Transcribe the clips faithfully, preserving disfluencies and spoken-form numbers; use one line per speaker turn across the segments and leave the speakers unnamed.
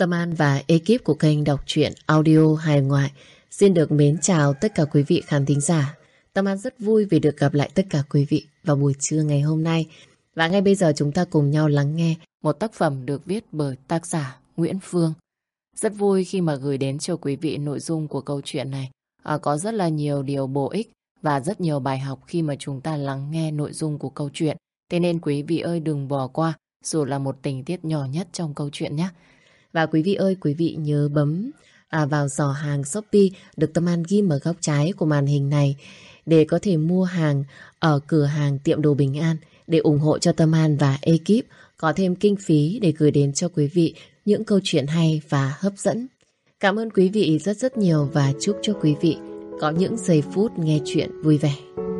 Tâm An và ekip của kênh đọc truyện audio hài ngoại xin được mến chào tất cả quý vị khán thính giả. Tâm An rất vui vì được gặp lại tất cả quý vị vào buổi trưa ngày hôm nay. Và ngay bây giờ chúng ta cùng nhau lắng nghe một tác phẩm được viết bởi tác giả Nguyễn Phương. Rất vui khi mà gửi đến cho quý vị nội dung của câu chuyện này. À, có rất là nhiều điều bổ ích và rất nhiều bài học khi mà chúng ta lắng nghe nội dung của câu chuyện. Thế nên quý vị ơi đừng bỏ qua dù là một tình tiết nhỏ nhất trong câu chuyện nhé. Và quý vị ơi, quý vị nhớ bấm à, vào giỏ hàng Shopee được Tâm An ghim ở góc trái của màn hình này để có thể mua hàng ở cửa hàng tiệm đồ Bình An để ủng hộ cho Tâm An và ekip có thêm kinh phí để gửi đến cho quý vị những câu chuyện hay và hấp dẫn. Cảm ơn quý vị rất rất nhiều và chúc cho quý vị có những giây phút nghe chuyện vui vẻ.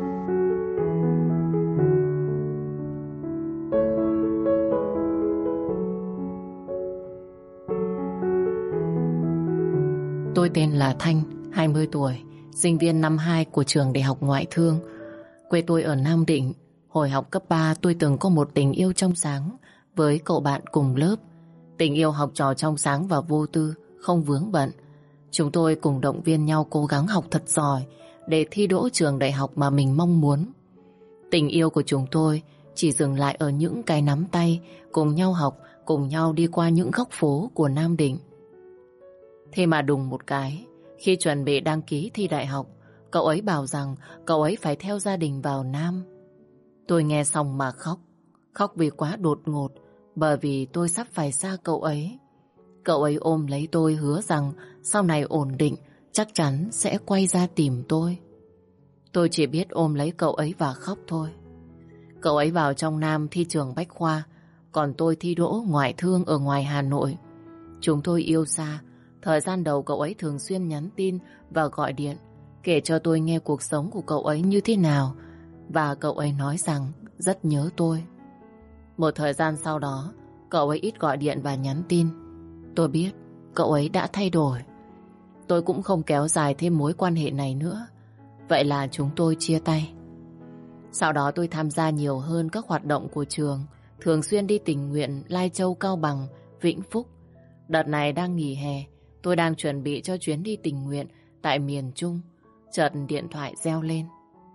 Tôi tên là Thanh, hai mươi tuổi, sinh viên năm hai của trường Đại học Ngoại thương. Quê tôi ở Nam Định. Hồi học cấp ba tôi từng có một tình yêu trong sáng với cậu bạn cùng lớp. Tình yêu học trò trong sáng và vô tư, không vướng bận. Chúng tôi cùng động viên nhau cố gắng học thật giỏi để thi đỗ trường đại học mà mình mong muốn. Tình yêu của chúng tôi chỉ dừng lại ở những cái nắm tay, cùng nhau học, cùng nhau đi qua những góc phố của Nam Định. Thế mà đùng một cái, khi chuẩn bị đăng ký thi đại học, cậu ấy bảo rằng cậu ấy phải theo gia đình vào Nam. Tôi nghe xong mà khóc. Khóc vì quá đột ngột, bởi vì tôi sắp phải xa cậu ấy. Cậu ấy ôm lấy tôi hứa rằng sau này ổn định, chắc chắn sẽ quay ra tìm tôi. Tôi chỉ biết ôm lấy cậu ấy và khóc thôi. Cậu ấy vào trong Nam thi trường Bách Khoa, còn tôi thi đỗ ngoại thương ở ngoài Hà Nội. Chúng tôi yêu xa. Thời gian đầu cậu ấy thường xuyên nhắn tin và gọi điện, kể cho tôi nghe cuộc sống của cậu ấy như thế nào. Và cậu ấy nói rằng rất nhớ tôi. Một thời gian sau đó, cậu ấy ít gọi điện và nhắn tin. Tôi biết cậu ấy đã thay đổi. Tôi cũng không kéo dài thêm mối quan hệ này nữa. Vậy là chúng tôi chia tay. Sau đó tôi tham gia nhiều hơn các hoạt động của trường, thường xuyên đi tình nguyện Lai Châu, Cao Bằng, Vĩnh Phúc. Đợt này đang nghỉ hè, tôi đang chuẩn bị cho chuyến đi tình nguyện tại miền Trung. Chợt điện thoại reo lên.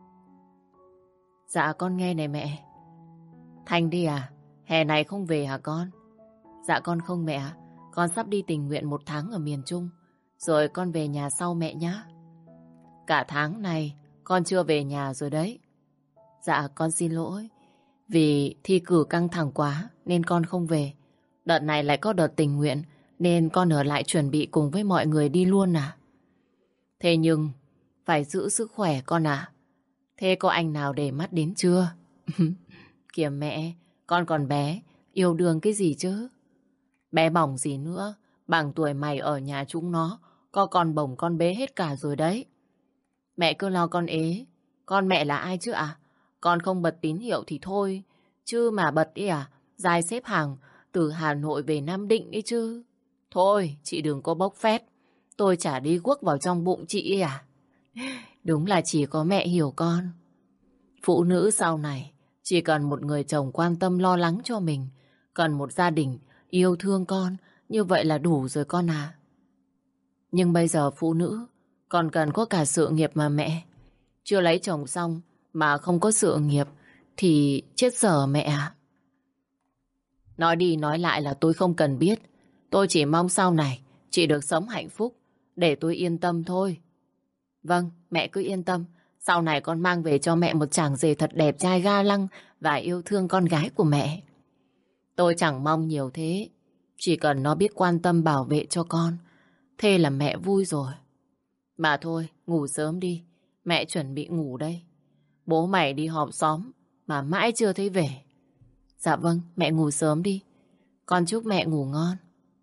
Dạ con nghe này mẹ. Thanh đi à? Hè này không về hả con? Dạ con không mẹ. Con sắp đi tình nguyện một tháng ở miền Trung, rồi con về nhà sau mẹ nhé. Cả tháng này con chưa về nhà rồi đấy. Dạ con xin lỗi. Vì thi cử căng thẳng quá nên con không về. Đợt này lại có đợt tình nguyện nên con ở lại chuẩn bị cùng với mọi người đi luôn à. Thế nhưng phải giữ sức khỏe con à. Thế có anh nào để mắt đến chưa? Kìa mẹ, con còn bé, yêu đương cái gì chứ? Bé bỏng gì nữa, bằng tuổi mày ở nhà chúng nó, có con bồng con bế hết cả rồi đấy. Mẹ cứ lo con ế, con mẹ là ai chứ à? Con không bật tín hiệu thì thôi, chứ mà bật đi à, dài xếp hàng từ Hà Nội về Nam Định ấy chứ. Thôi, chị đừng có bốc phét, tôi chả đi guốc vào trong bụng chị ấy à? Đúng là chỉ có mẹ hiểu con. Phụ nữ sau này chỉ cần một người chồng quan tâm lo lắng cho mình, cần một gia đình yêu thương con, như vậy là đủ rồi con à. Nhưng bây giờ phụ nữ còn cần có cả sự nghiệp mà mẹ. Chưa lấy chồng xong mà không có sự nghiệp thì chết dở mẹ à. Nói đi nói lại là tôi không cần biết. Tôi chỉ mong sau này chị được sống hạnh phúc để tôi yên tâm thôi. Vâng, mẹ cứ yên tâm. Sau này con mang về cho mẹ một chàng rể thật đẹp trai ga lăng và yêu thương con gái của mẹ. Tôi chẳng mong nhiều thế. Chỉ cần nó biết quan tâm bảo vệ cho con, thế là mẹ vui rồi. Mà thôi, ngủ sớm đi. Mẹ chuẩn bị ngủ đây. Bố mày đi họp xóm mà mãi chưa thấy về. Dạ vâng, mẹ ngủ sớm đi. Con chúc mẹ ngủ ngon.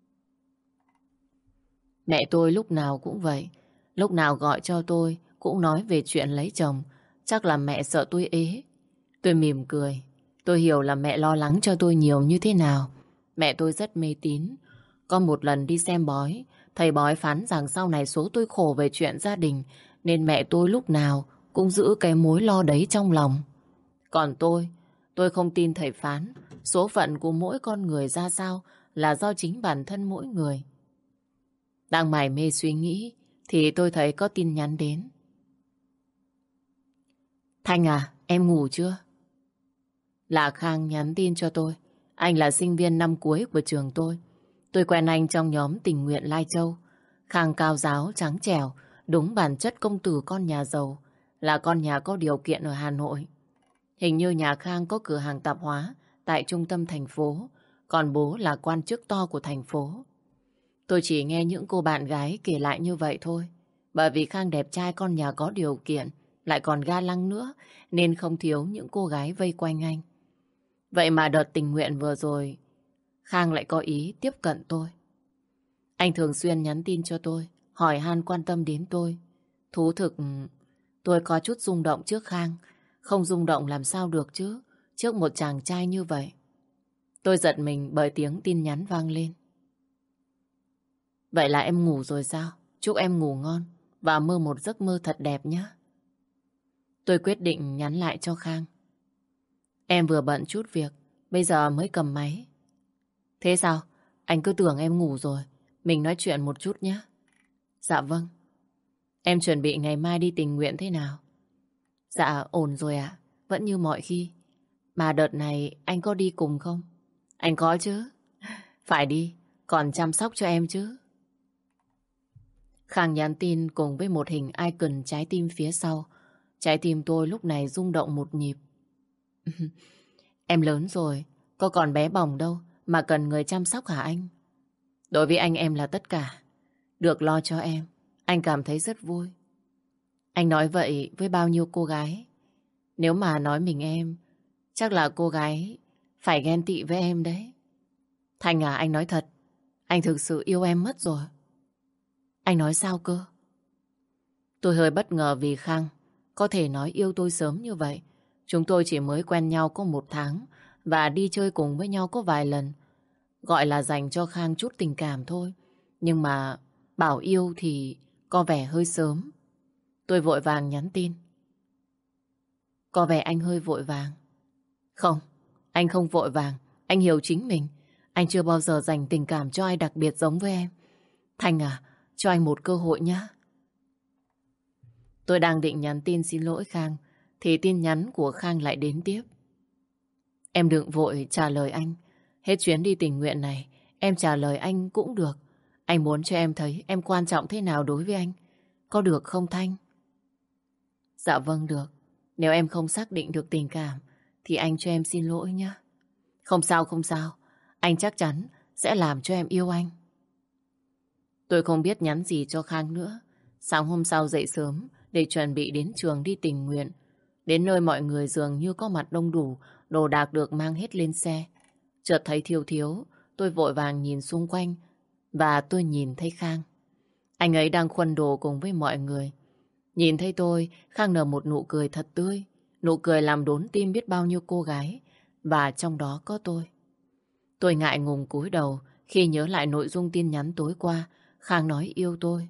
Mẹ tôi lúc nào cũng vậy. Lúc nào gọi cho tôi cũng nói về chuyện lấy chồng. Chắc là mẹ sợ tôi ế. Tôi mỉm cười. Tôi hiểu là mẹ lo lắng cho tôi nhiều như thế nào. Mẹ tôi rất mê tín. Có một lần đi xem bói, thầy bói phán rằng sau này số tôi khổ về chuyện gia đình, nên mẹ tôi lúc nào cũng giữ cái mối lo đấy trong lòng. Còn tôi, tôi không tin thầy phán. Số phận của mỗi con người ra sao là do chính bản thân mỗi người. Đang mải mê suy nghĩ thì tôi thấy có tin nhắn đến. Thanh à, em ngủ chưa? Là Khang nhắn tin cho tôi. Anh là sinh viên năm cuối của trường tôi. Tôi quen anh trong nhóm tình nguyện Lai Châu. Khang cao ráo, trắng trẻo, đúng bản chất công tử con nhà giàu, là con nhà có điều kiện ở Hà Nội. Hình như nhà Khang có cửa hàng tạp hóa tại trung tâm thành phố, còn bố là quan chức to của thành phố. Tôi chỉ nghe những cô bạn gái kể lại như vậy thôi. Bởi vì Khang đẹp trai, con nhà có điều kiện, lại còn ga lăng nữa, nên không thiếu những cô gái vây quanh anh. Vậy mà đợt tình nguyện vừa rồi, Khang lại có ý tiếp cận tôi. Anh thường xuyên nhắn tin cho tôi, hỏi han quan tâm đến tôi. Thú thực, tôi có chút rung động trước Khang. Không rung động làm sao được chứ, trước một chàng trai như vậy. Tôi giật mình bởi tiếng tin nhắn vang lên. Vậy là em ngủ rồi sao? Chúc em ngủ ngon và mơ một giấc mơ thật đẹp nhé. Tôi quyết định nhắn lại cho Khang. Em vừa bận chút việc, bây giờ mới cầm máy. Thế sao? Anh cứ tưởng em ngủ rồi. Mình nói chuyện một chút nhé. Dạ vâng. Em chuẩn bị ngày mai đi tình nguyện thế nào? Dạ ổn rồi ạ. Vẫn như mọi khi. Mà đợt này anh có đi cùng không? Anh có chứ. Phải đi. Còn chăm sóc cho em chứ. Khang nhắn tin cùng với một hình icon trái tim phía sau. Trái tim tôi lúc này rung động một nhịp. Em lớn rồi, có còn bé bỏng đâu mà cần người chăm sóc hả anh? Đối với anh em là tất cả. Được lo cho em, anh cảm thấy rất vui. Anh nói vậy với bao nhiêu cô gái. Nếu mà nói mình em, chắc là cô gái phải ghen tị với em đấy. Thành à, anh nói thật, anh thực sự yêu em mất rồi. Anh nói sao cơ? Tôi hơi bất ngờ vì Khang có thể nói yêu tôi sớm như vậy. Chúng tôi chỉ mới quen nhau có một tháng và đi chơi cùng với nhau có vài lần. Gọi là dành cho Khang chút tình cảm thôi. Nhưng mà bảo yêu thì có vẻ hơi sớm. Tôi vội vàng nhắn tin. Có vẻ anh hơi vội vàng. Không, anh không vội vàng. Anh hiểu chính mình. Anh chưa bao giờ dành tình cảm cho ai đặc biệt giống với em. Thành à, cho anh một cơ hội nhé. Tôi đang định nhắn tin xin lỗi Khang thì tin nhắn của Khang lại đến tiếp. Em đừng vội trả lời anh. Hết chuyến đi tình nguyện này, em trả lời anh cũng được. Anh muốn cho em thấy em quan trọng thế nào đối với anh. Có được không Thanh? Dạ vâng được. Nếu em không xác định được tình cảm thì anh cho em xin lỗi nhé. Không sao không sao. Anh chắc chắn sẽ làm cho em yêu anh. Tôi không biết nhắn gì cho Khang nữa. Sáng hôm sau dậy sớm để chuẩn bị đến trường đi tình nguyện. Đến nơi mọi người dường như có mặt đông đủ, đồ đạc được mang hết lên xe. Chợt thấy Thiếu Thiếu, tôi vội vàng nhìn xung quanh và tôi nhìn thấy Khang. Anh ấy đang khuân đồ cùng với mọi người. Nhìn thấy tôi, Khang nở một nụ cười thật tươi. Nụ cười làm đốn tim biết bao nhiêu cô gái, và trong đó có tôi. Tôi ngại ngùng cúi đầu khi nhớ lại nội dung tin nhắn tối qua. Khang nói yêu tôi.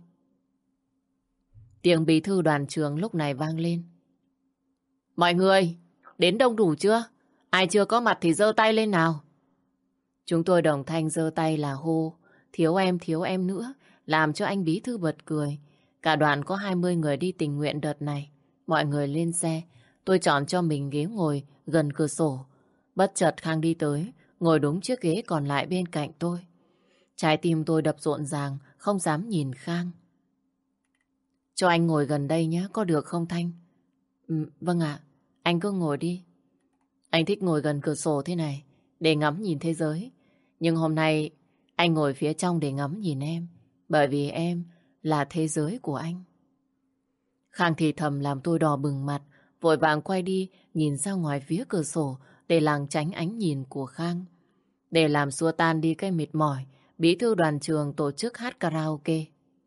Tiếng bí thư đoàn trường lúc này vang lên. Mọi người, đến đông đủ chưa? Ai chưa có mặt thì giơ tay lên nào. Chúng tôi đồng thanh giơ tay là hô. Thiếu em, thiếu em nữa. Làm cho anh bí thư bật cười. Cả đoàn có hai mươi người đi tình nguyện đợt này. Mọi người lên xe. Tôi chọn cho mình ghế ngồi gần cửa sổ. Bất chợt Khang đi tới, ngồi đúng chiếc ghế còn lại bên cạnh tôi. Trái tim tôi đập rộn ràng, không dám nhìn Khang. Cho anh ngồi gần đây nhé, có được không Thanh? Ừ, vâng ạ, anh cứ ngồi đi. Anh thích ngồi gần cửa sổ thế này, để ngắm nhìn thế giới. Nhưng hôm nay, anh ngồi phía trong để ngắm nhìn em, bởi vì em là thế giới của anh. Khang thì thầm làm tôi đỏ bừng mặt, vội vàng quay đi, nhìn ra ngoài phía cửa sổ, để lảng tránh ánh nhìn của Khang. Để làm xua tan đi cái mệt mỏi, bí thư đoàn trường tổ chức hát karaoke.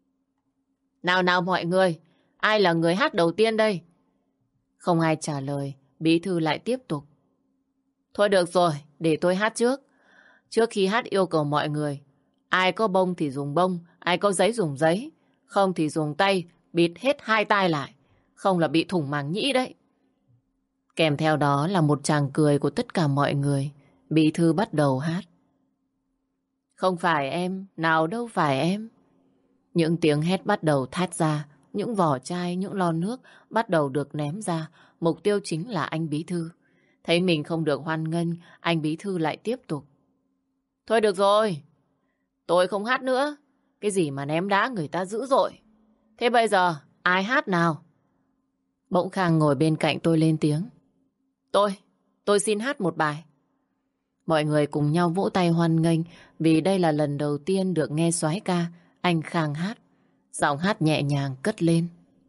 Nào nào mọi người, ai là người hát đầu tiên đây? Không ai trả lời, bí thư lại tiếp tục. Thôi được rồi, để tôi hát trước. Trước khi hát yêu cầu mọi người, ai có bông thì dùng bông, ai có giấy dùng giấy, không thì dùng tay bịt hết hai tai lại, không là bị thủng màng nhĩ đấy. Kèm theo đó là một tràng cười của tất cả mọi người. Bí thư bắt đầu hát. Không phải em, nào đâu phải em. Những tiếng hét bắt đầu thét ra, những vỏ chai, những lon nước bắt đầu được ném ra. Mục tiêu chính là anh bí thư. Thấy mình không được hoan nghênh, anh bí thư lại tiếp tục. Thôi được rồi, tôi không hát nữa. Cái gì mà ném đá người ta dữ dội. Thế bây giờ, ai hát nào? Bỗng Khang ngồi bên cạnh tôi lên tiếng. Tôi, tôi xin hát một bài. Mọi người cùng nhau vỗ tay hoan nghênh vì đây là lần đầu tiên được nghe soái ca anh Khang hát. Giọng hát nhẹ nhàng cất lên.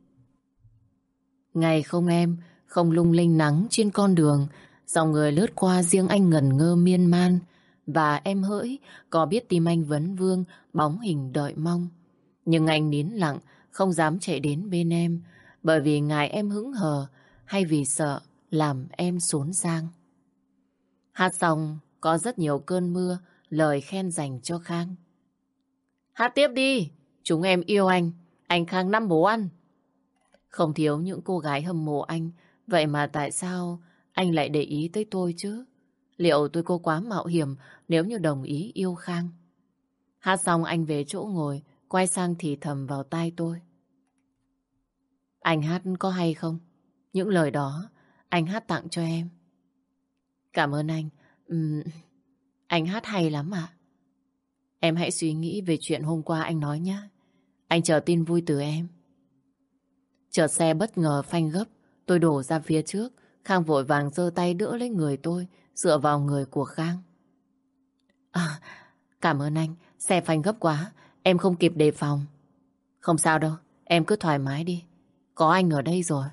Ngày không em, không lung linh nắng trên con đường, dòng người lướt qua riêng anh ngẩn ngơ miên man. Và em hỡi, có biết tim anh vấn vương, bóng hình đợi mong. Nhưng anh nín lặng, không dám chạy đến bên em, bởi vì ngại em hững hờ, hay vì sợ làm em xốn sang. Hát xong, có rất nhiều cơn mưa, lời khen dành cho Khang. Hát tiếp đi, chúng em yêu anh, anh Khang năm bố ăn. Không thiếu những cô gái hâm mộ anh, vậy mà tại sao anh lại để ý tới tôi chứ? Liệu tôi có quá mạo hiểm nếu như đồng ý yêu Khang? Hát xong anh về chỗ ngồi, quay sang thì thầm vào tai tôi. Anh hát có hay không? Những lời đó anh hát tặng cho em. Cảm ơn anh. Uhm, anh hát hay lắm ạ. Em hãy suy nghĩ về chuyện hôm qua anh nói nhé. Anh chờ tin vui từ em. Chợt xe bất ngờ phanh gấp, tôi đổ ra phía trước. Khang vội vàng giơ tay đỡ lấy người tôi, dựa vào người của Khang. À, cảm ơn anh, xe phanh gấp quá, em không kịp đề phòng. Không sao đâu, em cứ thoải mái đi, có anh ở đây rồi.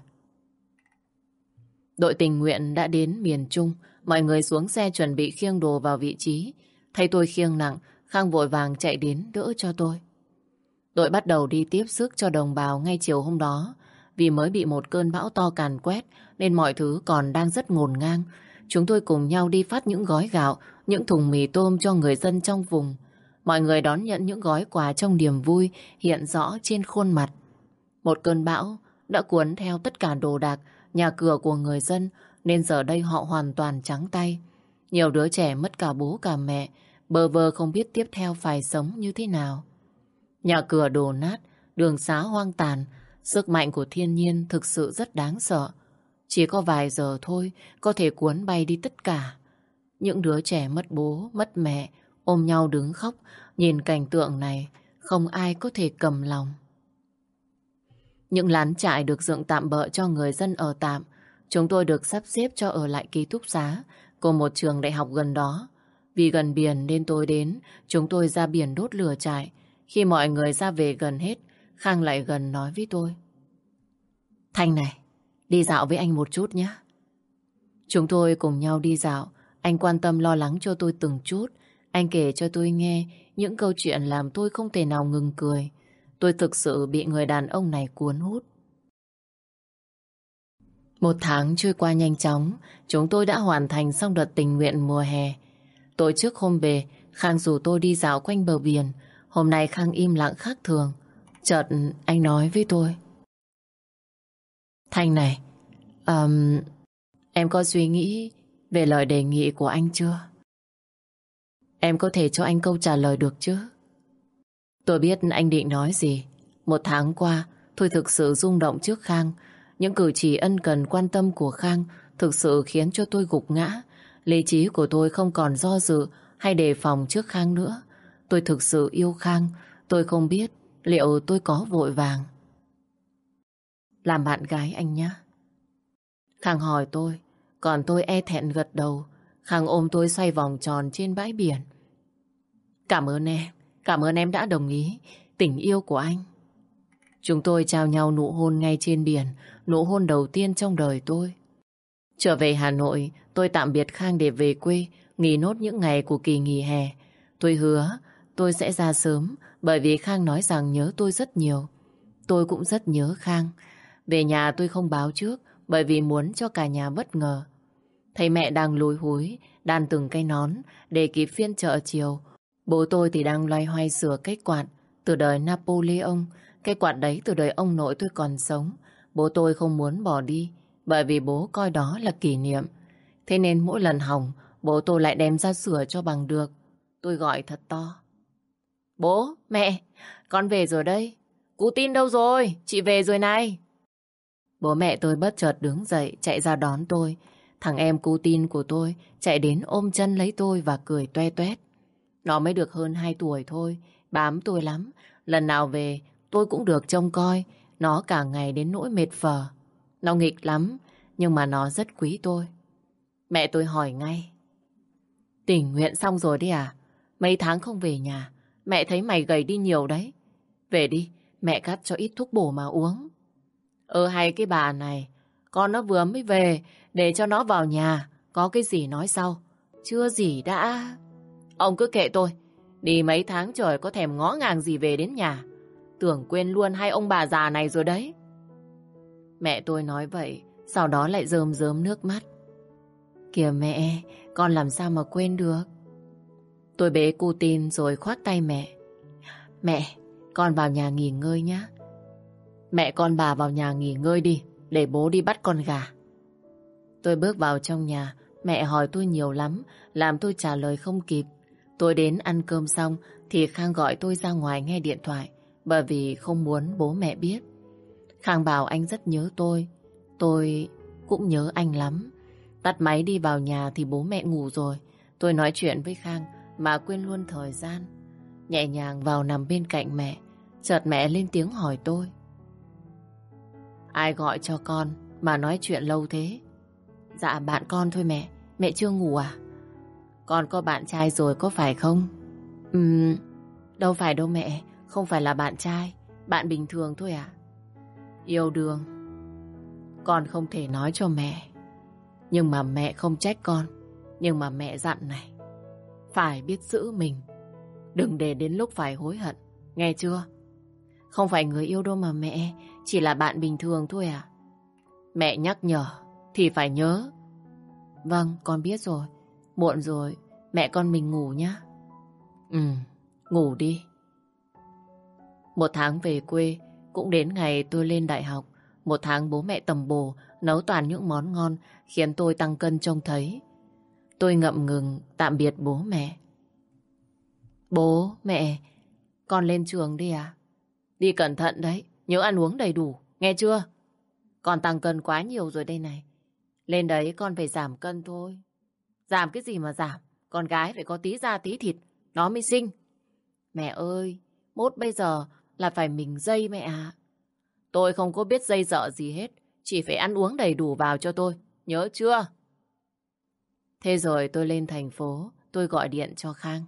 Đội tình nguyện đã đến miền Trung, mọi người xuống xe chuẩn bị khiêng đồ vào vị trí. Thấy tôi khiêng nặng, Khang vội vàng chạy đến đỡ cho tôi. Đội bắt đầu đi tiếp sức cho đồng bào ngay chiều hôm đó. Vì mới bị một cơn bão to càn quét nên mọi thứ còn đang rất ngổn ngang. Chúng tôi cùng nhau đi phát những gói gạo, những thùng mì tôm cho người dân trong vùng. Mọi người đón nhận những gói quà trong niềm vui hiện rõ trên khuôn mặt. Một cơn bão đã cuốn theo tất cả đồ đạc, nhà cửa của người dân nên giờ đây họ hoàn toàn trắng tay. Nhiều đứa trẻ mất cả bố cả mẹ, bơ vơ không biết tiếp theo phải sống như thế nào. Nhà cửa đổ nát, đường xá hoang tàn, sức mạnh của thiên nhiên thực sự rất đáng sợ. Chỉ có vài giờ thôi có thể cuốn bay đi tất cả. Những đứa trẻ mất bố, mất mẹ, ôm nhau đứng khóc, nhìn cảnh tượng này không ai có thể cầm lòng. Những lán trại được dựng tạm bợ cho người dân ở tạm. Chúng tôi được sắp xếp cho ở lại ký túc xá của một trường đại học gần đó. Vì gần biển nên tôi đến, chúng tôi ra biển đốt lửa trại. Khi mọi người ra về gần hết, Khang lại gần nói với tôi. Thanh này, đi dạo với anh một chút nhé. Chúng tôi cùng nhau đi dạo. Anh quan tâm lo lắng cho tôi từng chút. Anh kể cho tôi nghe những câu chuyện làm tôi không thể nào ngừng cười. Tôi thực sự bị người đàn ông này cuốn hút. Một tháng trôi qua nhanh chóng, chúng tôi đã hoàn thành xong đợt tình nguyện mùa hè. Tối trước hôm về, Khang rủ tôi đi dạo quanh bờ biển. Hôm nay Khang im lặng khác thường. Chợt anh nói với tôi. Thanh này, um, em có suy nghĩ về lời đề nghị của anh chưa? Em có thể cho anh câu trả lời được chứ? Tôi biết anh định nói gì. Một tháng qua, tôi thực sự rung động trước Khang. Những cử chỉ ân cần quan tâm của Khang thực sự khiến cho tôi gục ngã. Lý trí của tôi không còn do dự hay đề phòng trước Khang nữa. Tôi thực sự yêu Khang. Tôi không biết liệu tôi có vội vàng làm bạn gái anh nhé. Khang hỏi tôi, còn tôi e thẹn gật đầu. Khang ôm tôi xoay vòng tròn trên bãi biển. Cảm ơn em, cảm ơn em đã đồng ý tình yêu của anh. Chúng tôi trao nhau nụ hôn ngay trên biển, nụ hôn đầu tiên trong đời tôi. Trở về Hà Nội, tôi tạm biệt Khang để về quê, nghỉ nốt những ngày của kỳ nghỉ hè. Tôi hứa tôi sẽ ra sớm, bởi vì Khang nói rằng nhớ tôi rất nhiều. Tôi cũng rất nhớ Khang. Về nhà tôi không báo trước, bởi vì muốn cho cả nhà bất ngờ. Thấy mẹ đang lúi húi, đan từng cây nón để kịp phiên chợ chiều. Bố tôi thì đang loay hoay sửa cái quạt từ đời Napoleon. Cái quạt đấy từ đời ông nội tôi còn sống. Bố tôi không muốn bỏ đi, bởi vì bố coi đó là kỷ niệm. Thế nên mỗi lần hỏng, bố tôi lại đem ra sửa cho bằng được. Tôi gọi thật to. Bố, mẹ, con về rồi đây. Cụ Tin đâu rồi? Chị về rồi này. Bố mẹ tôi bất chợt đứng dậy chạy ra đón tôi. Thằng em cu tin của tôi chạy đến ôm chân lấy tôi và cười toe toét. Nó mới được hơn hai tuổi thôi, bám tôi lắm. Lần nào về tôi cũng được trông coi. Nó cả ngày đến nỗi mệt phờ. Nó nghịch lắm, nhưng mà nó rất quý tôi. Mẹ tôi hỏi ngay. Tình nguyện xong rồi đấy à? Mấy tháng không về nhà, mẹ thấy mày gầy đi nhiều đấy. Về đi, mẹ cắt cho ít thuốc bổ mà uống. Ừ hay cái bà này, con nó vừa mới về, để cho nó vào nhà, có cái gì nói sau. Chưa gì đã... Ông cứ kệ tôi, đi mấy tháng trời có thèm ngó ngàng gì về đến nhà. Tưởng quên luôn hai ông bà già này rồi đấy. Mẹ tôi nói vậy, sau đó lại rơm rớm nước mắt. Kìa mẹ, con làm sao mà quên được. Tôi bế cu tin rồi khoác tay mẹ. Mẹ, con vào nhà nghỉ ngơi nhé. Mẹ con bà vào nhà nghỉ ngơi đi, để bố đi bắt con gà. Tôi bước vào trong nhà, mẹ hỏi tôi nhiều lắm, làm tôi trả lời không kịp. Tôi đến ăn cơm xong thì Khang gọi tôi ra ngoài nghe điện thoại, bởi vì không muốn bố mẹ biết. Khang bảo anh rất nhớ tôi, tôi cũng nhớ anh lắm. Tắt máy đi vào nhà thì bố mẹ ngủ rồi. Tôi nói chuyện với Khang mà quên luôn thời gian. Nhẹ nhàng vào nằm bên cạnh mẹ, chợt mẹ lên tiếng hỏi tôi. Ai gọi cho con mà nói chuyện lâu thế? Dạ bạn con thôi mẹ, mẹ chưa ngủ à? Con có bạn trai rồi có phải không? Ừm, đâu phải đâu mẹ, không phải là bạn trai, bạn bình thường thôi à? Yêu đương. Con không thể nói cho mẹ, nhưng mà mẹ không trách con. Nhưng mà mẹ dặn này, phải biết giữ mình, đừng để đến lúc phải hối hận, nghe chưa? Không phải người yêu đâu mà mẹ, chỉ là bạn bình thường thôi à? Mẹ nhắc nhở thì phải nhớ. Vâng, con biết rồi. Muộn rồi, mẹ con mình ngủ nhá. Ừ, ngủ đi. Một tháng về quê, cũng đến ngày tôi lên đại học. Một tháng bố mẹ tầm bồ, nấu toàn những món ngon, khiến tôi tăng cân trông thấy. Tôi ngậm ngừng tạm biệt bố mẹ. Bố, mẹ, con lên trường đi à? Đi cẩn thận đấy, nhớ ăn uống đầy đủ, nghe chưa? Con tăng cân quá nhiều rồi đây này. Lên đấy con phải giảm cân thôi. Giảm cái gì mà giảm? Con gái phải có tí da tí thịt, nó mới xinh. Mẹ ơi, mốt bây giờ là phải mình dây mẹ à. Tôi không có biết dây dợ gì hết, chỉ phải ăn uống đầy đủ vào cho tôi, nhớ chưa? Thế rồi tôi lên thành phố, tôi gọi điện cho Khang.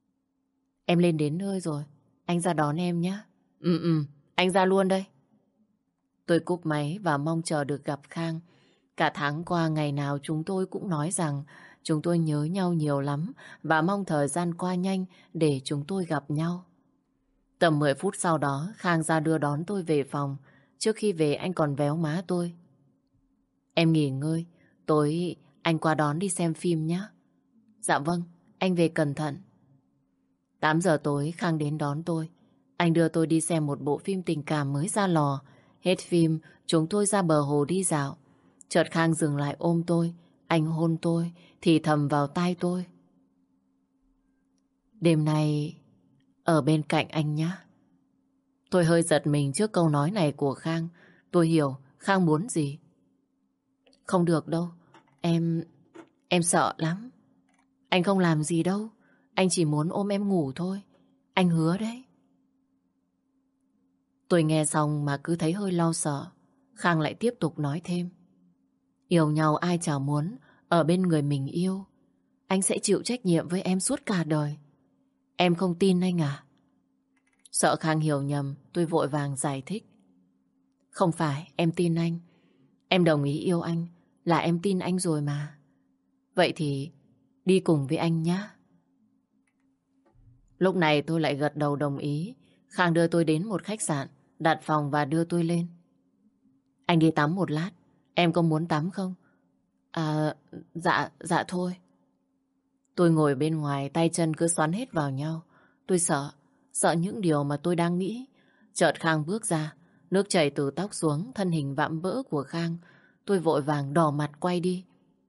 Em lên đến nơi rồi, anh ra đón em nhé. Ừ ừ, anh ra luôn đây. Tôi cúp máy và mong chờ được gặp Khang. Cả tháng qua ngày nào chúng tôi cũng nói rằng chúng tôi nhớ nhau nhiều lắm và mong thời gian qua nhanh để chúng tôi gặp nhau. Tầm mười phút sau đó, Khang ra đưa đón tôi về phòng. Trước khi về anh còn véo má tôi. Em nghỉ ngơi, tối anh qua đón đi xem phim nhé. Dạ vâng, anh về cẩn thận. tám giờ tối Khang đến đón tôi. Anh đưa tôi đi xem một bộ phim tình cảm mới ra lò. Hết phim, chúng tôi ra bờ hồ đi dạo. Chợt Khang dừng lại ôm tôi. Anh hôn tôi, thì thầm vào tai tôi. Đêm nay ở bên cạnh anh nhé. Tôi hơi giật mình trước câu nói này của Khang. Tôi hiểu Khang muốn gì. Không được đâu. Em... Em sợ lắm. Anh không làm gì đâu. Anh chỉ muốn ôm em ngủ thôi. Anh hứa đấy. Tôi nghe xong mà cứ thấy hơi lo sợ. Khang lại tiếp tục nói thêm. Yêu nhau ai chả muốn ở bên người mình yêu. Anh sẽ chịu trách nhiệm với em suốt cả đời. Em không tin anh à? Sợ Khang hiểu nhầm, tôi vội vàng giải thích. Không phải, em tin anh. Em đồng ý yêu anh, là em tin anh rồi mà. Vậy thì đi cùng với anh nhé. Lúc này tôi lại gật đầu đồng ý. Khang đưa tôi đến một khách sạn, đặt phòng và đưa tôi lên. Anh đi tắm một lát, em có muốn tắm không? À, dạ, dạ thôi. Tôi ngồi bên ngoài, tay chân cứ xoắn hết vào nhau. Tôi sợ, sợ những điều mà tôi đang nghĩ. Chợt Khang bước ra, nước chảy từ tóc xuống, thân hình vạm vỡ của Khang. Tôi vội vàng đỏ mặt quay đi.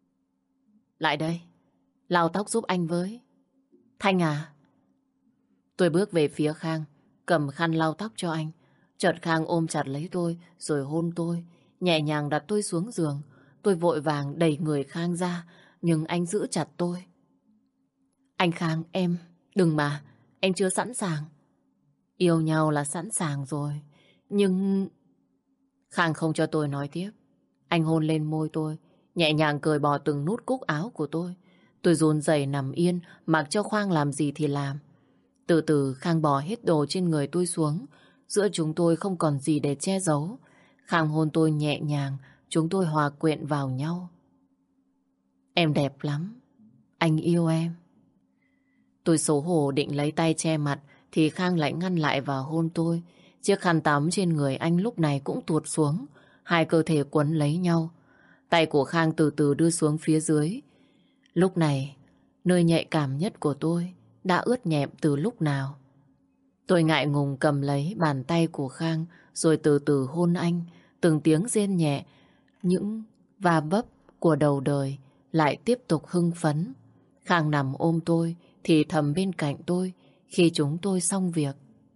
Lại đây, lau tóc giúp anh với. Thanh à? Tôi bước về phía Khang, cầm khăn lau tóc cho anh. Chợt Khang ôm chặt lấy tôi, rồi hôn tôi, nhẹ nhàng đặt tôi xuống giường. Tôi vội vàng đẩy người Khang ra, nhưng anh giữ chặt tôi. Anh Khang, em, đừng mà, em chưa sẵn sàng. Yêu nhau là sẵn sàng rồi, nhưng... Khang không cho tôi nói tiếp. Anh hôn lên môi tôi, nhẹ nhàng cởi bỏ từng nút cúc áo của tôi. Tôi run rẩy nằm yên, mặc cho Khang làm gì thì làm. Từ từ Khang bỏ hết đồ trên người tôi xuống. Giữa chúng tôi không còn gì để che giấu. Khang hôn tôi nhẹ nhàng, chúng tôi hòa quyện vào nhau. Em đẹp lắm, anh yêu em. Tôi xấu hổ định lấy tay che mặt, thì Khang lại ngăn lại và hôn tôi. Chiếc khăn tắm trên người anh lúc này cũng tuột xuống. Hai cơ thể quấn lấy nhau. Tay của Khang từ từ đưa xuống phía dưới. Lúc này, nơi nhạy cảm nhất của tôi đã ướt nhẹm từ lúc nào. Tôi ngại ngùng cầm lấy bàn tay của Khang, rồi từ từ hôn anh, từng tiếng rên nhẹ. Những va vấp của đầu đời lại tiếp tục hưng phấn. Khang nằm ôm tôi, thì thầm bên cạnh tôi khi chúng tôi xong việc.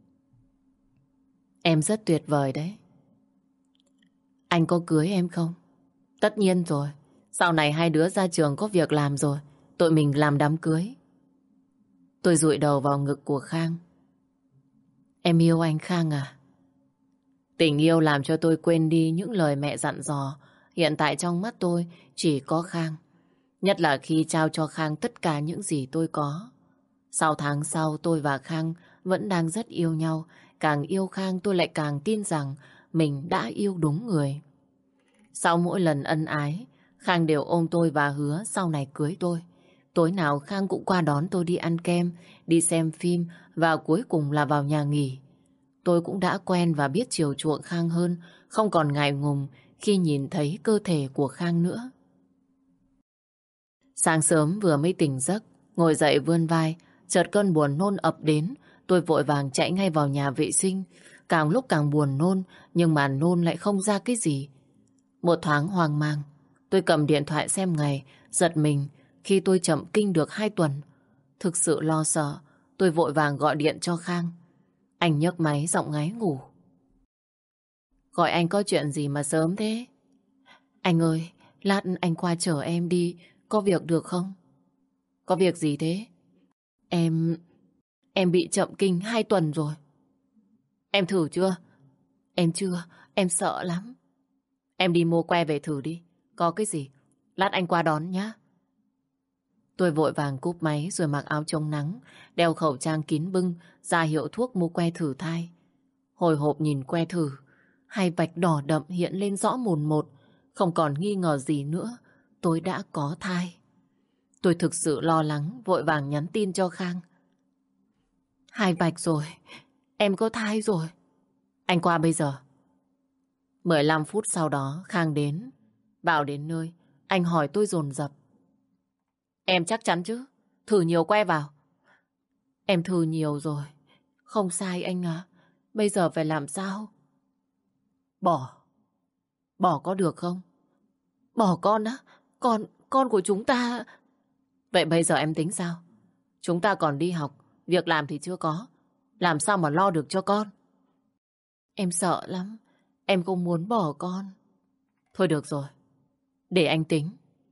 Em rất tuyệt vời đấy. Anh có cưới em không? Tất nhiên rồi. Sau này hai đứa ra trường có việc làm rồi, tụi mình làm đám cưới. Tôi dụi đầu vào ngực của Khang. Em yêu anh Khang à? Tình yêu làm cho tôi quên đi những lời mẹ dặn dò. Hiện tại trong mắt tôi chỉ có Khang. Nhất là khi trao cho Khang tất cả những gì tôi có. Sau tháng sau tôi và Khang vẫn đang rất yêu nhau. Càng yêu Khang tôi lại càng tin rằng mình đã yêu đúng người. Sau mỗi lần ân ái, Khang đều ôm tôi và hứa sau này cưới tôi. Tối nào Khang cũng qua đón tôi đi ăn kem, đi xem phim và cuối cùng là vào nhà nghỉ. Tôi cũng đã quen và biết chiều chuộng Khang hơn, không còn ngại ngùng khi nhìn thấy cơ thể của Khang nữa. Sáng sớm vừa mới tỉnh giấc, ngồi dậy vươn vai, chợt cơn buồn nôn ập đến. Tôi vội vàng chạy ngay vào nhà vệ sinh. Càng lúc càng buồn nôn, nhưng mà nôn lại không ra cái gì. Một thoáng hoang mang, tôi cầm điện thoại xem ngày, giật mình khi tôi chậm kinh được hai tuần. Thực sự lo sợ, tôi vội vàng gọi điện cho Khang. Anh nhấc máy giọng ngáy ngủ. Gọi anh có chuyện gì mà sớm thế? Anh ơi, lát anh qua chở em đi, có việc được không? Có việc gì thế? Em... Em bị chậm kinh hai tuần rồi. Em thử chưa? Em chưa, em sợ lắm. Em đi mua que về thử đi. Có cái gì? Lát anh qua đón nhé. Tôi vội vàng cúp máy rồi mặc áo chống nắng, đeo khẩu trang kín bưng, ra hiệu thuốc mua que thử thai. Hồi hộp nhìn que thử, hai vạch đỏ đậm hiện lên rõ mồn một. Không còn nghi ngờ gì nữa, tôi đã có thai. Tôi thực sự lo lắng, vội vàng nhắn tin cho Khang. Hai vạch rồi, em có thai rồi. Anh qua bây giờ. mười lăm phút sau đó Khang đến. Bảo đến nơi, anh hỏi tôi dồn dập. Em chắc chắn chứ? Thử nhiều que vào. Em thử nhiều rồi. Không sai anh à. Bây giờ phải làm sao? Bỏ. Bỏ có được không? Bỏ con á? Con, con của chúng ta... Vậy bây giờ em tính sao? Chúng ta còn đi học, việc làm thì chưa có. Làm sao mà lo được cho con? Em sợ lắm. Em không muốn bỏ con. Thôi được rồi. Để anh tính.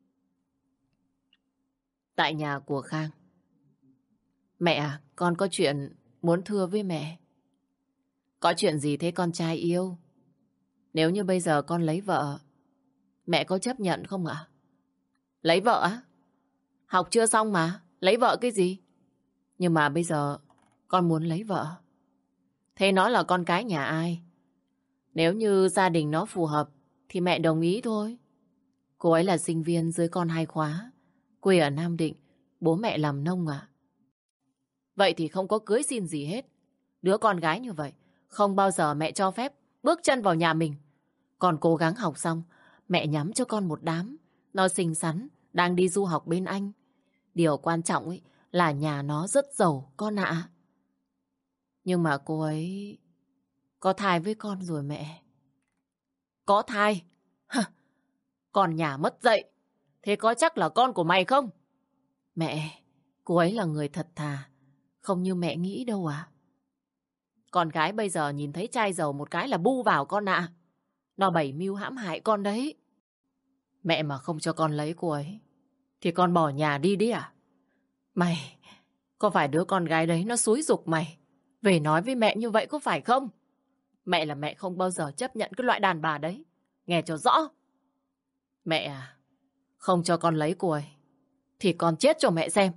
Tại nhà của Khang. Mẹ à, con có chuyện muốn thưa với mẹ. Có chuyện gì thế con trai yêu? Nếu như bây giờ con lấy vợ, mẹ có chấp nhận không ạ? Lấy vợ á? Học chưa xong mà, lấy vợ cái gì? Nhưng mà bây giờ con muốn lấy vợ. Thế nó là con cái nhà ai? Nếu như gia đình nó phù hợp thì mẹ đồng ý thôi. Cô ấy là sinh viên dưới con hai khóa, quê ở Nam Định, bố mẹ làm nông à? Vậy thì không có cưới xin gì hết. Đứa con gái như vậy không bao giờ mẹ cho phép bước chân vào nhà mình. Con cố gắng học xong, mẹ nhắm cho con một đám. Nó xinh xắn, đang đi du học bên Anh. Điều quan trọng ấy là nhà nó rất giàu con ạ. Nhưng mà cô ấy có thai với con rồi mẹ. Có thai? Hả? Con nhà mất dạy. Thế có chắc là con của mày không? Mẹ, cô ấy là người thật thà, không như mẹ nghĩ đâu à. Con gái bây giờ nhìn thấy chai dầu một cái là bu vào con ạ. Nó bày mưu hãm hại con đấy. Mẹ mà không cho con lấy cô ấy thì con bỏ nhà đi đi à? Mày, có phải đứa con gái đấy nó xúi giục mày về nói với mẹ như vậy có phải không? Mẹ là mẹ không bao giờ chấp nhận cái loại đàn bà đấy. Nghe cho rõ. Mẹ à, không cho con lấy cô ấy thì con chết cho mẹ xem.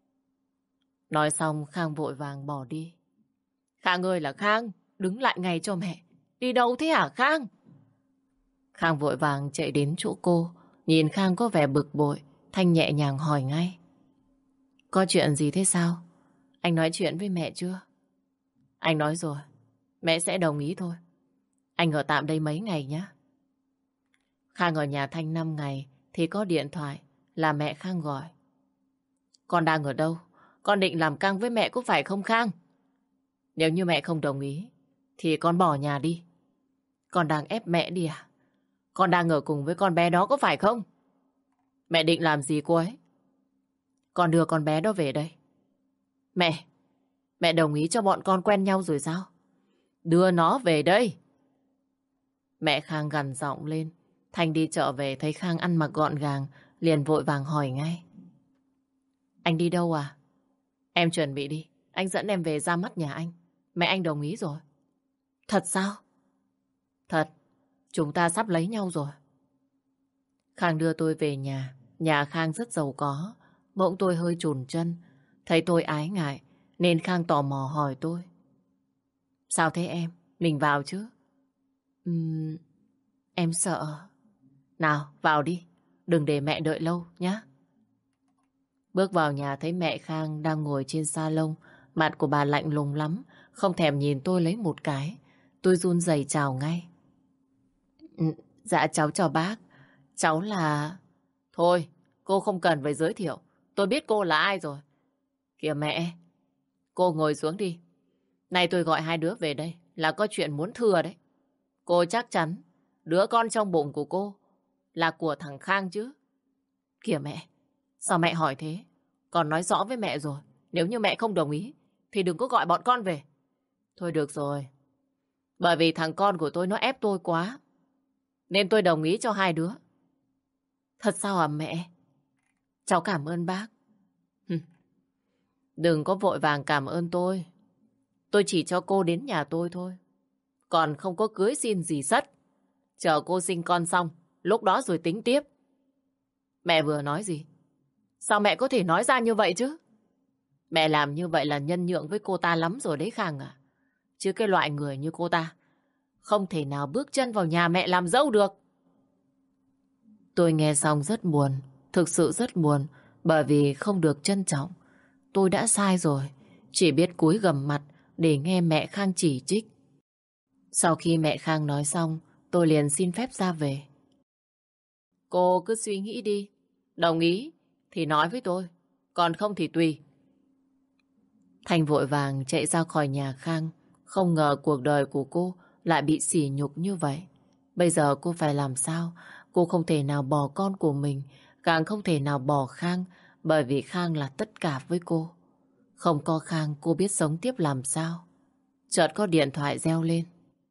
Nói xong Khang vội vàng bỏ đi. Khang ơi là Khang, đứng lại ngay cho mẹ. Đi đâu thế hả Khang? Khang vội vàng chạy đến chỗ cô. Nhìn Khang có vẻ bực bội, Thanh nhẹ nhàng hỏi ngay. Có chuyện gì thế sao? Anh nói chuyện với mẹ chưa? Anh nói rồi, mẹ sẽ đồng ý thôi. Anh ở tạm đây mấy ngày nhé. Khang ở nhà Thanh năm ngày thì có điện thoại là mẹ Khang gọi. Con đang ở đâu? Con định làm căng với mẹ có phải không Khang? Nếu như mẹ không đồng ý thì con bỏ nhà đi. Con đang ép mẹ đi à? Con đang ở cùng với con bé đó có phải không? Mẹ định làm gì cô ấy? Con đưa con bé đó về đây. Mẹ, mẹ đồng ý cho bọn con quen nhau rồi sao? Đưa nó về đây. Mẹ Khang gằn giọng lên. Thanh đi chợ về thấy Khang ăn mặc gọn gàng, liền vội vàng hỏi ngay. Anh đi đâu à? Em chuẩn bị đi, anh dẫn em về ra mắt nhà anh. Mẹ anh đồng ý rồi. Thật sao? Thật, chúng ta sắp lấy nhau rồi. Khang đưa tôi về nhà. Nhà Khang rất giàu có. Bỗng tôi hơi chùn chân. Thấy tôi ái ngại nên Khang tò mò hỏi tôi. Sao thế em? Mình vào chứ? Uhm, em sợ. Nào, vào đi. Đừng để mẹ đợi lâu nhé. Bước vào nhà thấy mẹ Khang đang ngồi trên salon. Mặt của bà lạnh lùng lắm. Không thèm nhìn tôi lấy một cái. Tôi run rẩy chào ngay. Ừ, dạ cháu chào bác. Cháu là... Thôi, cô không cần phải giới thiệu. Tôi biết cô là ai rồi. Kìa mẹ, cô ngồi xuống đi. Này tôi gọi hai đứa về đây là có chuyện muốn thưa đấy. Cô chắc chắn đứa con trong bụng của cô là của thằng Khang chứ. Kìa mẹ, sao mẹ hỏi thế? Con nói rõ với mẹ rồi. Nếu như mẹ không đồng ý thì đừng có gọi bọn con về. Thôi được rồi. Bởi vì thằng con của tôi nó ép tôi quá nên tôi đồng ý cho hai đứa. Thật sao à mẹ? Cháu cảm ơn bác. Đừng có vội vàng cảm ơn tôi. Tôi chỉ cho cô đến nhà tôi thôi. Còn không có cưới xin gì sất. Chờ cô sinh con xong, lúc đó rồi tính tiếp. Mẹ vừa nói gì? Sao mẹ có thể nói ra như vậy chứ? Mẹ làm như vậy là nhân nhượng với cô ta lắm rồi đấy Khang à. Chứ cái loại người như cô ta không thể nào bước chân vào nhà mẹ làm dâu được. Tôi nghe xong rất buồn. Thực sự rất buồn. Bởi vì không được trân trọng. Tôi đã sai rồi. Chỉ biết cúi gằm mặt để nghe mẹ Khang chỉ trích. Sau khi mẹ Khang nói xong, tôi liền xin phép ra về. Cô cứ suy nghĩ đi. Đồng ý thì nói với tôi. Còn không thì tùy. Thành vội vàng chạy ra khỏi nhà Khang. Không ngờ cuộc đời của cô lại bị sỉ nhục như vậy. Bây giờ cô phải làm sao? Cô không thể nào bỏ con của mình, càng không thể nào bỏ Khang, bởi vì Khang là tất cả với cô. Không có Khang cô biết sống tiếp làm sao. Chợt có điện thoại reo lên.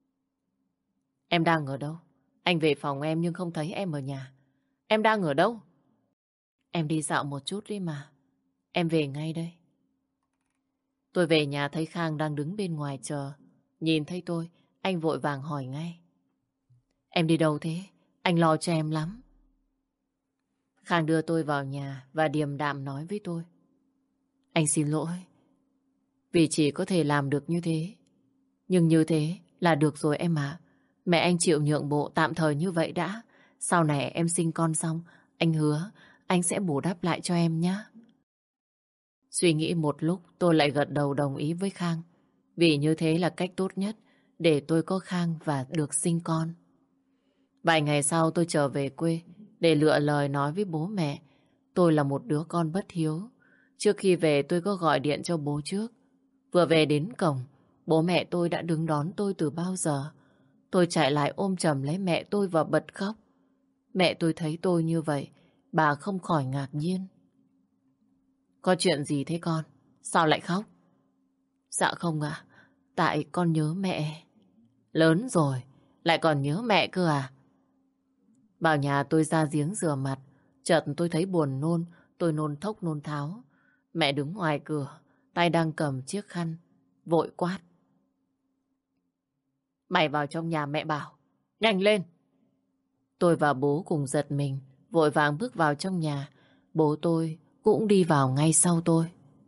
Em đang ở đâu? Anh về phòng em nhưng không thấy em ở nhà. Em đang ở đâu? Em đi dạo một chút đi mà. Em về ngay đây. Tôi về nhà thấy Khang đang đứng bên ngoài chờ. Nhìn thấy tôi, anh vội vàng hỏi ngay. Em đi đâu thế? Anh lo cho em lắm. Khang đưa tôi vào nhà và điềm đạm nói với tôi. Anh xin lỗi. Vì chỉ có thể làm được như thế. Nhưng như thế là được rồi em ạ. Mẹ anh chịu nhượng bộ tạm thời như vậy đã. Sau này em sinh con xong, anh hứa anh sẽ bù đắp lại cho em nhé. Suy nghĩ một lúc tôi lại gật đầu đồng ý với Khang. Vì như thế là cách tốt nhất để tôi có Khang và được sinh con. Vài ngày sau tôi trở về quê để lựa lời nói với bố mẹ. Tôi là một đứa con bất hiếu. Trước khi về tôi có gọi điện cho bố trước. Vừa về đến cổng, bố mẹ tôi đã đứng đón tôi từ bao giờ. Tôi chạy lại ôm chầm lấy mẹ tôi và bật khóc. Mẹ tôi thấy tôi như vậy, bà không khỏi ngạc nhiên. Có chuyện gì thế con? Sao lại khóc? Dạ không ạ. Tại con nhớ mẹ. Lớn rồi, lại còn nhớ mẹ cơ à? Vào nhà tôi ra giếng rửa mặt. Chợt tôi thấy buồn nôn. Tôi nôn thốc nôn tháo. Mẹ đứng ngoài cửa, tay đang cầm chiếc khăn, vội quát. Mày vào trong nhà mẹ bảo. Nhanh lên! Tôi và bố cùng giật mình, vội vàng bước vào trong nhà. Bố tôi cũng đi vào ngay sau tôi.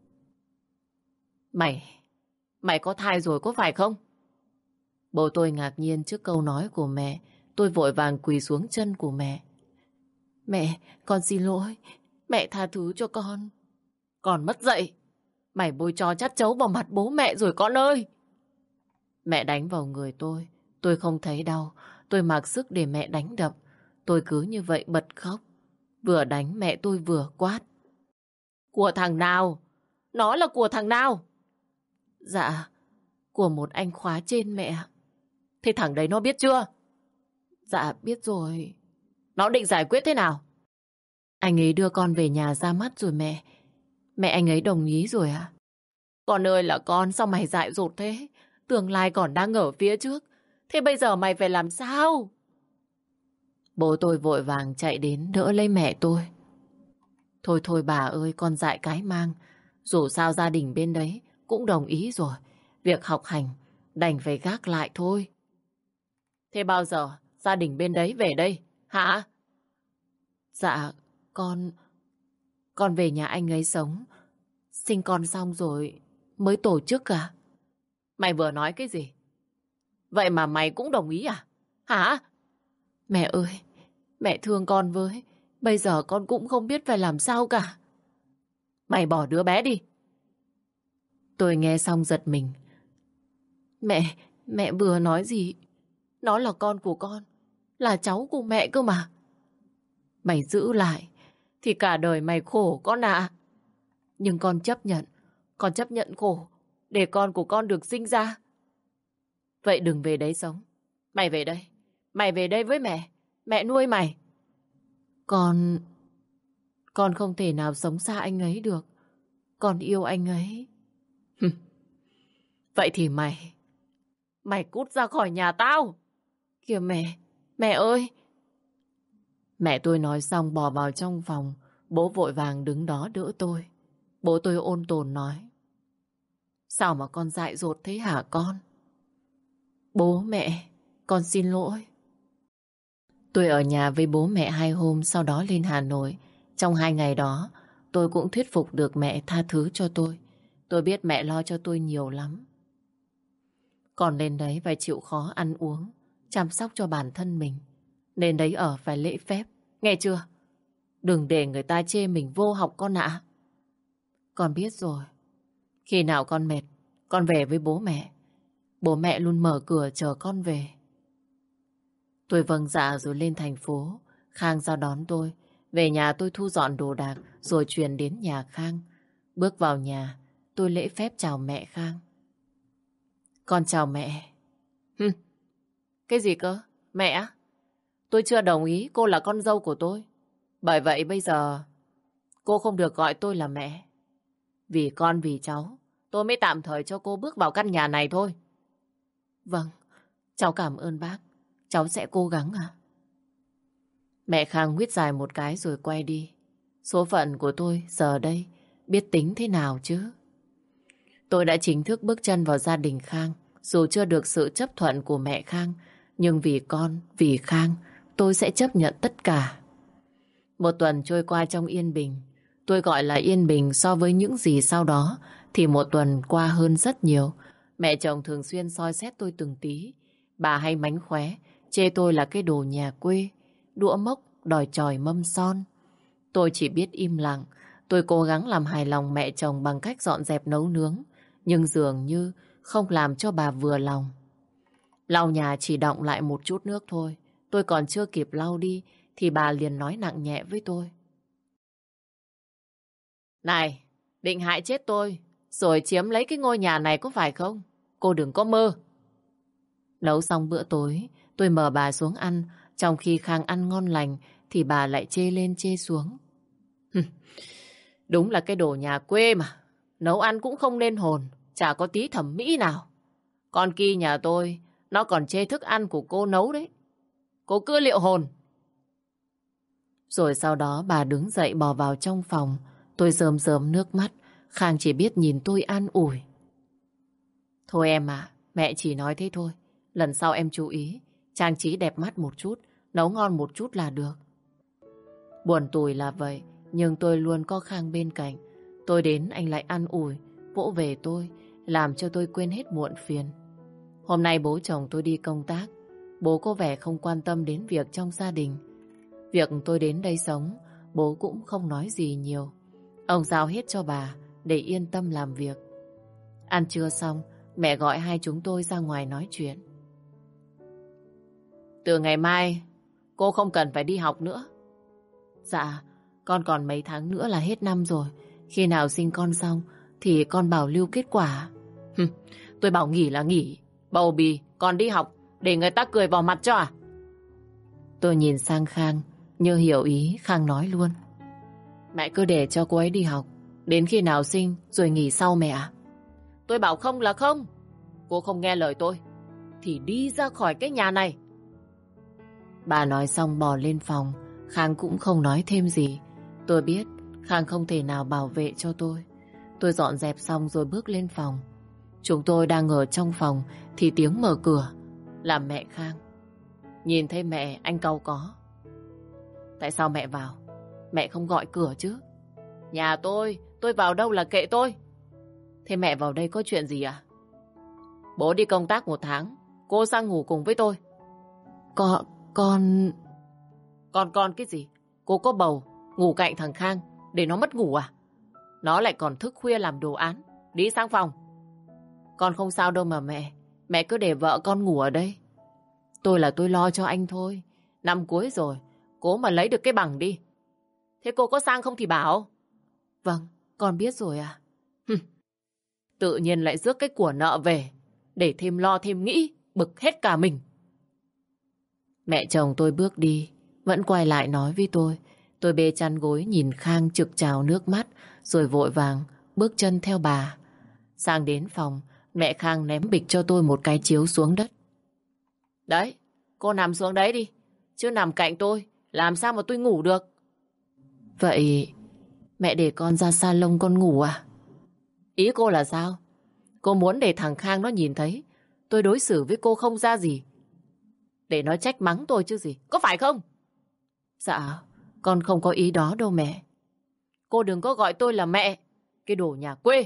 Mày, mày có thai rồi có phải không? Bố tôi ngạc nhiên trước câu nói của mẹ. Tôi vội vàng quỳ xuống chân của mẹ. Mẹ, con xin lỗi. Mẹ tha thứ cho con. Còn mất dạy. Mày bôi tro chát chấu vào mặt bố mẹ rồi con ơi. Mẹ đánh vào người tôi. Tôi không thấy đau. Tôi mặc sức để mẹ đánh đập. Tôi cứ như vậy bật khóc. Vừa đánh mẹ tôi vừa quát. Của thằng nào? Nó là của thằng nào? Dạ, của một anh khóa trên mẹ. Thế thằng đấy nó biết chưa? Dạ, biết rồi. Nó định giải quyết thế nào? Anh ấy đưa con về nhà ra mắt rồi mẹ. Mẹ anh ấy đồng ý rồi à? Con ơi là con, sao mày dại dột thế? Tương lai còn đang ở phía trước. Thế bây giờ mày phải làm sao? Bố tôi vội vàng chạy đến đỡ lấy mẹ tôi. Thôi thôi bà ơi, con dại cái mang. Dù sao gia đình bên đấy cũng đồng ý rồi. Việc học hành đành phải gác lại thôi. Thế bao giờ gia đình bên đấy về đây, hả? Dạ, con... Con về nhà anh ấy sống. Sinh con xong rồi mới tổ chức à? Mày vừa nói cái gì? Vậy mà mày cũng đồng ý à? Hả? Mẹ ơi, mẹ thương con với. Bây giờ con cũng không biết phải làm sao cả. Mày bỏ đứa bé đi. Tôi nghe xong giật mình. Mẹ, mẹ vừa nói gì? Nó là con của con, là cháu của mẹ cơ mà. Mày giữ lại thì cả đời mày khổ con ạ. Nhưng con chấp nhận, con chấp nhận khổ để con của con được sinh ra. Vậy đừng về đấy sống. Mày về đây, mày về đây với mẹ. Mẹ nuôi mày. Con... Con không thể nào sống xa anh ấy được. Con yêu anh ấy. Vậy thì mày... Mày cút ra khỏi nhà tao. Kìa mẹ, mẹ ơi. Mẹ tôi nói xong bỏ vào trong phòng. Bố vội vàng đứng đó đỡ tôi. Bố tôi ôn tồn nói. Sao mà con dại dột thế hả con? Bố mẹ, con xin lỗi. Tôi ở nhà với bố mẹ hai hôm, sau đó lên Hà Nội. Trong hai ngày đó, tôi cũng thuyết phục được mẹ tha thứ cho tôi. Tôi biết mẹ lo cho tôi nhiều lắm. Còn lên đấy phải chịu khó ăn uống, chăm sóc cho bản thân mình. Nên đấy ở phải lễ phép, nghe chưa? Đừng để người ta chê mình vô học con ạ. Con biết rồi. Khi nào con mệt, con về với bố mẹ. Bố mẹ luôn mở cửa chờ con về. Tôi vâng dạ rồi lên thành phố. Khang ra đón tôi. Về nhà tôi thu dọn đồ đạc rồi chuyển đến nhà Khang. Bước vào nhà, tôi lễ phép chào mẹ Khang. Con chào mẹ. Hừm, cái gì cơ? Mẹ á? Tôi chưa đồng ý cô là con dâu của tôi. Bởi vậy bây giờ cô không được gọi tôi là mẹ. Vì con vì cháu, tôi mới tạm thời cho cô bước vào căn nhà này thôi. Vâng, cháu cảm ơn bác. Cháu sẽ cố gắng ạ. Mẹ Khang huýt dài một cái rồi quay đi. Số phận của tôi giờ đây biết tính thế nào chứ? Tôi đã chính thức bước chân vào gia đình Khang. Dù chưa được sự chấp thuận của mẹ Khang, nhưng vì con, vì Khang, tôi sẽ chấp nhận tất cả. Một tuần trôi qua trong yên bình. Tôi gọi là yên bình so với những gì sau đó thì một tuần qua hơn rất nhiều. Mẹ chồng thường xuyên soi xét tôi từng tí. Bà hay mánh khóe, chê tôi là cái đồ nhà quê, đũa mốc, đòi chòi mâm son. Tôi chỉ biết im lặng. Tôi cố gắng làm hài lòng mẹ chồng bằng cách dọn dẹp nấu nướng, nhưng dường như không làm cho bà vừa lòng. Lau nhà chỉ đọng lại một chút nước thôi. Tôi còn chưa kịp lau đi thì bà liền nói nặng nhẹ với tôi. Này, định hại chết tôi rồi chiếm lấy cái ngôi nhà này có phải không? Cô đừng có mơ. Nấu xong bữa tối, tôi mời bà xuống ăn. Trong khi Khang ăn ngon lành thì bà lại chê lên chê xuống. Đúng là cái đồ nhà quê mà. Nấu ăn cũng không nên hồn. chả có tí thẩm mỹ nào. Con Ki nhà tôi, nó còn chê thức ăn của cô nấu đấy. Cô cứ liệu hồn. Rồi sau đó bà đứng dậy bỏ vào trong phòng. Tôi rơm rớm nước mắt. Khang chỉ biết nhìn tôi an ủi. Thôi em à, mẹ chỉ nói thế thôi. Lần sau em chú ý, trang trí đẹp mắt một chút, nấu ngon một chút là được. Buồn tủi là vậy, nhưng tôi luôn có Khang bên cạnh. Tôi đến anh lại an ủi, vỗ về tôi, làm cho tôi quên hết muộn phiền. Hôm nay bố chồng tôi đi công tác. Bố có vẻ không quan tâm đến việc trong gia đình. Việc tôi đến đây sống, bố cũng không nói gì nhiều. Ông giao hết cho bà để yên tâm làm việc. Ăn trưa xong, mẹ gọi hai chúng tôi ra ngoài nói chuyện. Từ ngày mai, cô không cần phải đi học nữa. Dạ, con còn mấy tháng nữa là hết năm rồi. Khi nào sinh con xong thì con bảo lưu kết quả. Tôi bảo nghỉ là nghỉ. Bầu bì, còn đi học để người ta cười vào mặt cho à? Tôi nhìn sang Khang, như hiểu ý, Khang nói luôn. Mẹ cứ để cho cô ấy đi học, đến khi nào sinh rồi nghỉ sau mẹ ạ. Tôi bảo không là không. Cô không nghe lời tôi thì đi ra khỏi cái nhà này. Bà nói xong bò lên phòng. Khang cũng không nói thêm gì. Tôi biết Khang không thể nào bảo vệ cho tôi. Tôi dọn dẹp xong rồi bước lên phòng. Chúng tôi đang ở trong phòng thì tiếng mở cửa là mẹ Khang. Nhìn thấy mẹ, anh cau có. Tại sao mẹ vào? Mẹ không gọi cửa chứ? Nhà tôi, tôi vào đâu là kệ tôi. Thế mẹ vào đây có chuyện gì à? Bố đi công tác một tháng, cô sang ngủ cùng với tôi. Con, con... Con con cái gì? Cô có bầu, ngủ cạnh thằng Khang để nó mất ngủ à? Nó lại còn thức khuya làm đồ án. Đi sang phòng. Con không sao đâu mà mẹ. Mẹ cứ để vợ con ngủ ở đây. Tôi là tôi lo cho anh thôi. Năm cuối rồi, cố mà lấy được cái bằng đi. Thế cô có sang không thì bảo. Vâng, con biết rồi à. Tự nhiên lại rước cái của nợ về, để thêm lo thêm nghĩ, bực hết cả mình. Mẹ chồng tôi bước đi, vẫn quay lại nói với tôi. Tôi bê chăn gối nhìn Khang trực trào nước mắt, rồi vội vàng bước chân theo bà. Sang đến phòng, mẹ Khang ném bịch cho tôi một cái chiếu xuống đất. Đấy, cô nằm xuống đấy đi, chứ nằm cạnh tôi, làm sao mà tôi ngủ được. Vậy mẹ để con ra salon con ngủ à? Ý cô là sao? Cô muốn để thằng Khang nó nhìn thấy tôi đối xử với cô không ra gì, để nó trách mắng tôi chứ gì, có phải không? Dạ, con không có ý đó đâu mẹ. Cô đừng có gọi tôi là mẹ, cái đồ nhà quê.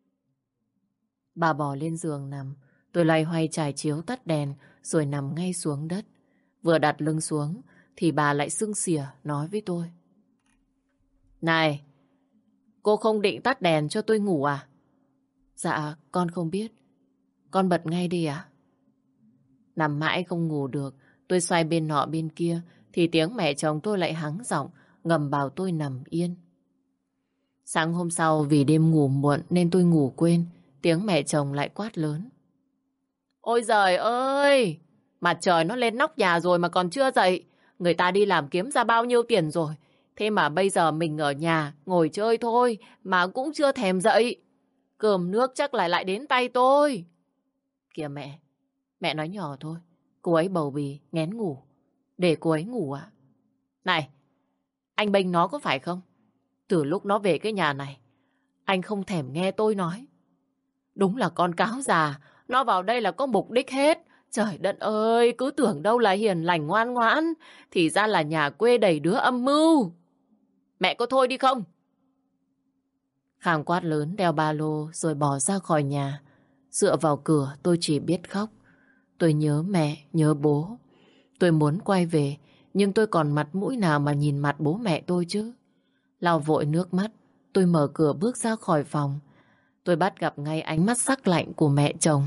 Bà bò lên giường nằm. Tôi loay hoay trải chiếu tắt đèn rồi nằm ngay xuống đất. Vừa đặt lưng xuống thì bà lại sưng xỉa nói với tôi. Này, cô không định tắt đèn cho tôi ngủ à? Dạ, con không biết. Con bật ngay đi à? Nằm mãi không ngủ được. Tôi xoay bên nọ bên kia thì tiếng mẹ chồng tôi lại hắng giọng ngầm bảo tôi nằm yên. Sáng hôm sau vì đêm ngủ muộn nên tôi ngủ quên. Tiếng mẹ chồng lại quát lớn. Ôi giời ơi! Mặt trời nó lên nóc nhà rồi mà còn chưa dậy. Người ta đi làm kiếm ra bao nhiêu tiền rồi. Thế mà bây giờ mình ở nhà ngồi chơi thôi mà cũng chưa thèm dậy. Cơm nước chắc lại lại đến tay tôi. Kìa mẹ, mẹ nói nhỏ thôi. Cô ấy bầu bì, nghén ngủ. Để cô ấy ngủ ạ. Này, anh bênh nó có phải không? Từ lúc nó về cái nhà này, anh không thèm nghe tôi nói. Đúng là con cáo già, nó vào đây là có mục đích hết. Trời đất ơi, cứ tưởng đâu là hiền lành ngoan ngoãn, thì ra là nhà quê đầy đứa âm mưu. Mẹ có thôi đi không? Khang quát lớn đeo ba lô rồi bỏ ra khỏi nhà. Dựa vào cửa tôi chỉ biết khóc. Tôi nhớ mẹ, nhớ bố. Tôi muốn quay về, nhưng tôi còn mặt mũi nào mà nhìn mặt bố mẹ tôi chứ. Lau vội nước mắt, tôi mở cửa bước ra khỏi phòng. Tôi bắt gặp ngay ánh mắt sắc lạnh của mẹ chồng.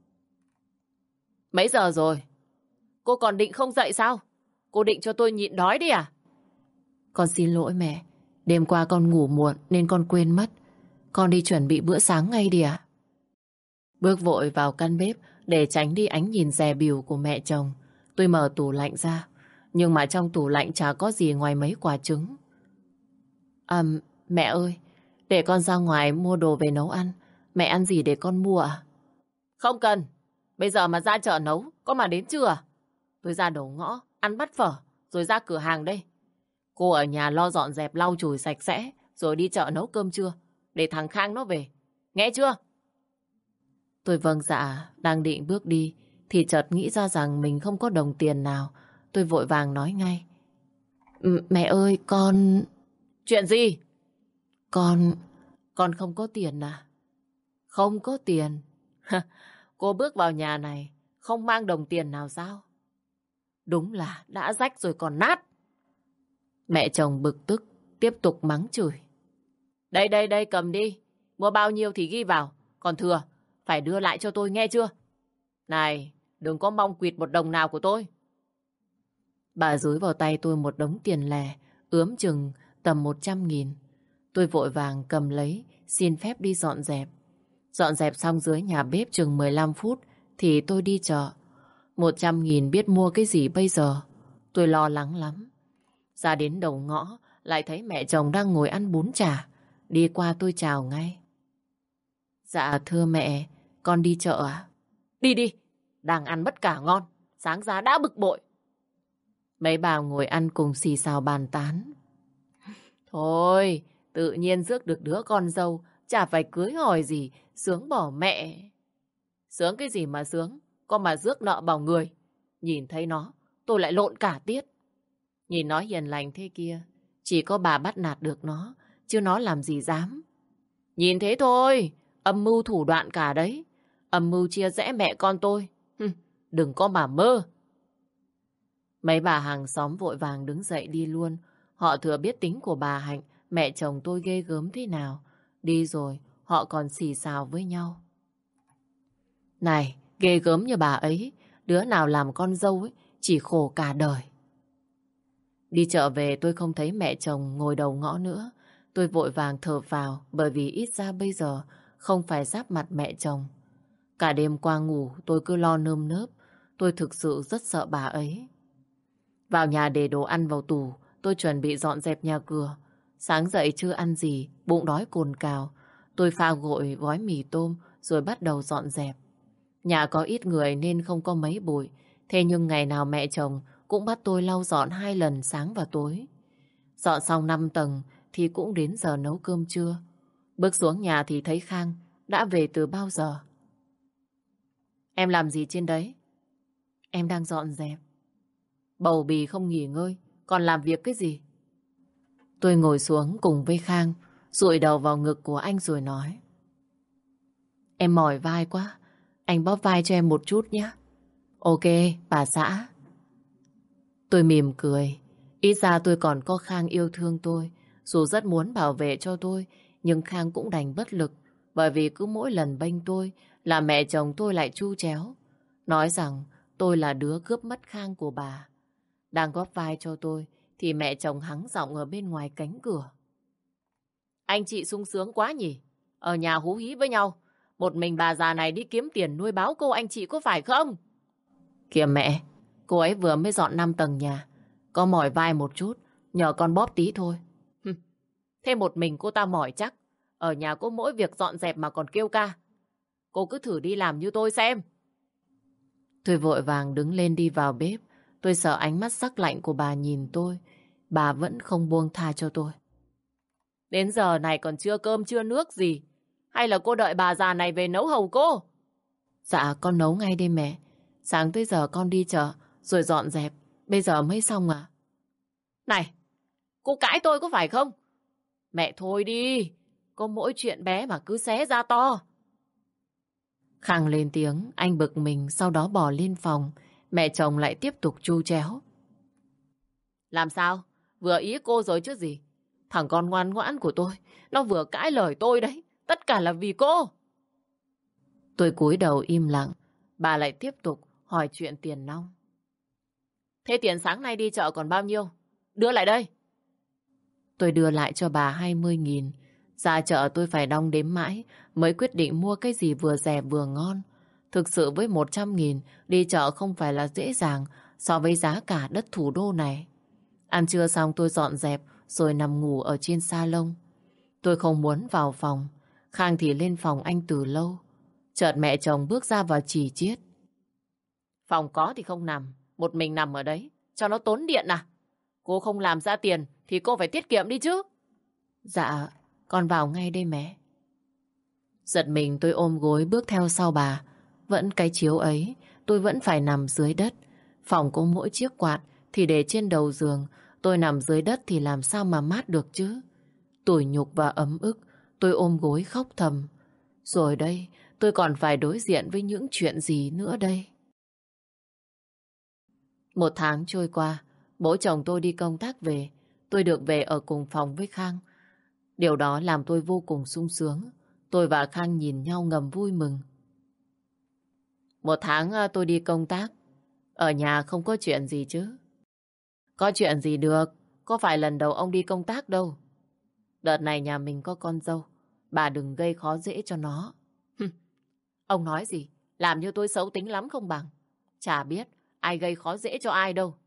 Mấy giờ rồi? Cô còn định không dậy sao? Cô định cho tôi nhịn đói đi à? Con xin lỗi mẹ. Đêm qua con ngủ muộn nên con quên mất. Con đi chuẩn bị bữa sáng ngay đi ạ. Bước vội vào căn bếp để tránh đi ánh nhìn dè bỉu của mẹ chồng. Tôi mở tủ lạnh ra. Nhưng mà trong tủ lạnh chả có gì ngoài mấy quả trứng. À, mẹ ơi, để con ra ngoài mua đồ về nấu ăn. Mẹ ăn gì để con mua à? Không cần. Bây giờ mà ra chợ nấu, có mà đến chưa à? Tôi ra đầu ngõ, ăn bát phở, rồi ra cửa hàng đây. Cô ở nhà lo dọn dẹp lau chùi sạch sẽ, rồi đi chợ nấu cơm trưa, để thằng Khang nó về. Nghe chưa? Tôi vâng dạ, đang định bước đi, thì chợt nghĩ ra rằng mình không có đồng tiền nào. Tôi vội vàng nói ngay. "Ừ, mẹ ơi, con... Chuyện gì? Con... Con không có tiền à? Không có tiền? Cô bước vào nhà này, không mang đồng tiền nào sao? Đúng là đã rách rồi còn nát. Mẹ chồng bực tức, tiếp tục mắng chửi. Đây, đây, đây, cầm đi. Mua bao nhiêu thì ghi vào. Còn thừa, phải đưa lại cho tôi nghe chưa? Này, đừng có mong quỵt một đồng nào của tôi. Bà dúi vào tay tôi một đống tiền lẻ, ướm chừng tầm một trăm nghìn. Tôi vội vàng cầm lấy, xin phép đi dọn dẹp. Dọn dẹp xong dưới nhà bếp chừng mười lăm phút thì tôi đi chợ. Một trăm nghìn biết mua cái gì bây giờ? Tôi lo lắng lắm. Ra đến đầu ngõ, lại thấy mẹ chồng đang ngồi ăn bún chả. Đi qua tôi chào ngay. Dạ thưa mẹ, con đi chợ à? Đi đi, đang ăn bất cả ngon, sáng ra đã bực bội. Mấy bà ngồi ăn cùng xì xào bàn tán. Thôi, tự nhiên rước được đứa con dâu, chả phải cưới hỏi gì, sướng bỏ mẹ. Sướng cái gì mà sướng, con mà rước nợ bảo người. Nhìn thấy nó, tôi lại lộn cả tiết. Nhìn nó hiền lành thế kia, chỉ có bà bắt nạt được nó, chứ nó làm gì dám. Nhìn thế thôi, âm mưu thủ đoạn cả đấy. Âm mưu chia rẽ mẹ con tôi. Hừm, đừng có mà mơ. Mấy bà hàng xóm vội vàng đứng dậy đi luôn. Họ thừa biết tính của bà Hạnh, mẹ chồng tôi ghê gớm thế nào. Đi rồi, họ còn xì xào với nhau. Này, ghê gớm như bà ấy, đứa nào làm con dâu ấy, chỉ khổ cả đời. Đi chợ về tôi không thấy mẹ chồng ngồi đầu ngõ nữa. Tôi vội vàng thở vào bởi vì ít ra bây giờ không phải giáp mặt mẹ chồng. Cả đêm qua ngủ tôi cứ lo nơm nớp. Tôi thực sự rất sợ bà ấy. Vào nhà để đồ ăn vào tủ, tôi chuẩn bị dọn dẹp nhà cửa. Sáng dậy chưa ăn gì, bụng đói cồn cào. Tôi pha gội gói mì tôm rồi bắt đầu dọn dẹp. Nhà có ít người nên không có mấy bụi. Thế nhưng ngày nào mẹ chồng cũng bắt tôi lau dọn hai lần sáng và tối. Dọn xong năm tầng thì cũng đến giờ nấu cơm trưa. Bước xuống nhà thì thấy Khang đã về từ bao giờ. Em làm gì trên đấy? Em đang dọn dẹp. Bầu bì không nghỉ ngơi, còn làm việc cái gì? Tôi ngồi xuống cùng với Khang, dụi đầu vào ngực của anh rồi nói. Em mỏi vai quá, anh bóp vai cho em một chút nhé. Ok, bà xã. Tôi mỉm cười. Ít ra tôi còn có Khang yêu thương tôi. Dù rất muốn bảo vệ cho tôi, nhưng Khang cũng đành bất lực. Bởi vì cứ mỗi lần bênh tôi là mẹ chồng tôi lại chu chéo. Nói rằng tôi là đứa cướp mất Khang của bà. Đang góp vai cho tôi thì mẹ chồng hắng giọng ở bên ngoài cánh cửa. Anh chị sung sướng quá nhỉ? Ở nhà hú hí với nhau. Một mình bà già này đi kiếm tiền nuôi báo cô anh chị có phải không? Kìa mẹ, cô ấy vừa mới dọn năm tầng nhà. Có mỏi vai một chút, nhờ con bóp tí thôi. Thế một mình cô ta mỏi chắc. Ở nhà có mỗi việc dọn dẹp mà còn kêu ca. Cô cứ thử đi làm như tôi xem. Tôi vội vàng đứng lên đi vào bếp. Tôi sợ ánh mắt sắc lạnh của bà nhìn tôi. Bà vẫn không buông tha cho tôi. Đến giờ này còn chưa cơm chưa nước gì. Hay là cô đợi bà già này về nấu hầu cô? Dạ con nấu ngay đây mẹ. Sáng tới giờ con đi chợ rồi dọn dẹp. Bây giờ mới xong à? Này, cô cãi tôi có phải không? Mẹ thôi đi. Có mỗi chuyện bé mà cứ xé ra to. Khang lên tiếng, anh bực mình, sau đó bỏ lên phòng. Mẹ chồng lại tiếp tục chu chéo. Làm sao? Vừa ý cô rồi chứ gì? Thằng con ngoan ngoãn của tôi, nó vừa cãi lời tôi đấy. Tất cả là vì cô. Tôi cúi đầu im lặng. Bà lại tiếp tục hỏi chuyện tiền nong. Thế tiền sáng nay đi chợ còn bao nhiêu? Đưa lại đây. Tôi đưa lại cho bà hai mươi nghìn. Ra chợ tôi phải đong đếm mãi mới quyết định mua cái gì vừa rẻ vừa ngon. Thực sự với một trăm nghìn đi chợ không phải là dễ dàng so với giá cả đất thủ đô này. Ăn trưa xong tôi dọn dẹp rồi nằm ngủ ở trên salon. Tôi không muốn vào phòng. Khang thì lên phòng anh từ lâu. Chợt mẹ chồng bước ra và chỉ chiết. Phòng có thì không nằm, một mình nằm ở đấy, cho nó tốn điện à? Cô không làm ra tiền thì cô phải tiết kiệm đi chứ. Dạ, con vào ngay đây mẹ. Giật mình tôi ôm gối bước theo sau bà. Vẫn cái chiếu ấy, tôi vẫn phải nằm dưới đất. Phòng có mỗi chiếc quạt thì để trên đầu giường. Tôi nằm dưới đất thì làm sao mà mát được chứ. Tủi nhục và ấm ức, tôi ôm gối khóc thầm. Rồi đây, tôi còn phải đối diện với những chuyện gì nữa đây? Một tháng trôi qua, bố chồng tôi đi công tác về. Tôi được về ở cùng phòng với Khang. Điều đó làm tôi vô cùng sung sướng. Tôi và Khang nhìn nhau ngầm vui mừng. Một tháng à, tôi đi công tác. Ở nhà không có chuyện gì chứ. Có chuyện gì được. Có phải lần đầu ông đi công tác đâu. Đợt này nhà mình có con dâu. Bà đừng gây khó dễ cho nó. Hừm, ông nói gì? Làm như tôi xấu tính lắm không bằng. Chả biết ai gây khó dễ cho ai đâu.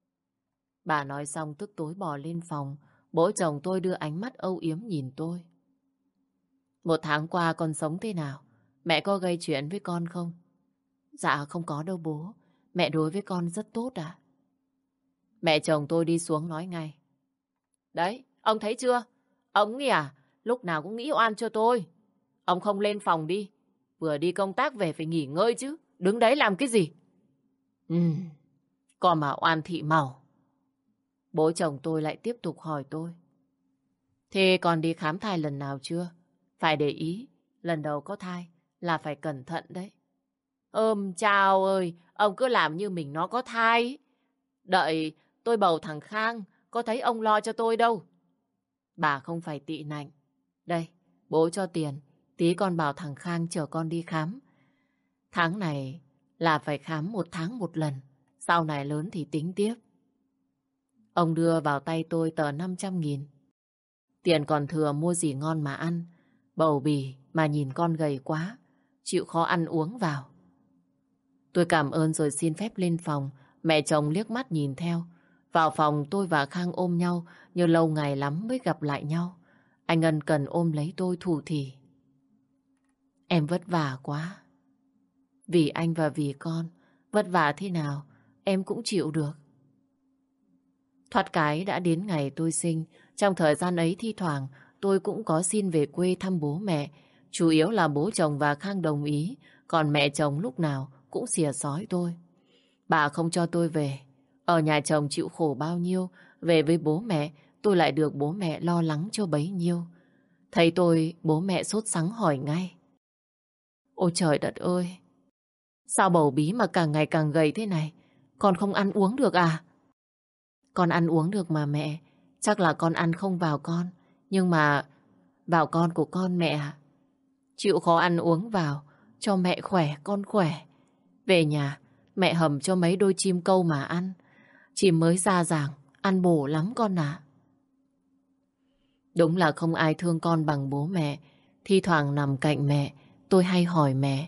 Bà nói xong tức tối bò lên phòng. Bố chồng tôi đưa ánh mắt âu yếm nhìn tôi. Một tháng qua con sống thế nào? Mẹ có gây chuyện với con không? Dạ không có đâu bố. Mẹ đối với con rất tốt à? Mẹ chồng tôi đi xuống nói ngay. Đấy, ông thấy chưa? Ông ấy à, lúc nào cũng nghĩ oan cho tôi. Ông không lên phòng đi. Vừa đi công tác về phải nghỉ ngơi chứ. Đứng đấy làm cái gì? Ừ, còn mà oan thị màu. Bố chồng tôi lại tiếp tục hỏi tôi. Thế con đi khám thai lần nào chưa? Phải để ý, lần đầu có thai là phải cẩn thận đấy. Ôm chao ơi, ông cứ làm như mình nó có thai. Đợi tôi bầu thằng Khang, có thấy ông lo cho tôi đâu. Bà không phải tị nạnh. Đây, bố cho tiền, tí con bảo thằng Khang chở con đi khám. Tháng này là phải khám một tháng một lần, sau này lớn thì tính tiếp. Ông đưa vào tay tôi tờ năm trăm nghìn. Tiền còn thừa mua gì ngon mà ăn. Bầu bì mà nhìn con gầy quá, chịu khó ăn uống vào. Tôi cảm ơn rồi xin phép lên phòng. Mẹ chồng liếc mắt nhìn theo. Vào phòng tôi và Khang ôm nhau như lâu ngày lắm mới gặp lại nhau. Anh ân cần ôm lấy tôi thủ thỉ. Em vất vả quá. Vì anh và vì con, vất vả thế nào em cũng chịu được. Thoát cái đã đến ngày tôi sinh. Trong thời gian ấy thi thoảng tôi cũng có xin về quê thăm bố mẹ. Chủ yếu là bố chồng và Khang đồng ý. Còn mẹ chồng lúc nào cũng xỉa xói tôi. Bà không cho tôi về. Ở nhà chồng chịu khổ bao nhiêu, về với bố mẹ tôi lại được bố mẹ lo lắng cho bấy nhiêu. Thấy tôi, bố mẹ sốt sắng hỏi ngay. Ôi trời đất ơi, sao bầu bí mà càng ngày càng gầy thế này? Con không ăn uống được à? Con ăn uống được mà mẹ. Chắc là con ăn không vào con. Nhưng mà vào con của con mẹ à? Chịu khó ăn uống vào, cho mẹ khỏe, con khỏe. Về nhà, mẹ hầm cho mấy đôi chim câu mà ăn. Chim mới ra ràng, ăn bổ lắm con ạ. Đúng là không ai thương con bằng bố mẹ. Thi thoảng nằm cạnh mẹ, tôi hay hỏi mẹ.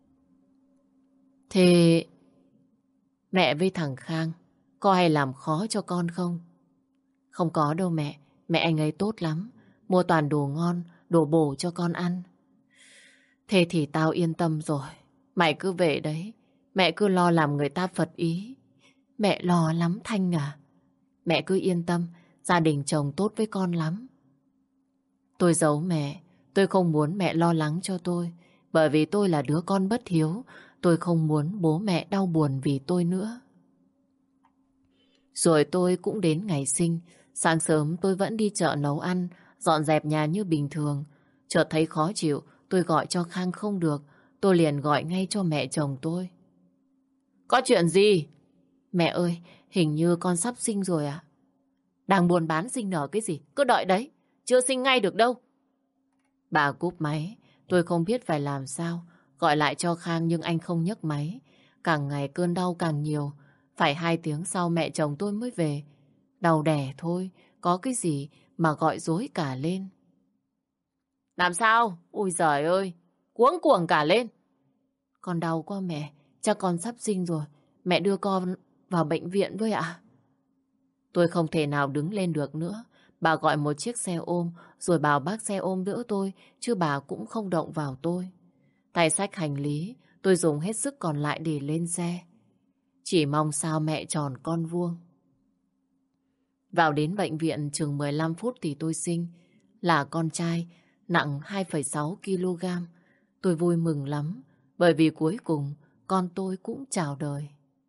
Thế mẹ với thằng Khang có hay làm khó cho con không? Không có đâu mẹ. Mẹ anh ấy tốt lắm. Mua toàn đồ ngon, đồ bổ cho con ăn. Thế thì tao yên tâm rồi. Mày cứ về đấy. Mẹ cứ lo làm người ta phật ý. Mẹ lo lắm Thanh à. Mẹ cứ yên tâm. Gia đình chồng tốt với con lắm. Tôi giấu mẹ. Tôi không muốn mẹ lo lắng cho tôi. Bởi vì tôi là đứa con bất hiếu. Tôi không muốn bố mẹ đau buồn vì tôi nữa. Rồi tôi cũng đến ngày sinh. Sáng sớm tôi vẫn đi chợ nấu ăn, dọn dẹp nhà như bình thường. Chợt thấy khó chịu, tôi gọi cho Khang không được. Tôi liền gọi ngay cho mẹ chồng tôi. Có chuyện gì? Mẹ ơi, hình như con sắp sinh rồi ạ. Đang buồn bán sinh nở cái gì? Cứ đợi đấy, chưa sinh ngay được đâu. Bà cúp máy, tôi không biết phải làm sao. Gọi lại cho Khang nhưng anh không nhấc máy. Càng ngày cơn đau càng nhiều. Phải hai tiếng sau mẹ chồng tôi mới về. Đau đẻ thôi, có cái gì mà gọi dối cả lên. Làm sao? Ui giời ơi, cuống cuồng cả lên. Con đau quá mẹ, chắc con sắp sinh rồi. Mẹ đưa con vào bệnh viện với ạ. Tôi không thể nào đứng lên được nữa. Bà gọi một chiếc xe ôm rồi bảo bác xe ôm đỡ tôi, chứ bà cũng không động vào tôi. Tay xách hành lý, tôi dùng hết sức còn lại để lên xe. Chỉ mong sao mẹ tròn con vuông. Vào đến bệnh viện chừng mười lăm phút thì tôi sinh. Là con trai, nặng hai phẩy sáu ki lô gam. Tôi vui mừng lắm, bởi vì cuối cùng con tôi cũng chào đời.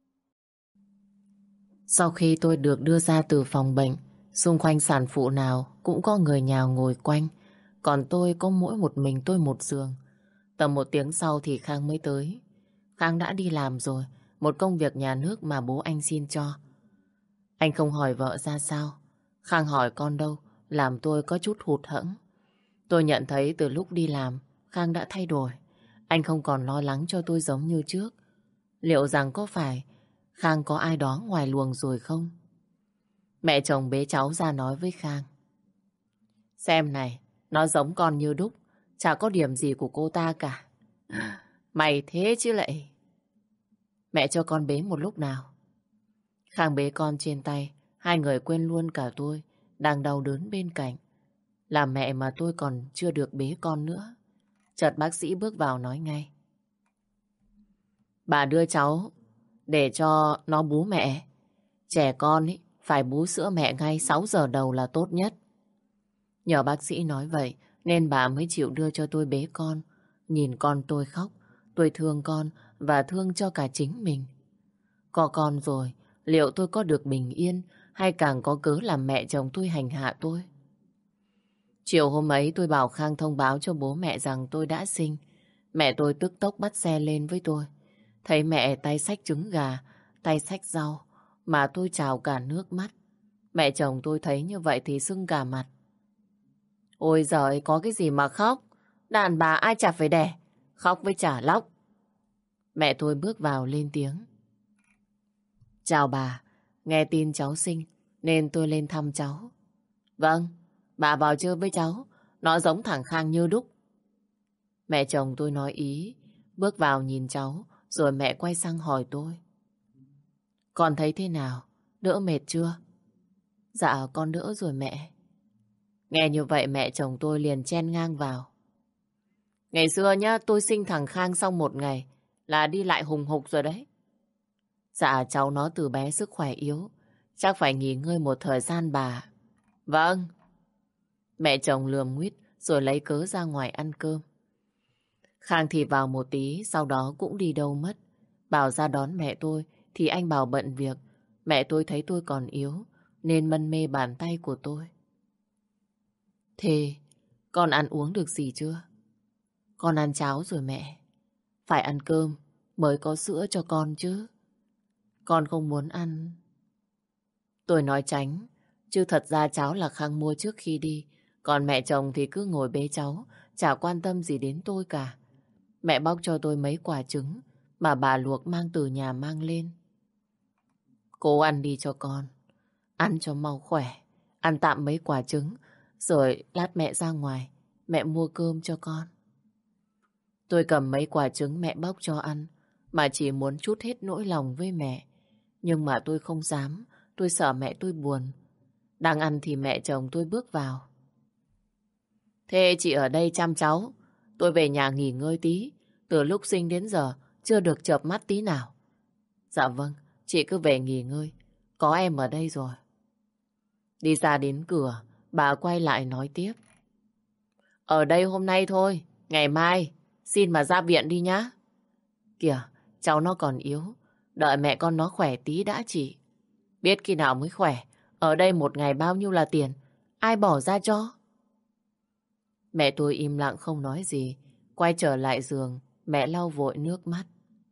Sau khi tôi được đưa ra từ phòng bệnh, xung quanh sản phụ nào cũng có người nhà ngồi quanh. Còn tôi có mỗi một mình tôi một giường. Tầm một tiếng sau thì Khang mới tới. Khang đã đi làm rồi, một công việc nhà nước mà bố anh xin cho. Anh không hỏi vợ ra sao. Khang hỏi con đâu, làm tôi có chút hụt hẫng. Tôi nhận thấy từ lúc đi làm, Khang đã thay đổi. Anh không còn lo lắng cho tôi giống như trước. Liệu rằng có phải Khang có ai đó ngoài luồng rồi không? Mẹ chồng bế cháu ra nói với Khang. Xem này, nó giống con như đúc, chả có điểm gì của cô ta cả. Mày thế chứ lại. Mẹ cho con bế một lúc nào. Khang bế con trên tay, hai người quên luôn cả tôi, đang đau đớn bên cạnh. Là mẹ mà tôi còn chưa được bế con nữa. Chợt bác sĩ bước vào nói ngay. Bà đưa cháu để cho nó bú mẹ. Trẻ con ý, phải bú sữa mẹ ngay sáu giờ đầu là tốt nhất. Nhờ bác sĩ nói vậy nên bà mới chịu đưa cho tôi bế con. Nhìn con tôi khóc, tôi thương con và thương cho cả chính mình. Có con rồi, liệu tôi có được bình yên hay càng có cớ làm mẹ chồng tôi hành hạ tôi? Chiều hôm ấy tôi bảo Khang thông báo cho bố mẹ rằng tôi đã sinh. Mẹ tôi tức tốc bắt xe lên với tôi. Thấy mẹ tay xách trứng gà, tay xách rau, mà tôi trào cả nước mắt. Mẹ chồng tôi thấy như vậy thì sưng cả mặt. Ôi giời, có cái gì mà khóc? Đàn bà ai chả phải đẻ, khóc với chả lóc. Mẹ tôi bước vào lên tiếng. Chào bà, nghe tin cháu sinh nên tôi lên thăm cháu. Vâng, bà vào chơi với cháu, nó giống thằng Khang như đúc. Mẹ chồng tôi nói ý, bước vào nhìn cháu, rồi mẹ quay sang hỏi tôi. Con thấy thế nào? Đỡ mệt chưa? Dạ, con đỡ rồi mẹ. Nghe như vậy mẹ chồng tôi liền chen ngang vào. Ngày xưa nhá, tôi sinh thằng Khang xong một ngày là đi lại hùng hục rồi đấy. Dạ, cháu nó từ bé sức khỏe yếu, chắc phải nghỉ ngơi một thời gian bà. Vâng. Mẹ chồng lườm nguýt rồi lấy cớ ra ngoài ăn cơm. Khang thì vào một tí, sau đó cũng đi đâu mất. Bảo ra đón mẹ tôi thì anh bảo bận việc. Mẹ tôi thấy tôi còn yếu nên mân mê bàn tay của tôi. Thế con ăn uống được gì chưa? Con ăn cháo rồi mẹ. Phải ăn cơm mới có sữa cho con chứ. Con không muốn ăn. Tôi nói tránh, chứ thật ra cháo là Khang mua trước khi đi. Còn mẹ chồng thì cứ ngồi bế cháu, chả quan tâm gì đến tôi cả. Mẹ bóc cho tôi mấy quả trứng mà bà luộc mang từ nhà mang lên. Cố ăn đi cho con, ăn cho mau khỏe. Ăn tạm mấy quả trứng, rồi lát mẹ ra ngoài, mẹ mua cơm cho con. Tôi cầm mấy quả trứng mẹ bóc cho ăn, mà chỉ muốn trút hết nỗi lòng với mẹ. Nhưng mà tôi không dám, tôi sợ mẹ tôi buồn. Đang ăn thì mẹ chồng tôi bước vào. Thế chị ở đây chăm cháu, tôi về nhà nghỉ ngơi tí. Từ lúc sinh đến giờ, chưa được chợp mắt tí nào. Dạ vâng, chị cứ về nghỉ ngơi, có em ở đây rồi. Đi ra đến cửa, bà quay lại nói tiếp. Ở đây hôm nay thôi, ngày mai, xin mà ra viện đi nhá. Kìa, cháu nó còn yếu, đợi mẹ con nó khỏe tí đã chị. Biết khi nào mới khỏe, ở đây một ngày bao nhiêu là tiền, ai bỏ ra cho? Mẹ tôi im lặng không nói gì, quay trở lại giường, mẹ lau vội nước mắt.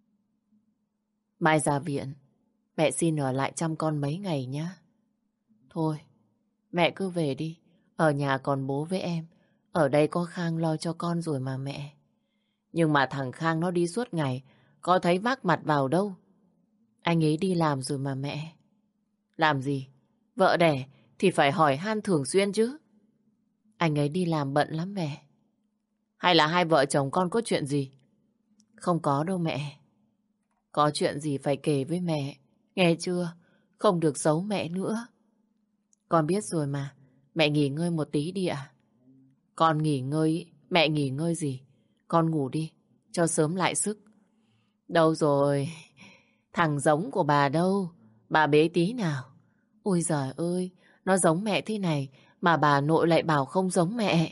Mai ra viện, mẹ xin ở lại chăm con mấy ngày nhá. Thôi, mẹ cứ về đi, ở nhà còn bố với em, ở đây có Khang lo cho con rồi mà mẹ. Nhưng mà thằng Khang nó đi suốt ngày, có thấy vác mặt vào đâu. Anh ấy đi làm rồi mà mẹ. Làm gì? Vợ đẻ thì phải hỏi han thường xuyên chứ. Anh ấy đi làm bận lắm mẹ. Hay là hai vợ chồng con có chuyện gì? Không có đâu mẹ. Có chuyện gì phải kể với mẹ, nghe chưa? Không được giấu mẹ nữa. Con biết rồi mà, Mẹ nghỉ ngơi một tí đi ạ. Con nghỉ ngơi, mẹ nghỉ ngơi gì? Con ngủ đi, cho sớm lại sức. Đâu rồi? Thằng giống của bà đâu? Bà bế tí nào. Ôi giời ơi, nó giống mẹ thế này mà bà nội lại bảo không giống mẹ.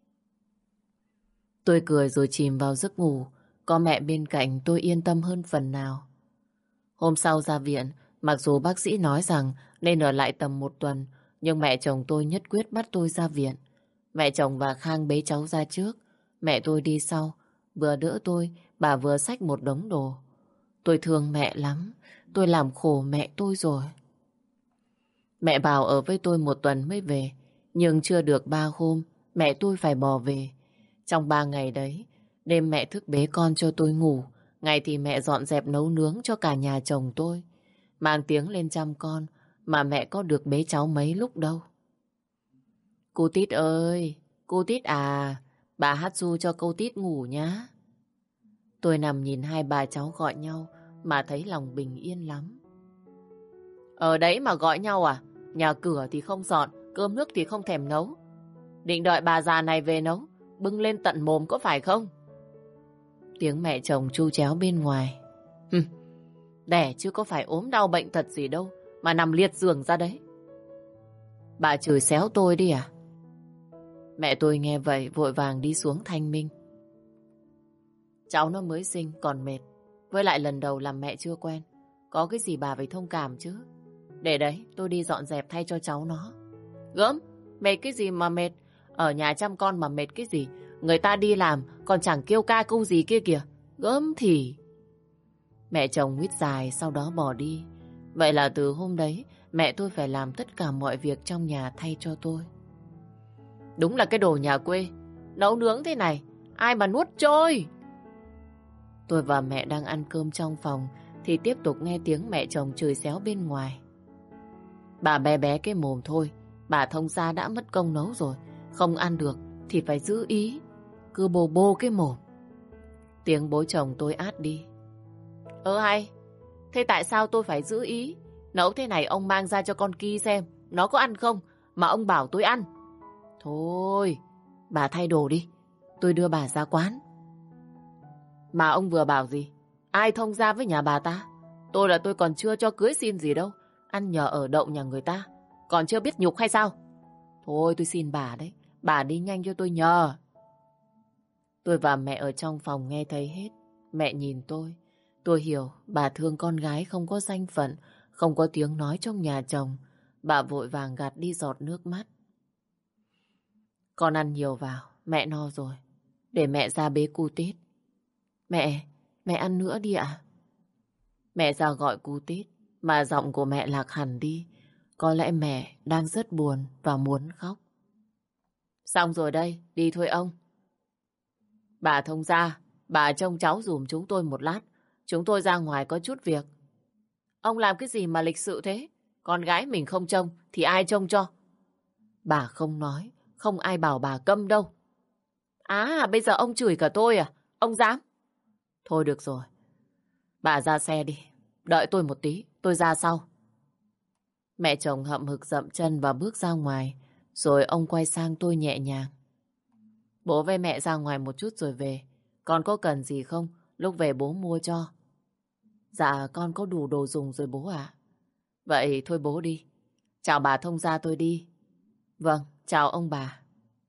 Tôi cười rồi chìm vào giấc ngủ. Có mẹ bên cạnh tôi yên tâm hơn phần nào. Hôm sau ra viện, mặc dù bác sĩ nói rằng nên ở lại tầm một tuần, nhưng mẹ chồng tôi nhất quyết bắt tôi ra viện. Mẹ chồng và Khang bế cháu ra trước, mẹ tôi đi sau. Vừa đỡ tôi, bà vừa xách một đống đồ. Tôi thương mẹ lắm, tôi làm khổ mẹ tôi rồi. Mẹ bảo ở với tôi một tuần mới về, nhưng chưa được ba hôm, mẹ tôi phải bỏ về. Trong ba ngày đấy, đêm mẹ thức bế con cho tôi ngủ, ngày thì mẹ dọn dẹp nấu nướng cho cả nhà chồng tôi. Mang tiếng lên chăm con, mà mẹ có được bế cháu mấy lúc đâu. Cô Tít ơi, cô Tít à, bà hát ru cho cô Tít ngủ nhá. Tôi nằm nhìn hai bà cháu gọi nhau, mà thấy lòng bình yên lắm. Ở đấy mà gọi nhau à? Nhà cửa thì không dọn, cơm nước thì không thèm nấu. Định đợi bà già này về nấu, bưng lên tận mồm có phải không? Tiếng mẹ chồng chu chéo bên ngoài. Hừm, đẻ chứ có phải ốm đau bệnh tật gì đâu, mà nằm liệt giường ra đấy. Bà chửi xéo tôi đi à? Mẹ tôi nghe vậy vội vàng đi xuống thanh minh. Cháu nó mới sinh còn mệt, với lại lần đầu làm mẹ chưa quen, có cái gì bà phải thông cảm chứ. Để đấy, tôi đi dọn dẹp thay cho cháu nó. Gớm, mệt cái gì mà mệt? Ở nhà chăm con mà mệt cái gì? Người ta đi làm còn chẳng kêu ca câu gì kia kìa. Gớm thì... Mẹ chồng huýt dài sau đó bỏ đi. Vậy là từ hôm đấy, mẹ tôi phải làm tất cả mọi việc trong nhà thay cho tôi. Đúng là cái đồ nhà quê. Nấu nướng thế này, ai mà nuốt trôi. Tôi và mẹ đang ăn cơm trong phòng, thì tiếp tục nghe tiếng mẹ chồng chửi xéo bên ngoài. Bà bé bé cái mồm thôi, bà thông gia đã mất công nấu rồi, không ăn được thì phải giữ ý, cứ bô bô cái mồm. Tiếng bố chồng tôi át đi. Ơ hay, thế tại sao tôi phải giữ ý? Nấu thế này ông mang ra cho con Ki xem, nó có ăn không, mà ông bảo tôi ăn. Thôi, bà thay đồ đi, tôi đưa bà ra quán. Mà ông vừa bảo gì? Ai thông gia với nhà bà ta? Tôi là tôi còn chưa cho cưới xin gì đâu, ăn nhờ ở đậu nhà người ta, còn chưa biết nhục hay sao? Thôi tôi xin bà đấy, bà đi nhanh cho tôi nhờ. Tôi và mẹ ở trong phòng nghe thấy hết. Mẹ nhìn tôi. Tôi hiểu bà thương con gái không có danh phận, không có tiếng nói trong nhà chồng. Bà vội vàng gạt đi giọt nước mắt. Con ăn nhiều vào, mẹ no rồi. Để mẹ ra bế cu Tít. Mẹ, mẹ ăn nữa đi ạ. Mẹ ra gọi cu Tít, mà giọng của mẹ lạc hẳn đi. Có lẽ mẹ đang rất buồn và muốn khóc. Xong rồi đây, đi thôi ông. Bà thông gia, bà trông cháu dùm chúng tôi một lát. Chúng tôi ra ngoài có chút việc. Ông làm cái gì mà lịch sự thế? Con gái mình không trông thì ai trông cho? Bà không nói, không ai bảo bà câm đâu. À, bây giờ ông chửi cả tôi à? Ông dám? Thôi được rồi. Bà ra xe đi. Đợi tôi một tí, tôi ra sau. Mẹ chồng hậm hực dậm chân và bước ra ngoài. Rồi ông quay sang tôi nhẹ nhàng. Bố với mẹ ra ngoài một chút rồi về. Con có cần gì không? Lúc về bố mua cho. Dạ con có đủ đồ dùng rồi bố ạ. Vậy thôi bố đi. Chào bà thông gia tôi đi. Vâng, chào ông bà.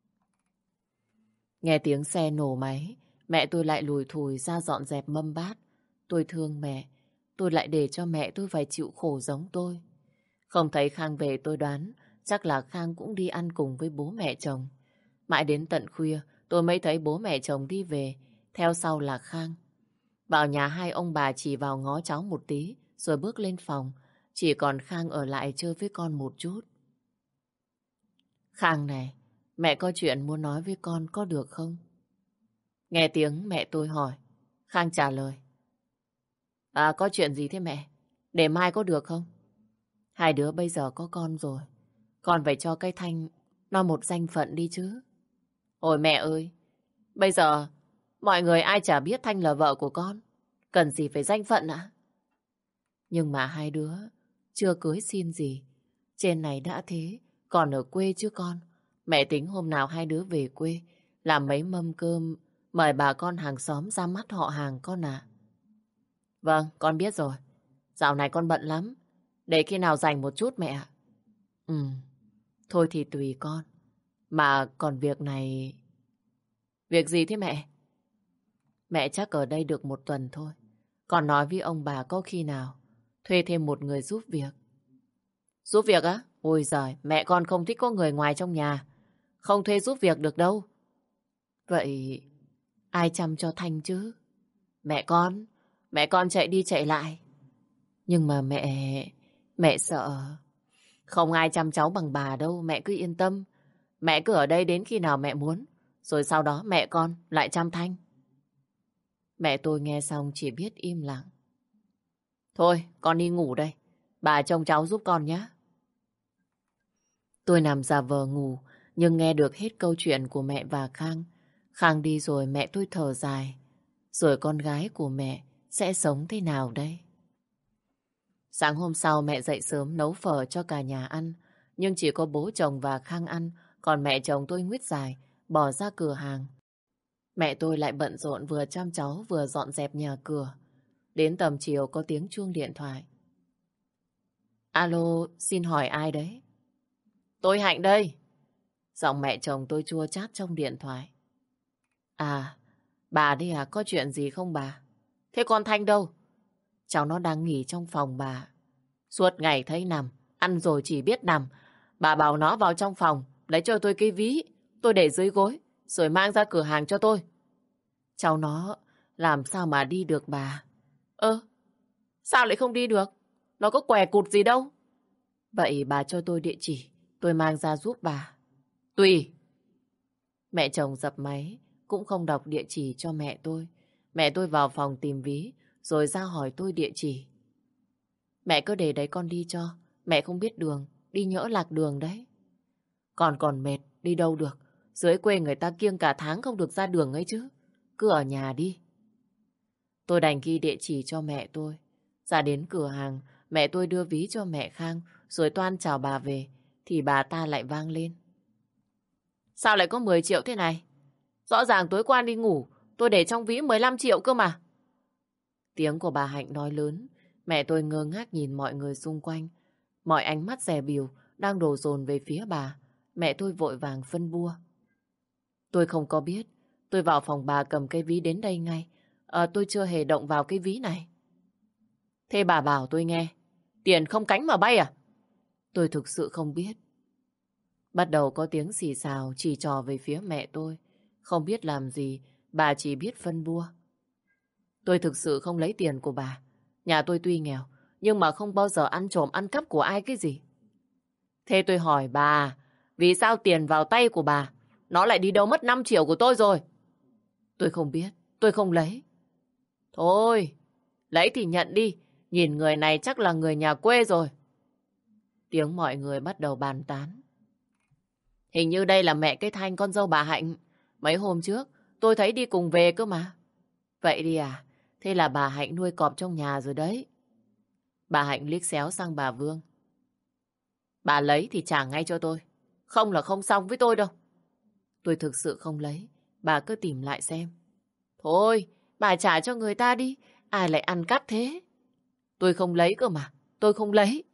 Nghe tiếng xe nổ máy, mẹ tôi lại lùi thùi ra dọn dẹp mâm bát. Tôi thương mẹ, tôi lại để cho mẹ tôi phải chịu khổ giống tôi. Không thấy Khang về tôi đoán, chắc là Khang cũng đi ăn cùng với bố mẹ chồng. Mãi đến tận khuya, tôi mới thấy bố mẹ chồng đi về, theo sau là Khang. Vào nhà hai ông bà chỉ vào ngó cháu một tí, rồi bước lên phòng. Chỉ còn Khang ở lại chơi với con một chút. Khang này, mẹ có chuyện muốn nói với con có được không? Nghe tiếng mẹ tôi hỏi, Khang trả lời. À, có chuyện gì thế mẹ? Để mai có được không? Hai đứa bây giờ có con rồi. Con phải cho cái Thanh nó một danh phận đi chứ. Ôi mẹ ơi, bây giờ mọi người ai chả biết Thanh là vợ của con. Cần gì phải danh phận ạ? Nhưng mà hai đứa chưa cưới xin gì. Trên này đã thế, Còn ở quê chứ con. Mẹ tính hôm nào hai đứa về quê, làm mấy mâm cơm, mời bà con hàng xóm ra mắt họ hàng con à. Vâng, con biết rồi. Dạo này con bận lắm. Để khi nào rảnh một chút mẹ ạ. Ừ, thôi thì tùy con. Mà còn việc này... Việc gì thế mẹ? Mẹ chắc ở đây được một tuần thôi. Còn nói với ông bà có khi nào thuê thêm một người giúp việc. Giúp việc á? Ôi giời, mẹ con không thích có người ngoài trong nhà. Không thuê giúp việc được đâu. Vậy ai chăm cho Thanh chứ? Mẹ con, mẹ con chạy đi chạy lại. Nhưng mà mẹ, mẹ sợ. Không ai chăm cháu bằng bà đâu, mẹ cứ yên tâm. Mẹ cứ ở đây đến khi nào mẹ muốn. Rồi sau đó mẹ con lại chăm Thanh. Mẹ tôi nghe xong chỉ biết im lặng. Thôi, con đi ngủ đây. Bà trông cháu giúp con nhé. Tôi nằm giả vờ ngủ, nhưng nghe được hết câu chuyện của mẹ và Khang. Khang đi rồi mẹ tôi thở dài. Rồi con gái của mẹ sẽ sống thế nào đây? Sáng hôm sau mẹ dậy sớm nấu phở cho cả nhà ăn. Nhưng chỉ có bố chồng và Khang ăn, còn mẹ chồng tôi nguyết dài, bỏ ra cửa hàng. Mẹ tôi lại bận rộn vừa chăm cháu vừa dọn dẹp nhà cửa. Đến tầm chiều có tiếng chuông điện thoại. Alo, xin hỏi ai đấy? Tôi Hạnh đây. Giọng mẹ chồng tôi chua chát trong điện thoại. À, bà đây à, có chuyện gì không bà? Thế con Thanh đâu? Cháu nó đang nghỉ trong phòng bà. Suốt ngày thấy nằm, ăn rồi chỉ biết nằm. Bà bảo nó vào trong phòng, lấy cho tôi cái ví, tôi để dưới gối, rồi mang ra cửa hàng cho tôi. Cháu nó làm sao mà đi được bà? Ơ, sao lại không đi được? Nó có què cụt gì đâu. Vậy bà cho tôi địa chỉ, tôi mang ra giúp bà. Tùy. Mẹ chồng dập máy, cũng không đọc địa chỉ cho mẹ tôi. Mẹ tôi vào phòng tìm ví, rồi ra hỏi tôi địa chỉ. Mẹ cứ để đấy con đi cho. Mẹ không biết đường, đi nhỡ lạc đường đấy. Còn còn mệt, đi đâu được. Dưới quê người ta kiêng cả tháng không được ra đường ấy chứ. Cứ ở nhà đi. Tôi đành ghi địa chỉ cho mẹ tôi. Ra đến cửa hàng, mẹ tôi đưa ví cho mẹ Khang, rồi toan chào bà về, thì bà ta lại vang lên. Sao lại có mười triệu thế này? Rõ ràng tối qua đi ngủ, tôi để trong ví mười lăm triệu cơ mà. Tiếng của bà Hạnh nói lớn, mẹ tôi ngơ ngác nhìn mọi người xung quanh. Mọi ánh mắt dè bìu đang đổ dồn về phía bà. Mẹ tôi vội vàng phân bua. Tôi không có biết. Tôi vào phòng bà cầm cái ví đến đây ngay. À, tôi chưa hề động vào cái ví này. Thế bà bảo tôi nghe, tiền không cánh mà bay à? Tôi thực sự không biết. Bắt đầu có tiếng xì xào chỉ trò về phía mẹ tôi. Không biết làm gì, bà chỉ biết phân bua. Tôi thực sự không lấy tiền của bà. Nhà tôi tuy nghèo, nhưng mà không bao giờ ăn trộm ăn cắp của ai cái gì. Thế tôi hỏi bà, vì sao tiền vào tay của bà, nó lại đi đâu mất năm triệu của tôi rồi? Tôi không biết, tôi không lấy. Thôi, lấy thì nhận đi, nhìn người này chắc là người nhà quê rồi. Tiếng mọi người bắt đầu bàn tán. Hình như đây là mẹ cái Thanh con dâu bà Hạnh. Mấy hôm trước, tôi thấy đi cùng về cơ mà. Vậy đi à, thế là bà Hạnh nuôi cọp trong nhà rồi đấy. Bà Hạnh liếc xéo sang bà Vương. Bà lấy thì trả ngay cho tôi. Không là không xong với tôi đâu. Tôi thực sự không lấy. Bà cứ tìm lại xem. Thôi, bà trả cho người ta đi. Ai lại ăn cắp thế? Tôi không lấy cơ mà. Tôi không lấy.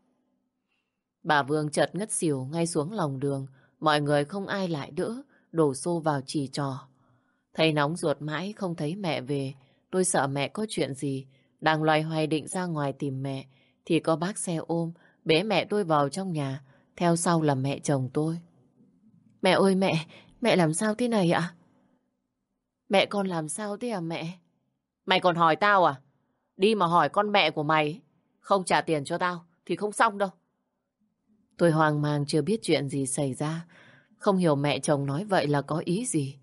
Bà Vương chợt ngất xỉu ngay xuống lòng đường. Mọi người không ai lại đỡ. Đổ xô vào chỉ trò. Thấy nóng ruột mãi không thấy mẹ về. Tôi sợ mẹ có chuyện gì. Đang loay hoay định ra ngoài tìm mẹ. Thì có bác xe ôm bế mẹ tôi vào trong nhà. Theo sau là mẹ chồng tôi. Mẹ ơi mẹ, mẹ làm sao thế này ạ? Mẹ con làm sao thế à mẹ? Mày còn hỏi tao à? Đi mà hỏi con mẹ của mày. Không trả tiền cho tao thì không xong đâu. Tôi hoang mang chưa biết chuyện gì xảy ra. Không hiểu mẹ chồng nói vậy là có ý gì.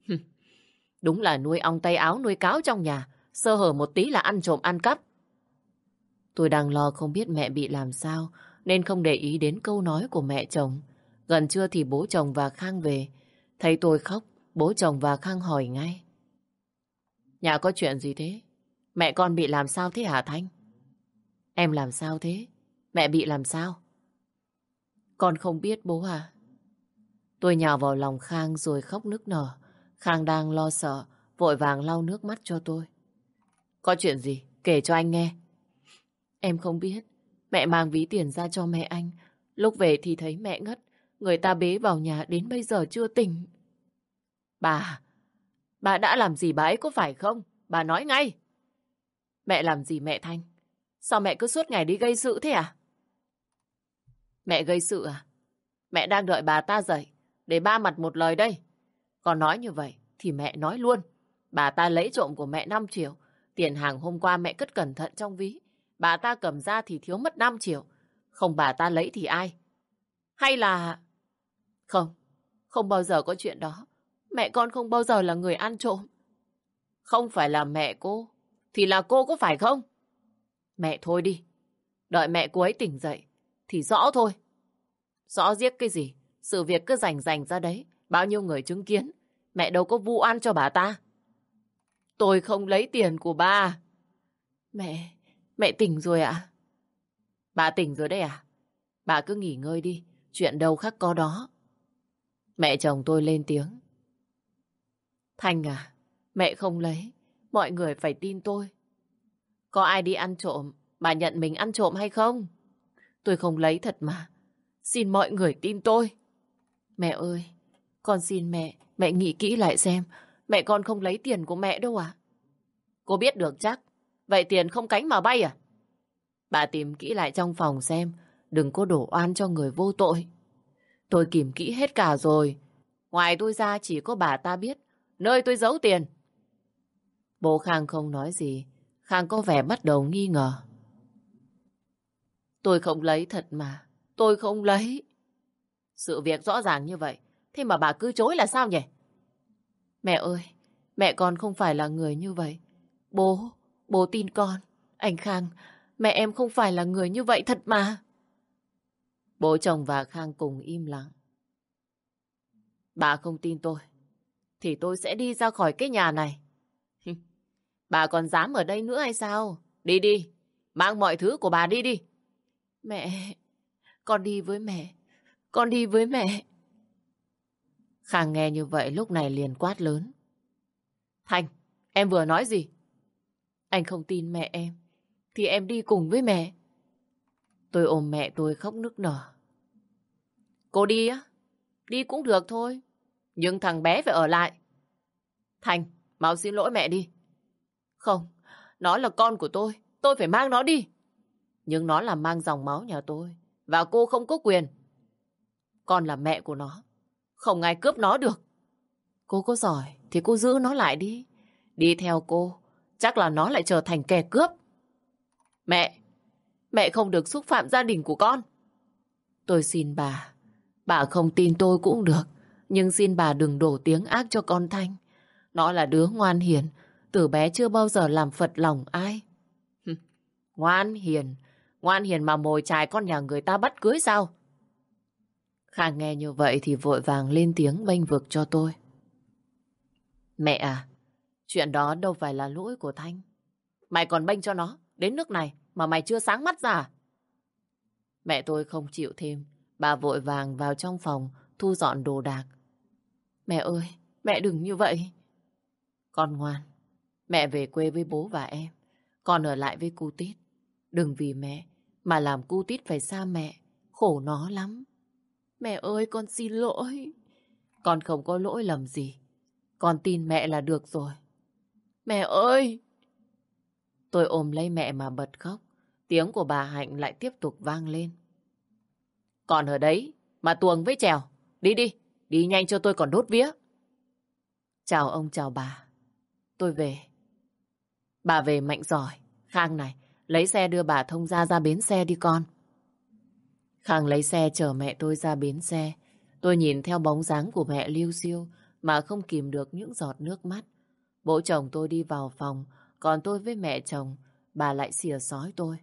Đúng là nuôi ong tay áo nuôi cáo trong nhà. Sơ hở một tí là ăn trộm ăn cắp. Tôi đang lo không biết mẹ bị làm sao nên không để ý đến câu nói của mẹ chồng. Gần trưa thì bố chồng và Khang về. Thấy tôi khóc, bố chồng và Khang hỏi ngay. Nhà có chuyện gì thế? Mẹ con bị làm sao thế hả Thanh? Em làm sao thế? Mẹ bị làm sao? Con không biết bố à. Tôi nhào vào lòng Khang rồi khóc nức nở. Khang đang lo sợ, vội vàng lau nước mắt cho tôi. Có chuyện gì? Kể cho anh nghe. Em không biết. Mẹ mang ví tiền ra cho mẹ anh. Lúc về thì thấy mẹ ngất. Người ta bế vào nhà đến bây giờ chưa tỉnh. Bà, bà đã làm gì bà ấy có phải không? Bà nói ngay. Mẹ làm gì mẹ Thanh? Sao mẹ cứ suốt ngày đi gây sự thế à? Mẹ gây sự à? Mẹ đang đợi bà ta dậy để ba mặt một lời đây. Còn nói như vậy thì mẹ nói luôn. Bà ta lấy trộm của mẹ năm triệu. Tiền hàng hôm qua mẹ cất cẩn thận trong ví. Bà ta cầm ra thì thiếu mất năm triệu. Không bà ta lấy thì ai? Hay là... Không, không bao giờ có chuyện đó. Mẹ con không bao giờ là người ăn trộm. Không phải là mẹ cô, thì là cô có phải không? Mẹ thôi đi. Đợi mẹ cô ấy tỉnh dậy thì rõ thôi. Rõ giết cái gì? Sự việc cứ rành rành ra đấy. Bao nhiêu người chứng kiến. Mẹ đâu có vu oan cho bà ta. Tôi không lấy tiền của bà. Mẹ, mẹ tỉnh rồi ạ? Bà tỉnh rồi đấy à? Bà cứ nghỉ ngơi đi. Chuyện đâu khắc có đó. Mẹ chồng tôi lên tiếng. Thanh à, mẹ không lấy. Mọi người phải tin tôi. Có ai đi ăn trộm, bà nhận mình ăn trộm hay không? Tôi không lấy thật mà. Xin mọi người tin tôi. Mẹ ơi, con xin mẹ, mẹ nghĩ kỹ lại xem. Mẹ con không lấy tiền của mẹ đâu à? Cô biết được chắc. Vậy tiền không cánh mà bay à? Bà tìm kỹ lại trong phòng xem. Đừng có đổ oan cho người vô tội. Tôi kiểm kỹ hết cả rồi. Ngoài tôi ra chỉ có bà ta biết nơi tôi giấu tiền. Bố Khang không nói gì. Khang có vẻ bắt đầu nghi ngờ. Tôi không lấy thật mà. Tôi không lấy. Sự việc rõ ràng như vậy. Thế mà bà cứ chối là sao nhỉ? Mẹ ơi, mẹ con không phải là người như vậy. Bố, bố tin con. Anh Khang, mẹ em không phải là người như vậy thật mà. Bố chồng và Khang cùng im lặng. Bà không tin tôi, thì tôi sẽ đi ra khỏi cái nhà này. Bà còn dám ở đây nữa hay sao? Đi đi, mang mọi thứ của bà đi đi. Mẹ, con đi với mẹ. Con đi với mẹ. Khang nghe như vậy lúc này liền quát lớn. Thanh, em vừa nói gì? Anh không tin mẹ em, thì em đi cùng với mẹ. Tôi ôm mẹ tôi khóc nức nở. Cô đi á? Đi cũng được thôi. Nhưng thằng bé phải ở lại. Thanh, mau xin lỗi mẹ đi. Không, nó là con của tôi. Tôi phải mang nó đi. Nhưng nó là mang dòng máu nhà tôi. Và cô không có quyền. Con là mẹ của nó. Không ai cướp nó được. Cô có giỏi thì cô giữ nó lại đi. Đi theo cô, chắc là nó lại trở thành kẻ cướp. Mẹ, mẹ không được xúc phạm gia đình của con. Tôi xin bà. Bà không tin tôi cũng được. Nhưng xin bà đừng đổ tiếng ác cho con Thanh. Nó là đứa ngoan hiền. Từ bé chưa bao giờ làm phật lòng ai. Ngoan hiền. Ngoan hiền mà mồi chài con nhà người ta bắt cưới sao? Khang nghe như vậy thì vội vàng lên tiếng bênh vực cho tôi. Mẹ à, chuyện đó đâu phải là lỗi của Thanh. Mày còn bênh cho nó đến nước này mà mày chưa sáng mắt ra à? Mẹ tôi không chịu thêm. Bà vội vàng vào trong phòng thu dọn đồ đạc. Mẹ ơi, mẹ đừng như vậy. Con ngoan, mẹ về quê với bố và em. Con ở lại với cu Tít. Đừng vì mẹ mà làm cu Tít phải xa mẹ. Khổ nó lắm. Mẹ ơi, con xin lỗi. Con không có lỗi lầm gì. Con tin mẹ là được rồi. Mẹ ơi! Tôi ôm lấy mẹ mà bật khóc. Tiếng của bà Hạnh lại tiếp tục vang lên. Còn ở đấy mà tuồng với trèo. Đi đi, đi nhanh cho tôi còn đốt vía. Chào ông chào bà. Tôi về. Bà về mạnh giỏi. Khang này, lấy xe đưa bà Thông Gia ra bến xe đi con. Khang lấy xe chở mẹ tôi ra bến xe. Tôi nhìn theo bóng dáng của mẹ liêu xiêu mà không kìm được những giọt nước mắt. Bố chồng tôi đi vào phòng, còn tôi với mẹ chồng, bà lại xỉa xói tôi.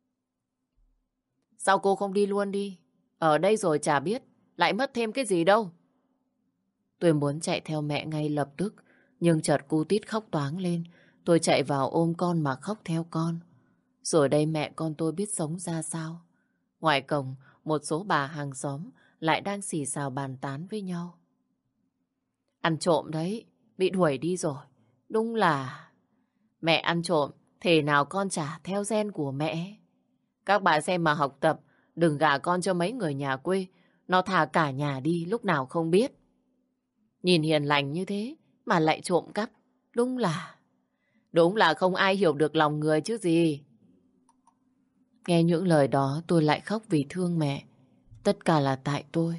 Sao cô không đi luôn đi? Ở đây rồi chả biết, lại mất thêm cái gì đâu. Tôi muốn chạy theo mẹ ngay lập tức, nhưng chợt cu Tít khóc toáng lên. Tôi chạy vào ôm con mà khóc theo con. Rồi đây mẹ con tôi biết sống ra sao. Ngoài cổng, một số bà hàng xóm lại đang xì xào bàn tán với nhau. Ăn trộm đấy, bị đuổi đi rồi. Đúng là mẹ ăn trộm, thể nào con chả theo gen của mẹ. Các bà xem mà học tập, đừng gả con cho mấy người nhà quê. Nó thả cả nhà đi lúc nào không biết. Nhìn hiền lành như thế mà lại trộm cắp. Đúng là... Đúng là không ai hiểu được lòng người chứ gì. Nghe những lời đó tôi lại khóc vì thương mẹ. Tất cả là tại tôi.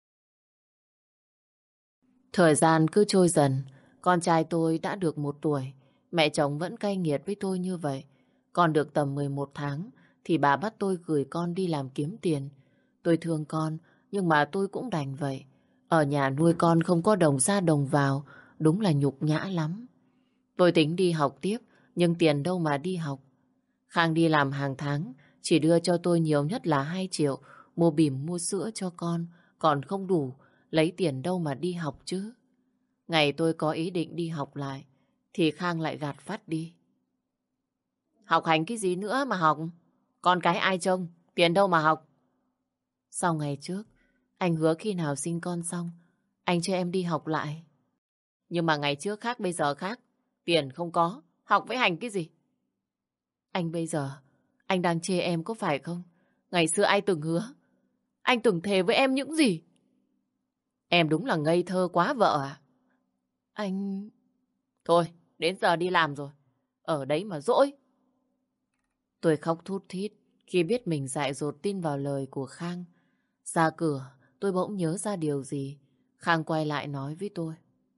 Thời gian cứ trôi dần. Con trai tôi đã được một tuổi. Mẹ chồng vẫn cay nghiệt với tôi như vậy. Còn được tầm mười một tháng thì bà bắt tôi gửi con đi làm kiếm tiền. Tôi thương con nhưng mà tôi cũng đành vậy. Ở nhà nuôi con không có đồng ra đồng vào. Đúng là nhục nhã lắm. Tôi tính đi học tiếp nhưng tiền đâu mà đi học. Khang đi làm hàng tháng chỉ đưa cho tôi nhiều nhất là hai triệu mua bỉm mua sữa cho con. Còn không đủ, lấy tiền đâu mà đi học chứ. Ngày tôi có ý định đi học lại thì Khang lại gạt phắt đi. Học hành cái gì nữa mà học? Con cái ai trông? Tiền đâu mà học? Sau ngày trước, anh hứa khi nào sinh con xong, anh cho em đi học lại. Nhưng mà ngày trước khác bây giờ khác. Tiền không có, học với hành cái gì? Anh bây giờ, anh đang chê em có phải không? Ngày xưa ai từng hứa? Anh từng thề với em những gì? Em đúng là ngây thơ quá vợ à? Anh... Thôi, đến giờ đi làm rồi. Ở đấy mà dỗi. Tôi khóc thút thít khi biết mình dại dột tin vào lời của Khang. Ra cửa, tôi bỗng nhớ ra điều gì. Khang quay lại nói với tôi.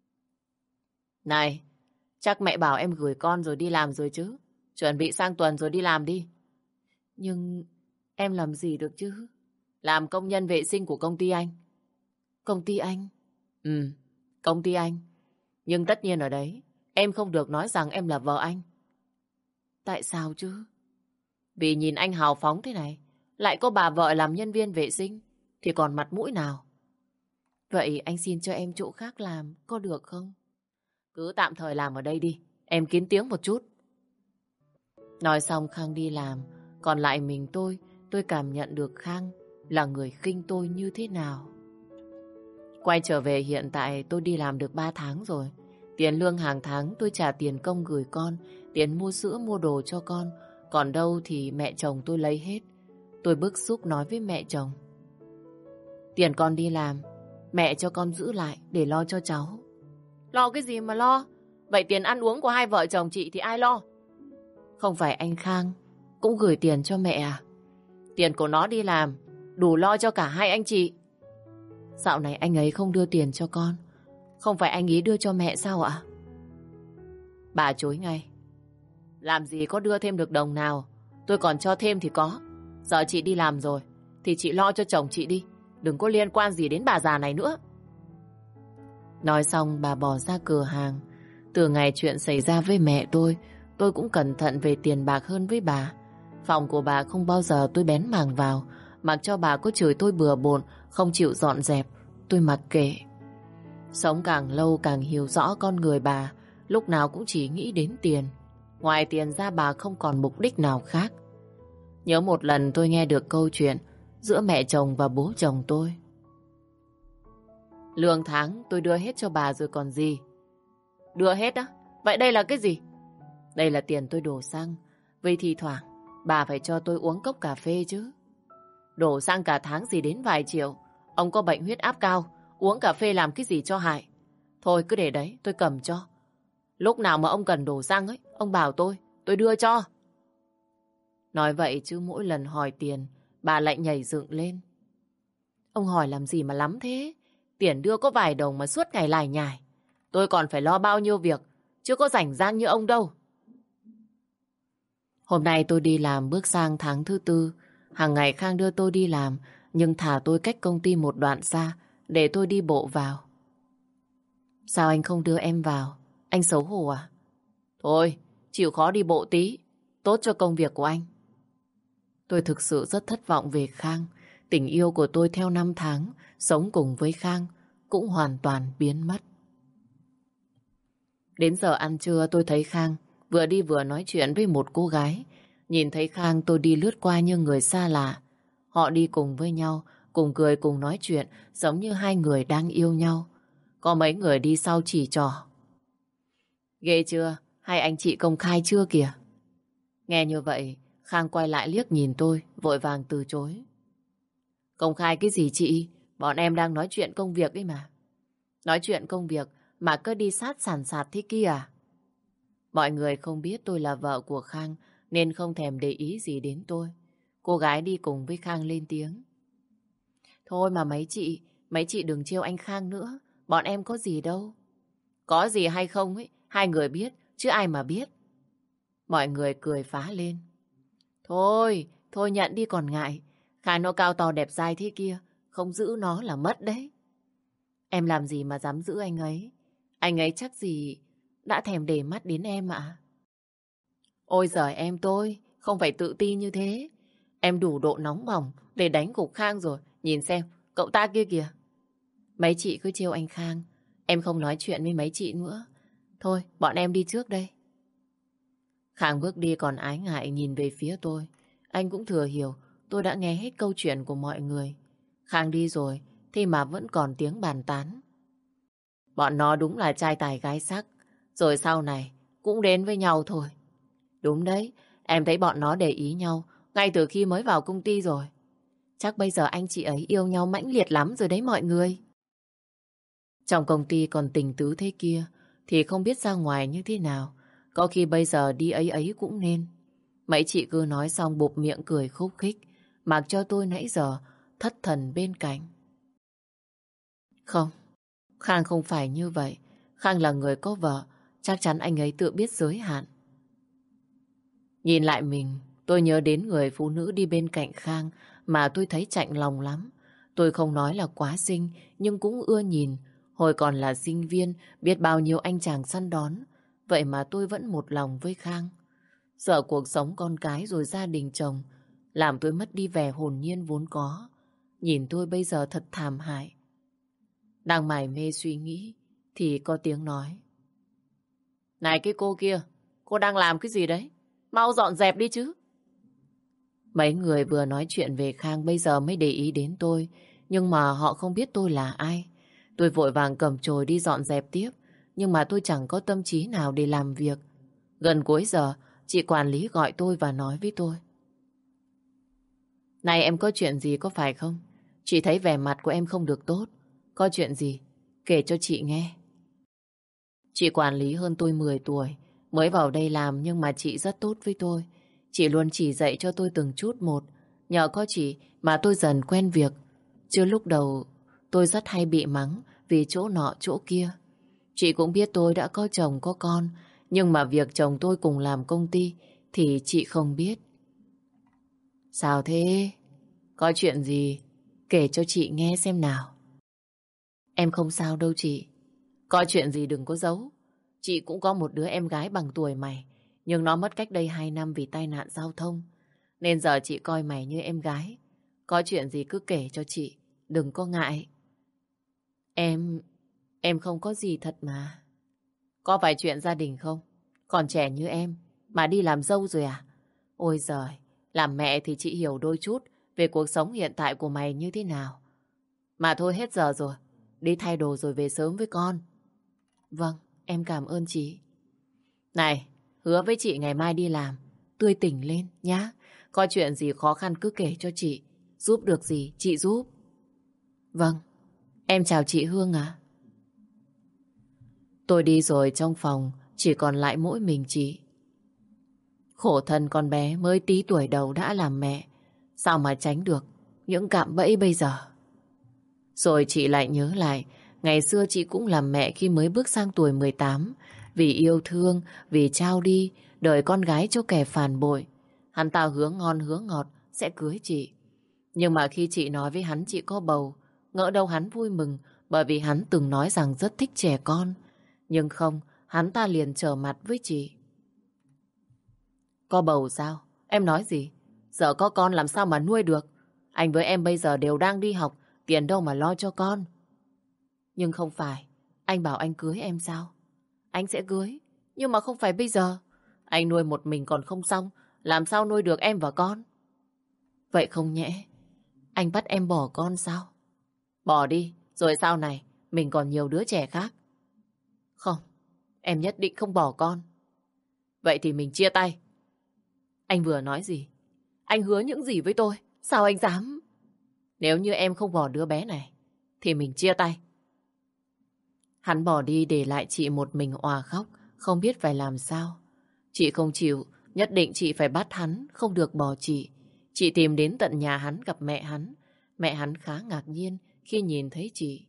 Này, chắc mẹ bảo em gửi con rồi đi làm rồi chứ. Chuẩn bị sang tuần rồi đi làm đi. Nhưng em làm gì được chứ? Làm công nhân vệ sinh của công ty anh. Công ty anh? Ừ, công ty anh. Nhưng tất nhiên ở đấy, em không được nói rằng em là vợ anh. Tại sao chứ? Vì nhìn anh hào phóng thế này, lại có bà vợ làm nhân viên vệ sinh, thì còn mặt mũi nào? Vậy anh xin cho em chỗ khác làm, có được không? Cứ tạm thời làm ở đây đi, em kín tiếng một chút. Nói xong Khang đi làm, còn lại mình tôi, tôi cảm nhận được Khang là người khinh tôi như thế nào. Quay trở về hiện tại tôi đi làm được ba tháng rồi. Tiền lương hàng tháng tôi trả tiền công gửi con, tiền mua sữa mua đồ cho con. Còn đâu thì mẹ chồng tôi lấy hết. Tôi bức xúc nói với mẹ chồng. Tiền con đi làm, mẹ cho con giữ lại để lo cho cháu. Lo cái gì mà lo? Vậy tiền ăn uống của hai vợ chồng chị thì ai lo? Không phải anh Khang cũng gửi tiền cho mẹ à? Tiền của nó đi làm đủ lo cho cả hai anh chị. Dạo này anh ấy không đưa tiền cho con. Không phải anh ấy đưa cho mẹ sao ạ? Bà chối ngay. Làm gì có đưa thêm được đồng nào. Tôi còn cho thêm thì có. Giờ chị đi làm rồi thì chị lo cho chồng chị đi. Đừng có liên quan gì đến bà già này nữa. Nói xong bà bỏ ra cửa hàng. Từ ngày chuyện xảy ra với mẹ tôi, tôi cũng cẩn thận về tiền bạc hơn với bà. Phòng của bà không bao giờ tôi bén mảng vào. Mặc cho bà có chửi tôi bừa bộn, không chịu dọn dẹp, tôi mặc kệ. Sống càng lâu càng hiểu rõ con người bà, lúc nào cũng chỉ nghĩ đến tiền. Ngoài tiền ra bà không còn mục đích nào khác. Nhớ một lần tôi nghe được câu chuyện giữa mẹ chồng và bố chồng tôi. Lương tháng tôi đưa hết cho bà rồi còn gì. Đưa hết á? Vậy đây là cái gì? Đây là tiền tôi đổ xăng. Vì thi thoảng bà phải cho tôi uống cốc cà phê chứ. Đổ xăng cả tháng gì đến vài triệu. Ông có bệnh huyết áp cao, uống cà phê làm cái gì cho hại. Thôi cứ để đấy, tôi cầm cho. Lúc nào mà ông cần đổ xăng ấy, ông bảo tôi, tôi đưa cho. Nói vậy chứ mỗi lần hỏi tiền, bà lại nhảy dựng lên. Ông hỏi làm gì mà lắm thế? Tiền đưa có vài đồng mà suốt ngày lải nhải. Tôi còn phải lo bao nhiêu việc, chứ có rảnh rang như ông đâu. Hôm nay tôi đi làm bước sang tháng thứ tư. Hàng ngày Khang đưa tôi đi làm, nhưng thả tôi cách công ty một đoạn xa, để tôi đi bộ vào. Sao anh không đưa em vào? Anh xấu hổ à? Thôi, chịu khó đi bộ tí, tốt cho công việc của anh. Tôi thực sự rất thất vọng về Khang. Tình yêu của tôi theo năm tháng, sống cùng với Khang, cũng hoàn toàn biến mất. Đến giờ ăn trưa tôi thấy Khang vừa đi vừa nói chuyện với một cô gái. Nhìn thấy Khang tôi đi lướt qua như người xa lạ. Họ đi cùng với nhau, cùng cười cùng nói chuyện, giống như hai người đang yêu nhau. Có mấy người đi sau chỉ trỏ. Ghê chưa? Hai anh chị công khai chưa kìa? Nghe như vậy, Khang quay lại liếc nhìn tôi, vội vàng từ chối. Công khai cái gì chị? Bọn em đang nói chuyện công việc ấy mà. Nói chuyện công việc mà cứ đi sát sàn sạt thế kia à? Mọi người không biết tôi là vợ của Khang nên không thèm để ý gì đến tôi. Cô gái đi cùng với Khang lên tiếng. Thôi mà mấy chị, mấy chị đừng trêu anh Khang nữa. Bọn em có gì đâu. Có gì hay không ấy, hai người biết, chứ ai mà biết. Mọi người cười phá lên. Thôi, thôi nhận đi còn ngại. Khang nó cao to đẹp dai thế kia, không giữ nó là mất đấy. Em làm gì mà dám giữ anh ấy? Anh ấy chắc gì đã thèm để mắt đến em ạ. Ôi giời em tôi, không phải tự ti như thế. Em đủ độ nóng bỏng để đánh gục Khang rồi. Nhìn xem, cậu ta kia kìa. Mấy chị cứ trêu anh Khang. Em không nói chuyện với mấy chị nữa. Thôi, bọn em đi trước đây. Khang bước đi còn ái ngại nhìn về phía tôi. Anh cũng thừa hiểu tôi đã nghe hết câu chuyện của mọi người. Khang đi rồi, thì mà vẫn còn tiếng bàn tán. Bọn nó đúng là trai tài gái sắc. Rồi sau này cũng đến với nhau thôi. Đúng đấy, em thấy bọn nó để ý nhau ngay từ khi mới vào công ty rồi. Chắc bây giờ anh chị ấy yêu nhau mãnh liệt lắm rồi đấy mọi người. Trong công ty còn tình tứ thế kia thì không biết ra ngoài như thế nào. Có khi bây giờ đi ấy ấy cũng nên. Mấy chị cứ nói xong bụp miệng cười khúc khích, mặc cho tôi nãy giờ thất thần bên cạnh. Không, Khang không phải như vậy. Khang là người có vợ, chắc chắn anh ấy tự biết giới hạn. Nhìn lại mình, tôi nhớ đến người phụ nữ đi bên cạnh Khang mà tôi thấy chạnh lòng lắm. Tôi không nói là quá xinh, nhưng cũng ưa nhìn. Hồi còn là sinh viên, biết bao nhiêu anh chàng săn đón. Vậy mà tôi vẫn một lòng với Khang. Sợ cuộc sống con cái rồi gia đình chồng, làm tôi mất đi vẻ hồn nhiên vốn có. Nhìn tôi bây giờ thật thảm hại. Đang mải mê suy nghĩ, thì có tiếng nói. Này cái cô kia, cô đang làm cái gì đấy? Mau dọn dẹp đi chứ. Mấy người vừa nói chuyện về Khang bây giờ mới để ý đến tôi, nhưng mà họ không biết tôi là ai. Tôi vội vàng cầm chổi đi dọn dẹp tiếp, nhưng mà tôi chẳng có tâm trí nào để làm việc. Gần cuối giờ, chị quản lý gọi tôi và nói với tôi. Này em có chuyện gì có phải không? Chị thấy vẻ mặt của em không được tốt. Có chuyện gì? Kể cho chị nghe. Chị quản lý hơn tôi mười tuổi, mới vào đây làm nhưng mà chị rất tốt với tôi. Chị luôn chỉ dạy cho tôi từng chút một. Nhờ có chị mà tôi dần quen việc. Chứ lúc đầu tôi rất hay bị mắng vì chỗ nọ chỗ kia. Chị cũng biết tôi đã có chồng có con, nhưng mà việc chồng tôi cùng làm công ty thì chị không biết. Sao thế? Có chuyện gì? Kể cho chị nghe xem nào. Em không sao đâu chị. Có chuyện gì đừng có giấu. Chị cũng có một đứa em gái bằng tuổi mày, nhưng nó mất cách đây hai năm vì tai nạn giao thông. Nên giờ chị coi mày như em gái. Có chuyện gì cứ kể cho chị, đừng có ngại. Em... em không có gì thật mà. Có phải chuyện gia đình không? Còn trẻ như em mà đi làm dâu rồi à? Ôi giời, làm mẹ thì chị hiểu đôi chút về cuộc sống hiện tại của mày như thế nào. Mà thôi hết giờ rồi, đi thay đồ rồi về sớm với con. Vâng, em cảm ơn chị. Này, hứa với chị ngày mai đi làm, tươi tỉnh lên nhá. Có chuyện gì khó khăn cứ kể cho chị, giúp được gì chị giúp. Vâng, em chào chị Hương ạ. Tôi đi rồi trong phòng chỉ còn lại mỗi mình chị. Khổ thân con bé mới tí tuổi đầu đã làm mẹ, sao mà tránh được những cạm bẫy bây giờ. Rồi chị lại nhớ lại, ngày xưa chị cũng làm mẹ khi mới bước sang tuổi mười tám. Vì yêu thương, vì trao đi, đời con gái cho kẻ phản bội. Hắn ta hứa ngon hứa ngọt sẽ cưới chị. Nhưng mà khi chị nói với hắn chị có bầu, ngỡ đâu hắn vui mừng bởi vì hắn từng nói rằng rất thích trẻ con. Nhưng không, hắn ta liền trở mặt với chị. Có bầu sao? Em nói gì? Giờ có con làm sao mà nuôi được? Anh với em bây giờ đều đang đi học, tiền đâu mà lo cho con. Nhưng không phải, anh bảo anh cưới em sao? Anh sẽ cưới, nhưng mà không phải bây giờ. Anh nuôi một mình còn không xong, làm sao nuôi được em và con? Vậy không nhẽ, Anh bắt em bỏ con sao? Bỏ đi, rồi sau này mình còn nhiều đứa trẻ khác. Không, em nhất định không bỏ con. Vậy thì mình chia tay. Anh vừa nói gì? Anh hứa những gì với tôi? Sao anh dám? Nếu như em không bỏ đứa bé này, thì mình chia tay. Hắn bỏ đi để lại chị một mình òa khóc, không biết phải làm sao. Chị không chịu, nhất định chị phải bắt hắn, không được bỏ chị. Chị tìm đến tận nhà hắn gặp mẹ hắn. Mẹ hắn khá ngạc nhiên khi nhìn thấy chị.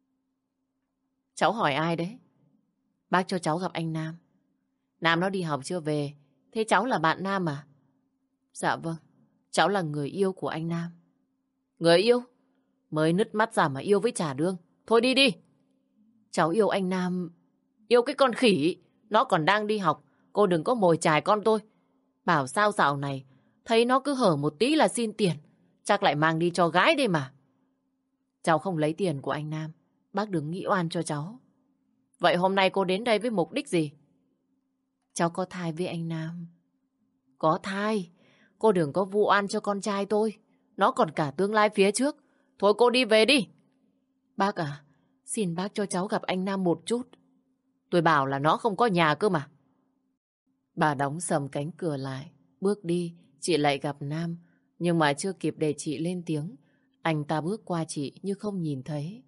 Cháu hỏi ai đấy? Bác cho cháu gặp anh Nam. Nam nó đi học chưa về, thế cháu là bạn Nam à? Dạ vâng, cháu là người yêu của anh Nam. Người yêu? Mới nứt mắt ra mà yêu với trả đương. Thôi đi đi. Cháu yêu anh Nam. Yêu cái con khỉ. Nó còn đang đi học. Cô đừng có mồi chài con tôi. Bảo sao dạo này thấy nó cứ hở một tí là xin tiền. Chắc lại mang đi cho gái đây mà. Cháu không lấy tiền của anh Nam. Bác đừng nghĩ oan cho cháu. Vậy hôm nay cô đến đây với mục đích gì? Cháu có thai với anh Nam. Có thai? Cô đừng có vu oan cho con trai tôi. Nó còn cả tương lai phía trước. Thôi cô đi về đi. Bác à, xin bác cho cháu gặp anh Nam một chút. Tôi bảo là nó không có nhà cơ mà. Bà đóng sầm cánh cửa lại. Bước đi, chị lại gặp Nam. Nhưng mà chưa kịp để chị lên tiếng, anh ta bước qua chị như không nhìn thấy.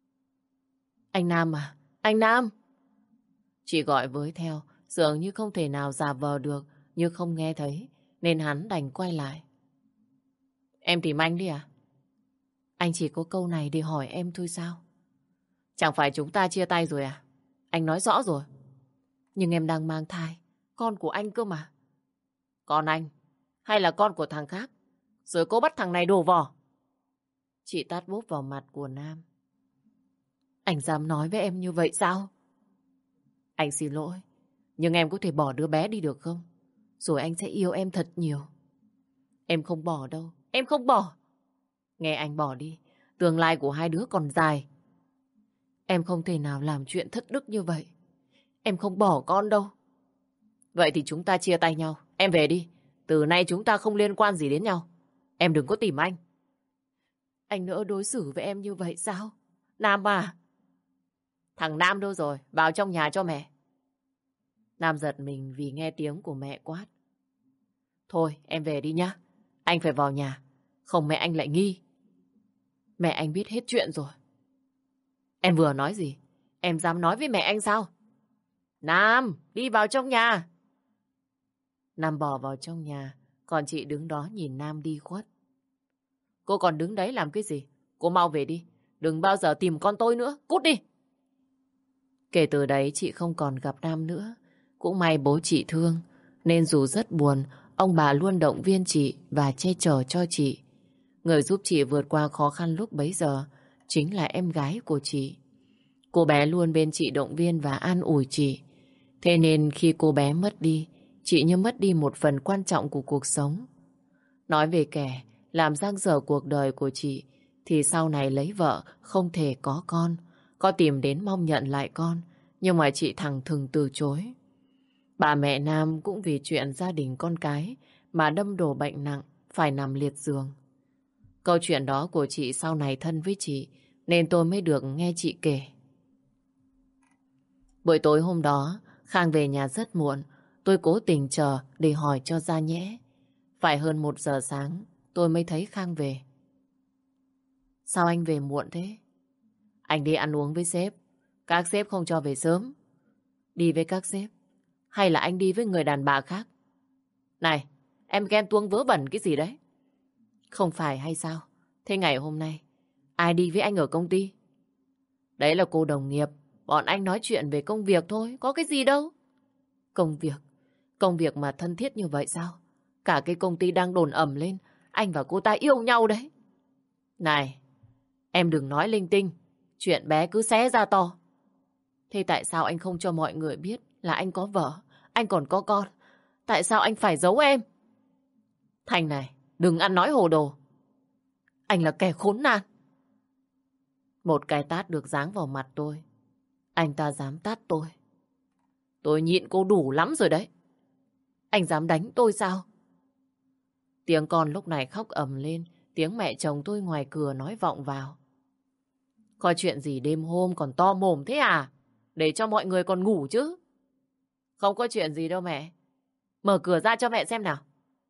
Anh Nam à? Anh Nam! Chị gọi với theo, dường như không thể nào giả vờ được, như không nghe thấy, nên hắn đành quay lại. Em tìm anh đi à? Anh chỉ có câu này để hỏi em thôi sao? Chẳng phải chúng ta chia tay rồi à? Anh nói rõ rồi. Nhưng em đang mang thai, con của anh cơ mà. Con anh? Hay là con của thằng khác? Rồi cô bắt thằng này đổ vỏ. Chị tát bốp vào mặt của Nam. Anh dám nói với em như vậy sao? Anh xin lỗi, nhưng em có thể bỏ đứa bé đi được không? Rồi anh sẽ yêu em thật nhiều. Em không bỏ đâu, em không bỏ. Nghe anh bỏ đi, tương lai của hai đứa còn dài. Em không thể nào làm chuyện thất đức như vậy. Em không bỏ con đâu. Vậy thì chúng ta chia tay nhau. Em về đi. Từ nay chúng ta không liên quan gì đến nhau. Em đừng có tìm anh. Anh nỡ đối xử với em như vậy sao? Nam à? Thằng Nam đâu rồi? Vào trong nhà cho mẹ. Nam giật mình vì nghe tiếng của mẹ quát. Thôi em về đi nhá. Anh phải vào nhà. Không mẹ anh lại nghi. Mẹ anh biết hết chuyện rồi. Em vừa nói gì? Em dám nói với mẹ anh sao? Nam, đi vào trong nhà. Nam bò vào trong nhà, còn chị đứng đó nhìn Nam đi khuất. Cô còn đứng đấy làm cái gì? Cô mau về đi. Đừng bao giờ tìm con tôi nữa. Cút đi. Kể từ đấy chị không còn gặp Nam nữa. Cũng may bố chị thương, nên dù rất buồn, ông bà luôn động viên chị và che chở cho chị. Người giúp chị vượt qua khó khăn lúc bấy giờ chính là em gái của chị. Cô bé luôn bên chị động viên và an ủi chị. Thế nên khi cô bé mất đi, chị như mất đi một phần quan trọng của cuộc sống. Nói về kẻ làm dang dở cuộc đời của chị, thì sau này lấy vợ không thể có con. Có tìm đến mong nhận lại con, nhưng mà chị thẳng thừng từ chối. Bà mẹ Nam cũng vì chuyện gia đình con cái mà đâm đổ bệnh nặng, phải nằm liệt giường. Câu chuyện đó của chị sau này thân với chị, nên tôi mới được nghe chị kể. Buổi tối hôm đó, Khang về nhà rất muộn. Tôi cố tình chờ để hỏi cho ra nhẽ. Phải hơn một giờ sáng, tôi mới thấy Khang về. Sao anh về muộn thế? Anh đi ăn uống với sếp. Các sếp không cho về sớm. Đi với các sếp? Hay là anh đi với người đàn bà khác? Này, em ghen tuông vớ vẩn cái gì đấy? Không phải hay sao? Thế ngày hôm nay, ai đi với anh ở công ty? Đấy là cô đồng nghiệp. Bọn anh nói chuyện về công việc thôi, có cái gì đâu. Công việc? Công việc mà thân thiết như vậy sao? Cả cái công ty đang đồn ầm lên, anh và cô ta yêu nhau đấy. Này, em đừng nói linh tinh, chuyện bé cứ xé ra to. Thế tại sao anh không cho mọi người biết là anh có vợ, anh còn có con? Tại sao anh phải giấu em? Thành này, đừng ăn nói hồ đồ. Anh là kẻ khốn nạn. Một cái tát được giáng vào mặt tôi. Anh ta dám tát tôi. Tôi nhịn cô đủ lắm rồi đấy. Anh dám đánh tôi sao? Tiếng con lúc này khóc ầm lên, tiếng mẹ chồng tôi ngoài cửa nói vọng vào. Có chuyện gì đêm hôm còn to mồm thế à? Để cho mọi người còn ngủ chứ. Không có chuyện gì đâu mẹ. Mở cửa ra cho mẹ xem nào.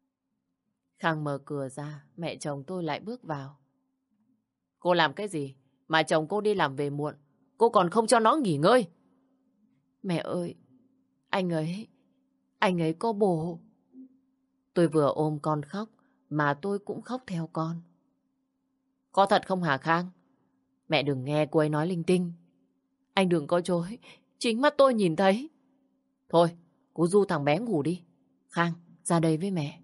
Khang mở cửa ra, mẹ chồng tôi lại bước vào. Cô làm cái gì mà chồng cô đi làm về muộn, cô còn không cho nó nghỉ ngơi? Mẹ ơi, anh ấy, anh ấy có bồ. Tôi vừa ôm con khóc, mà tôi cũng khóc theo con. Có thật không hả Khang? Mẹ đừng nghe cô ấy nói linh tinh. Anh đừng có chối, chính mắt tôi nhìn thấy. Thôi, cô du thằng bé ngủ đi. Khang, ra đây với mẹ.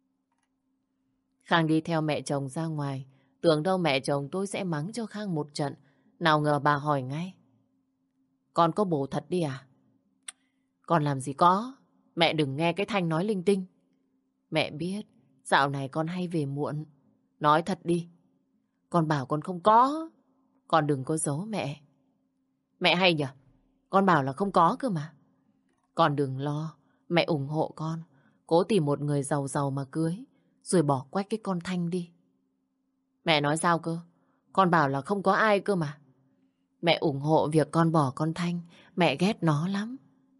Khang đi theo mẹ chồng ra ngoài. Tưởng đâu mẹ chồng tôi sẽ mắng cho Khang một trận. Nào ngờ bà hỏi ngay. Con có bồ thật đi à? Con làm gì có. Mẹ đừng nghe cái Thanh nói linh tinh. Mẹ biết, dạo này con hay về muộn. Nói thật đi. Con bảo con không có. Con đừng có giấu mẹ. Mẹ hay nhỉ? Con bảo là không có cơ mà. Con đừng lo. Mẹ ủng hộ con. Cố tìm một người giàu giàu mà cưới. Rồi bỏ quách cái con Thanh đi. Mẹ nói sao cơ? Con bảo là không có ai cơ mà. Mẹ ủng hộ việc con bỏ con Thanh. Mẹ ghét nó lắm.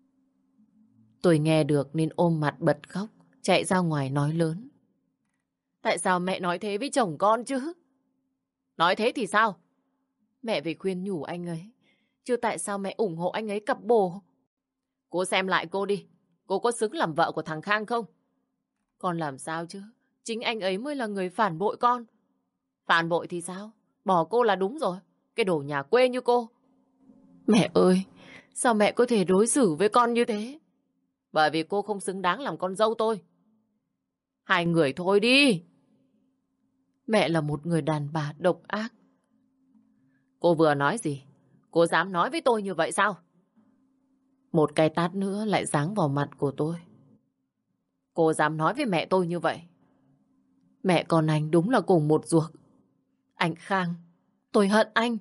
Tôi nghe được nên ôm mặt bật khóc. Chạy ra ngoài nói lớn. Tại sao mẹ nói thế với chồng con chứ? Nói thế thì sao? Mẹ phải khuyên nhủ anh ấy. Chứ tại sao mẹ ủng hộ anh ấy cặp bồ? Cô xem lại cô đi. Cô có xứng làm vợ của thằng Khang không? Con làm sao chứ? Chính anh ấy mới là người phản bội con. Phản bội thì sao? Bỏ cô là đúng rồi. Cái đồ nhà quê như cô. Mẹ ơi, sao mẹ có thể đối xử với con như thế? Bởi vì cô không xứng đáng làm con dâu tôi. Hai người thôi đi. Mẹ là một người đàn bà độc ác. Cô vừa nói gì? Cô dám nói với tôi như vậy sao? Một cái tát nữa lại giáng vào mặt của tôi. Cô dám nói với mẹ tôi như vậy? Mẹ con anh đúng là cùng một ruột. Anh Khang, tôi hận anh.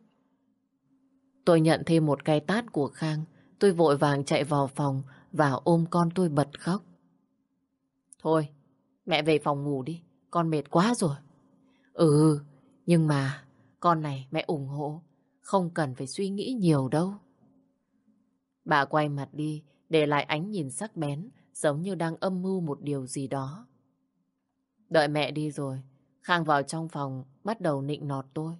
Tôi nhận thêm một cái tát của Khang. Tôi vội vàng chạy vào phòng và ôm con tôi bật khóc. Thôi, mẹ về phòng ngủ đi. Con mệt quá rồi. Ừ, nhưng mà con này mẹ ủng hộ. Không cần phải suy nghĩ nhiều đâu. Bà quay mặt đi, để lại ánh nhìn sắc bén, giống như đang âm mưu một điều gì đó. Đợi mẹ đi rồi, Khang vào trong phòng, bắt đầu nịnh nọt tôi.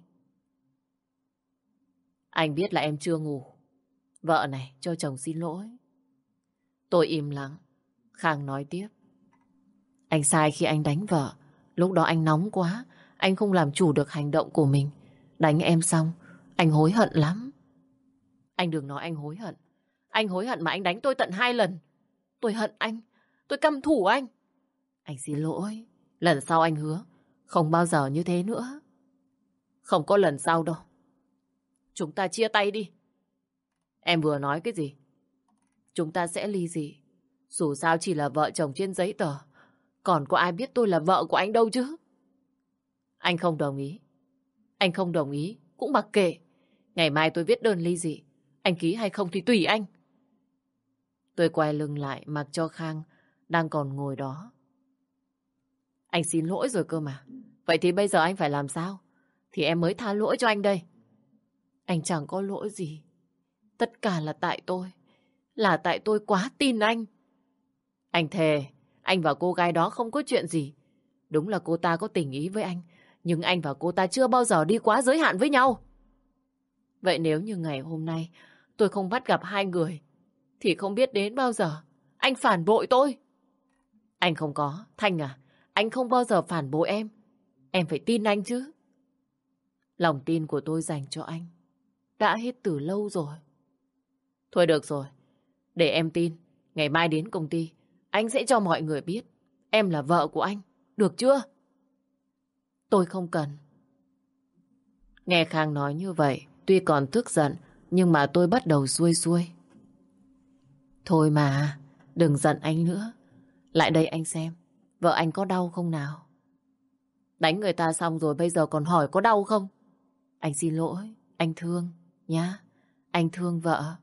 Anh biết là em chưa ngủ. Vợ này, cho chồng xin lỗi. Tôi im lặng. Khang nói tiếp. Anh sai khi anh đánh vợ. Lúc đó anh nóng quá, anh không làm chủ được hành động của mình. Đánh em xong, anh hối hận lắm. Anh đừng nói anh hối hận. Anh hối hận mà anh đánh tôi tận hai lần. Tôi hận anh. Tôi căm thù anh. Anh xin lỗi. Lần sau anh hứa không bao giờ như thế nữa. Không có lần sau đâu. Chúng ta chia tay đi. Em vừa nói cái gì? Chúng ta sẽ ly dị. Dù sao chỉ là vợ chồng trên giấy tờ. Còn có ai biết tôi là vợ của anh đâu chứ? Anh không đồng ý. Anh không đồng ý cũng mặc kệ. Ngày mai tôi viết đơn ly dị. Anh ký hay không thì tùy anh. Tôi quay lưng lại mặc cho Khang đang còn ngồi đó. Anh xin lỗi rồi cơ mà. Vậy thì bây giờ anh phải làm sao? Thì em mới tha lỗi cho anh đây. Anh chẳng có lỗi gì. Tất cả là tại tôi. Là tại tôi quá tin anh. Anh thề, anh và cô gái đó không có chuyện gì. Đúng là cô ta có tình ý với anh. Nhưng anh và cô ta chưa bao giờ đi quá giới hạn với nhau. Vậy nếu như ngày hôm nay tôi không bắt gặp hai người, thì không biết đến bao giờ anh phản bội tôi. Anh không có. Thanh à, anh không bao giờ phản bội em. Em phải tin anh chứ. Lòng tin của tôi dành cho anh đã hết từ lâu rồi. Thôi được rồi. Để em tin. Ngày mai đến công ty, anh sẽ cho mọi người biết em là vợ của anh. Được chưa? Tôi không cần. Nghe Khang nói như vậy, tuy còn tức giận, nhưng mà tôi bắt đầu xuôi xuôi. Thôi mà, đừng giận anh nữa. Lại đây anh xem, vợ anh có đau không nào? Đánh người ta xong rồi bây giờ còn hỏi có đau không? Anh xin lỗi, anh thương, nhá. Anh thương vợ.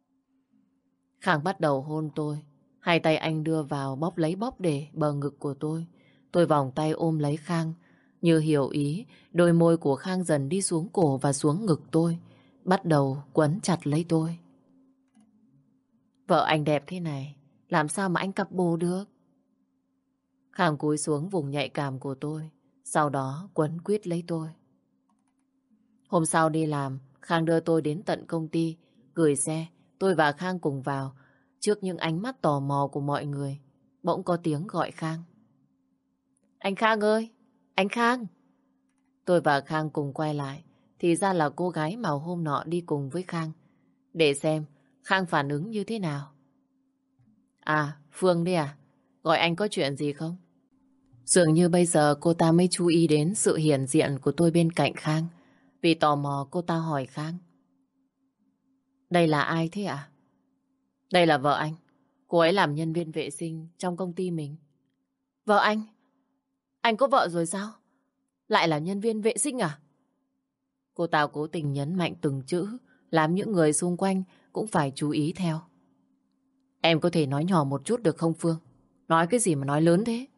Khang bắt đầu hôn tôi. Hai tay anh đưa vào bóp lấy bóp để bờ ngực của tôi. Tôi vòng tay ôm lấy Khang, Như hiểu ý, đôi môi của Khang dần đi xuống cổ và xuống ngực tôi, bắt đầu quấn chặt lấy tôi. Vợ anh đẹp thế này, làm sao mà anh cặp bồ được? Khang cúi xuống vùng nhạy cảm của tôi, sau đó quấn quýt lấy tôi. Hôm sau đi làm, Khang đưa tôi đến tận công ty, gửi xe, tôi và Khang cùng vào. Trước những ánh mắt tò mò của mọi người, bỗng có tiếng gọi Khang. Anh Khang ơi! Anh Khang! Tôi và Khang cùng quay lại, thì ra là cô gái mà hôm nọ đi cùng với Khang. Để xem Khang phản ứng như thế nào. À, Phương đi à? Gọi anh có chuyện gì không? Dường như bây giờ cô ta mới chú ý đến sự hiển diện của tôi bên cạnh Khang. Vì tò mò cô ta hỏi Khang. Đây là ai thế ạ? Đây là vợ anh. Cô ấy làm nhân viên vệ sinh trong công ty mình. Vợ anh? Anh có vợ rồi sao? Lại là nhân viên vệ sinh à? Cô ta cố tình nhấn mạnh từng chữ, làm những người xung quanh cũng phải chú ý theo. Em có thể nói nhỏ một chút được không Phương? Nói cái gì mà nói lớn thế?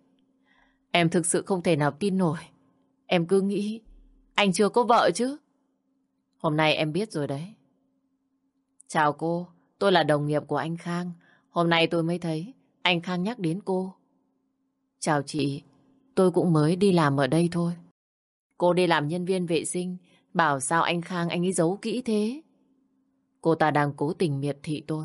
Em thực sự không thể nào tin nổi. Em cứ nghĩ anh chưa có vợ chứ. Hôm nay em biết rồi đấy. Chào cô, tôi là đồng nghiệp của anh Khang. Hôm nay tôi mới thấy anh Khang nhắc đến cô. Chào chị, tôi cũng mới đi làm ở đây thôi. Cô đi làm nhân viên vệ sinh, bảo sao anh Khang anh ấy giấu kỹ thế? Cô ta đang cố tình miệt thị tôi.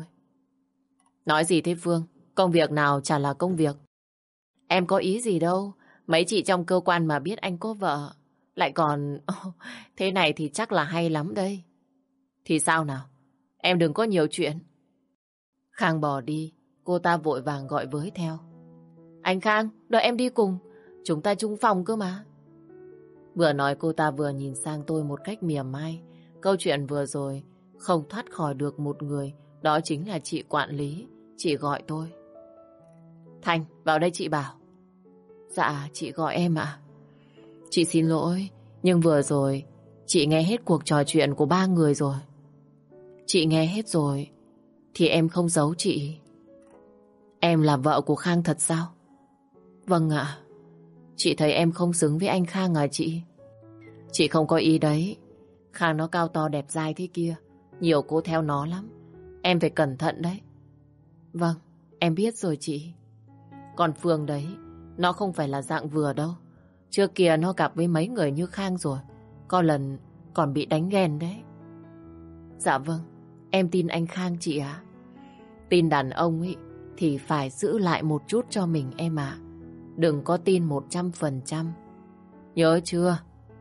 Nói gì thế Phương? Công việc nào chả là công việc. Em có ý gì đâu. Mấy chị trong cơ quan mà biết anh có vợ, lại còn... thế này thì chắc là hay lắm đây. Thì sao nào? Em đừng có nhiều chuyện. Khang bỏ đi, cô ta vội vàng gọi với theo. Anh Khang, đợi em đi cùng. Chúng ta chung phòng cơ mà. Vừa nói cô ta vừa nhìn sang tôi một cách mỉa mai. Câu chuyện vừa rồi không thoát khỏi được một người, đó chính là chị quản lý. Chị gọi tôi. Thành, vào đây chị bảo. Dạ, chị gọi em ạ. Chị xin lỗi, nhưng vừa rồi chị nghe hết cuộc trò chuyện của ba người rồi. Chị nghe hết rồi, thì em không giấu chị. Em là vợ của Khang thật sao? Vâng ạ. Chị thấy em không xứng với anh Khang à chị? Chị không có ý đấy. Khang nó cao to đẹp dai thế kia, nhiều cô theo nó lắm. Em phải cẩn thận đấy. Vâng, em biết rồi chị. Còn Phương đấy, nó không phải là dạng vừa đâu. Trước kia nó gặp với mấy người như Khang rồi. Có lần còn bị đánh ghen đấy. Dạ vâng, em tin anh Khang chị ạ. Tin đàn ông ấy thì phải giữ lại một chút cho mình em ạ. Đừng có tin một trăm phần trăm. Nhớ chưa?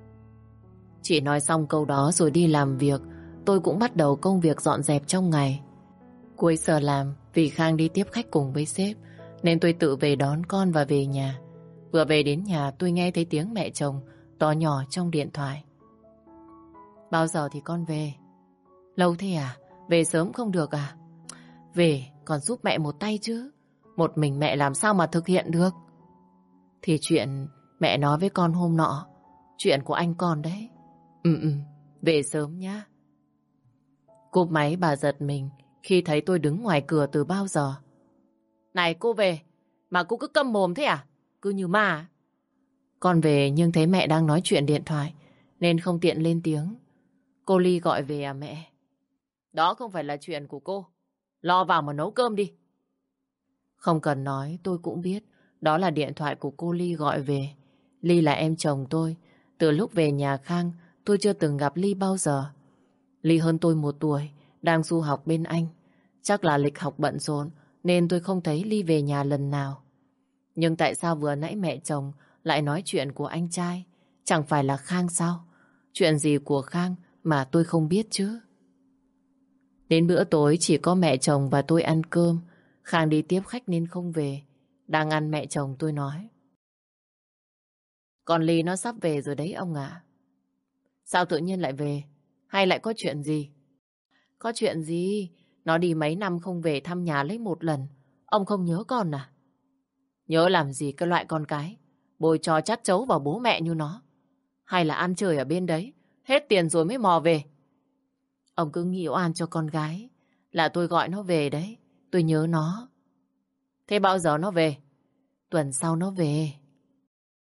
Chị nói xong câu đó rồi đi làm việc. Tôi cũng bắt đầu công việc dọn dẹp trong ngày. Cuối giờ làm, vì Khang đi tiếp khách cùng với sếp, nên tôi tự về đón con và về nhà. Vừa về đến nhà tôi nghe thấy tiếng mẹ chồng to nhỏ trong điện thoại. Bao giờ thì con về? Lâu thế à? Về sớm không được à? Về còn giúp mẹ một tay chứ. Một mình mẹ làm sao mà thực hiện được? Thì chuyện mẹ nói với con hôm nọ, chuyện của anh con đấy. Ừ ừ, về sớm nhá. Cúp máy bà giật mình khi thấy tôi đứng ngoài cửa từ bao giờ. Này cô về, mà cô cứ câm mồm thế à? Cứ như ma. Con về nhưng thấy mẹ đang nói chuyện điện thoại nên không tiện lên tiếng. Cô Ly gọi về à mẹ? Đó không phải là chuyện của cô. Lo vào mà nấu cơm đi. Không cần nói tôi cũng biết đó là điện thoại của cô Ly gọi về. Ly là em chồng tôi. Từ lúc về nhà Khang tôi chưa từng gặp Ly bao giờ. Ly hơn tôi một tuổi, đang du học bên Anh. Chắc là lịch học bận rộn nên tôi không thấy Ly về nhà lần nào. Nhưng tại sao vừa nãy mẹ chồng lại nói chuyện của anh trai? Chẳng phải là Khang sao? Chuyện gì của Khang mà tôi không biết chứ? Đến bữa tối chỉ có mẹ chồng và tôi ăn cơm. Khang đi tiếp khách nên không về. Đang ăn mẹ chồng tôi nói. Con Ly nó sắp về rồi đấy ông ạ. Sao tự nhiên lại về? Hay lại có chuyện gì? Có chuyện gì? Nó đi mấy năm không về thăm nhà lấy một lần. Ông không nhớ con à? Nhớ làm gì cái loại con cái bôi trò chát chấu vào bố mẹ như nó? Hay là ăn chơi ở bên đấy, hết tiền rồi mới mò về? Ông cứ nghĩ oan cho con gái. Là tôi gọi nó về đấy. Tôi nhớ nó. Thế bao giờ nó về? Tuần sau nó về.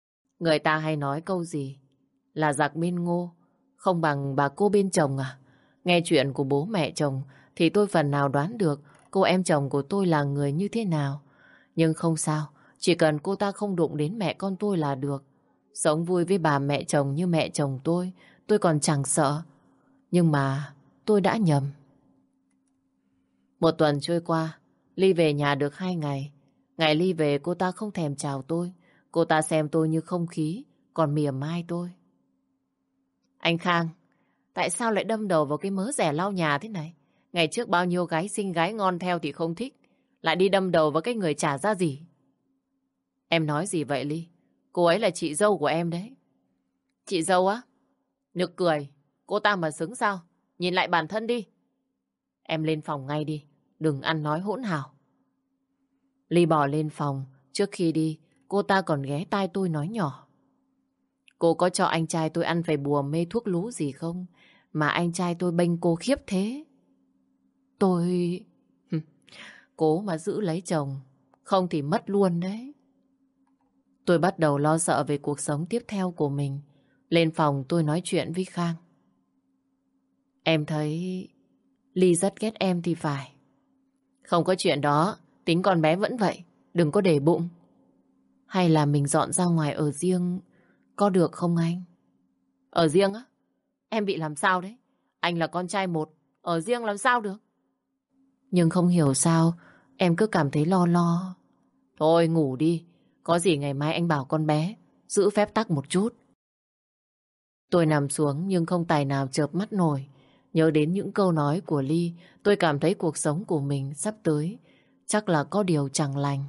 Người ta hay nói câu gì? Là giặc bên ngô, không bằng bà cô bên chồng à? Nghe chuyện của bố mẹ chồng thì tôi phần nào đoán được cô em chồng của tôi là người như thế nào. Nhưng không sao, chỉ cần cô ta không đụng đến mẹ con tôi là được. Sống vui với bà mẹ chồng như mẹ chồng tôi, tôi còn chẳng sợ. Nhưng mà tôi đã nhầm. Một tuần trôi qua, Ly về nhà được hai ngày. Ngày Ly về cô ta không thèm chào tôi. Cô ta xem tôi như không khí, còn mỉa mai tôi. Anh Khang, tại sao lại đâm đầu vào cái mớ rẻ lau nhà thế này? Ngày trước bao nhiêu gái xinh gái ngon theo thì không thích. Lại đi đâm đầu vào cái người chả ra gì. Em nói gì vậy Ly? Cô ấy là chị dâu của em đấy. Chị dâu á? Nực cười. Cô ta mà xứng sao? Nhìn lại bản thân đi. Em lên phòng ngay đi. Đừng ăn nói hỗn hào. Ly bỏ lên phòng. Trước khi đi, cô ta còn ghé tai tôi nói nhỏ. Cô có cho anh trai tôi ăn phải bùa mê thuốc lú gì không? Mà anh trai tôi bênh cô khiếp thế. Tôi... Cố mà giữ lấy chồng, không thì mất luôn đấy. Tôi bắt đầu lo sợ về cuộc sống tiếp theo của mình. Lên phòng tôi nói chuyện với Khang. Em thấy Ly rất ghét em thì phải. Không có chuyện đó, tính con bé vẫn vậy, đừng có để bụng. Hay là mình dọn ra ngoài ở riêng có được không anh? Ở riêng á? Em bị làm sao đấy? Anh là con trai một, ở riêng làm sao được? Nhưng không hiểu sao em cứ cảm thấy lo lo. Thôi ngủ đi, có gì ngày mai anh bảo con bé giữ phép tắc một chút. Tôi nằm xuống nhưng không tài nào chợp mắt nổi. Nhớ đến những câu nói của Ly, tôi cảm thấy cuộc sống của mình sắp tới chắc là có điều chẳng lành.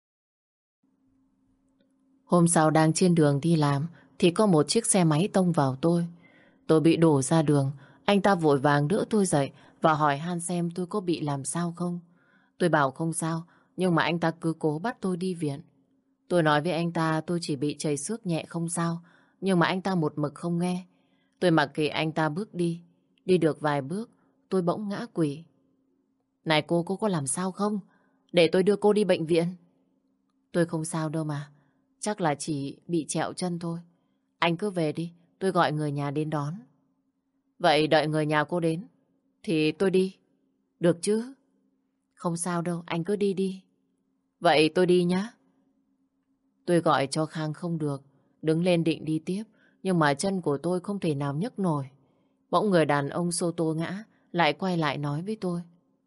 Hôm sau đang trên đường đi làm thì có một chiếc xe máy tông vào tôi. Tôi bị đổ ra đường, anh ta vội vàng đỡ tôi dậy và hỏi han xem tôi có bị làm sao không. Tôi bảo không sao, nhưng mà anh ta cứ cố bắt tôi đi viện. Tôi nói với anh ta tôi chỉ bị chảy xước nhẹ không sao, nhưng mà anh ta một mực không nghe. Tôi mặc kệ anh ta bước đi. Đi được vài bước, tôi bỗng ngã quỵ. Này cô, cô có làm sao không? Để tôi đưa cô đi bệnh viện. Tôi không sao đâu mà. Chắc là chỉ bị trẹo chân thôi. Anh cứ về đi, tôi gọi người nhà đến đón. Vậy đợi người nhà cô đến thì tôi đi. Được chứ? Không sao đâu, anh cứ đi đi. Vậy tôi đi nhá. Tôi gọi cho Khang không được. Đứng lên định đi tiếp, nhưng mà chân của tôi không thể nào nhấc nổi. Bỗng người đàn ông xô tô ngã, lại quay lại nói với tôi.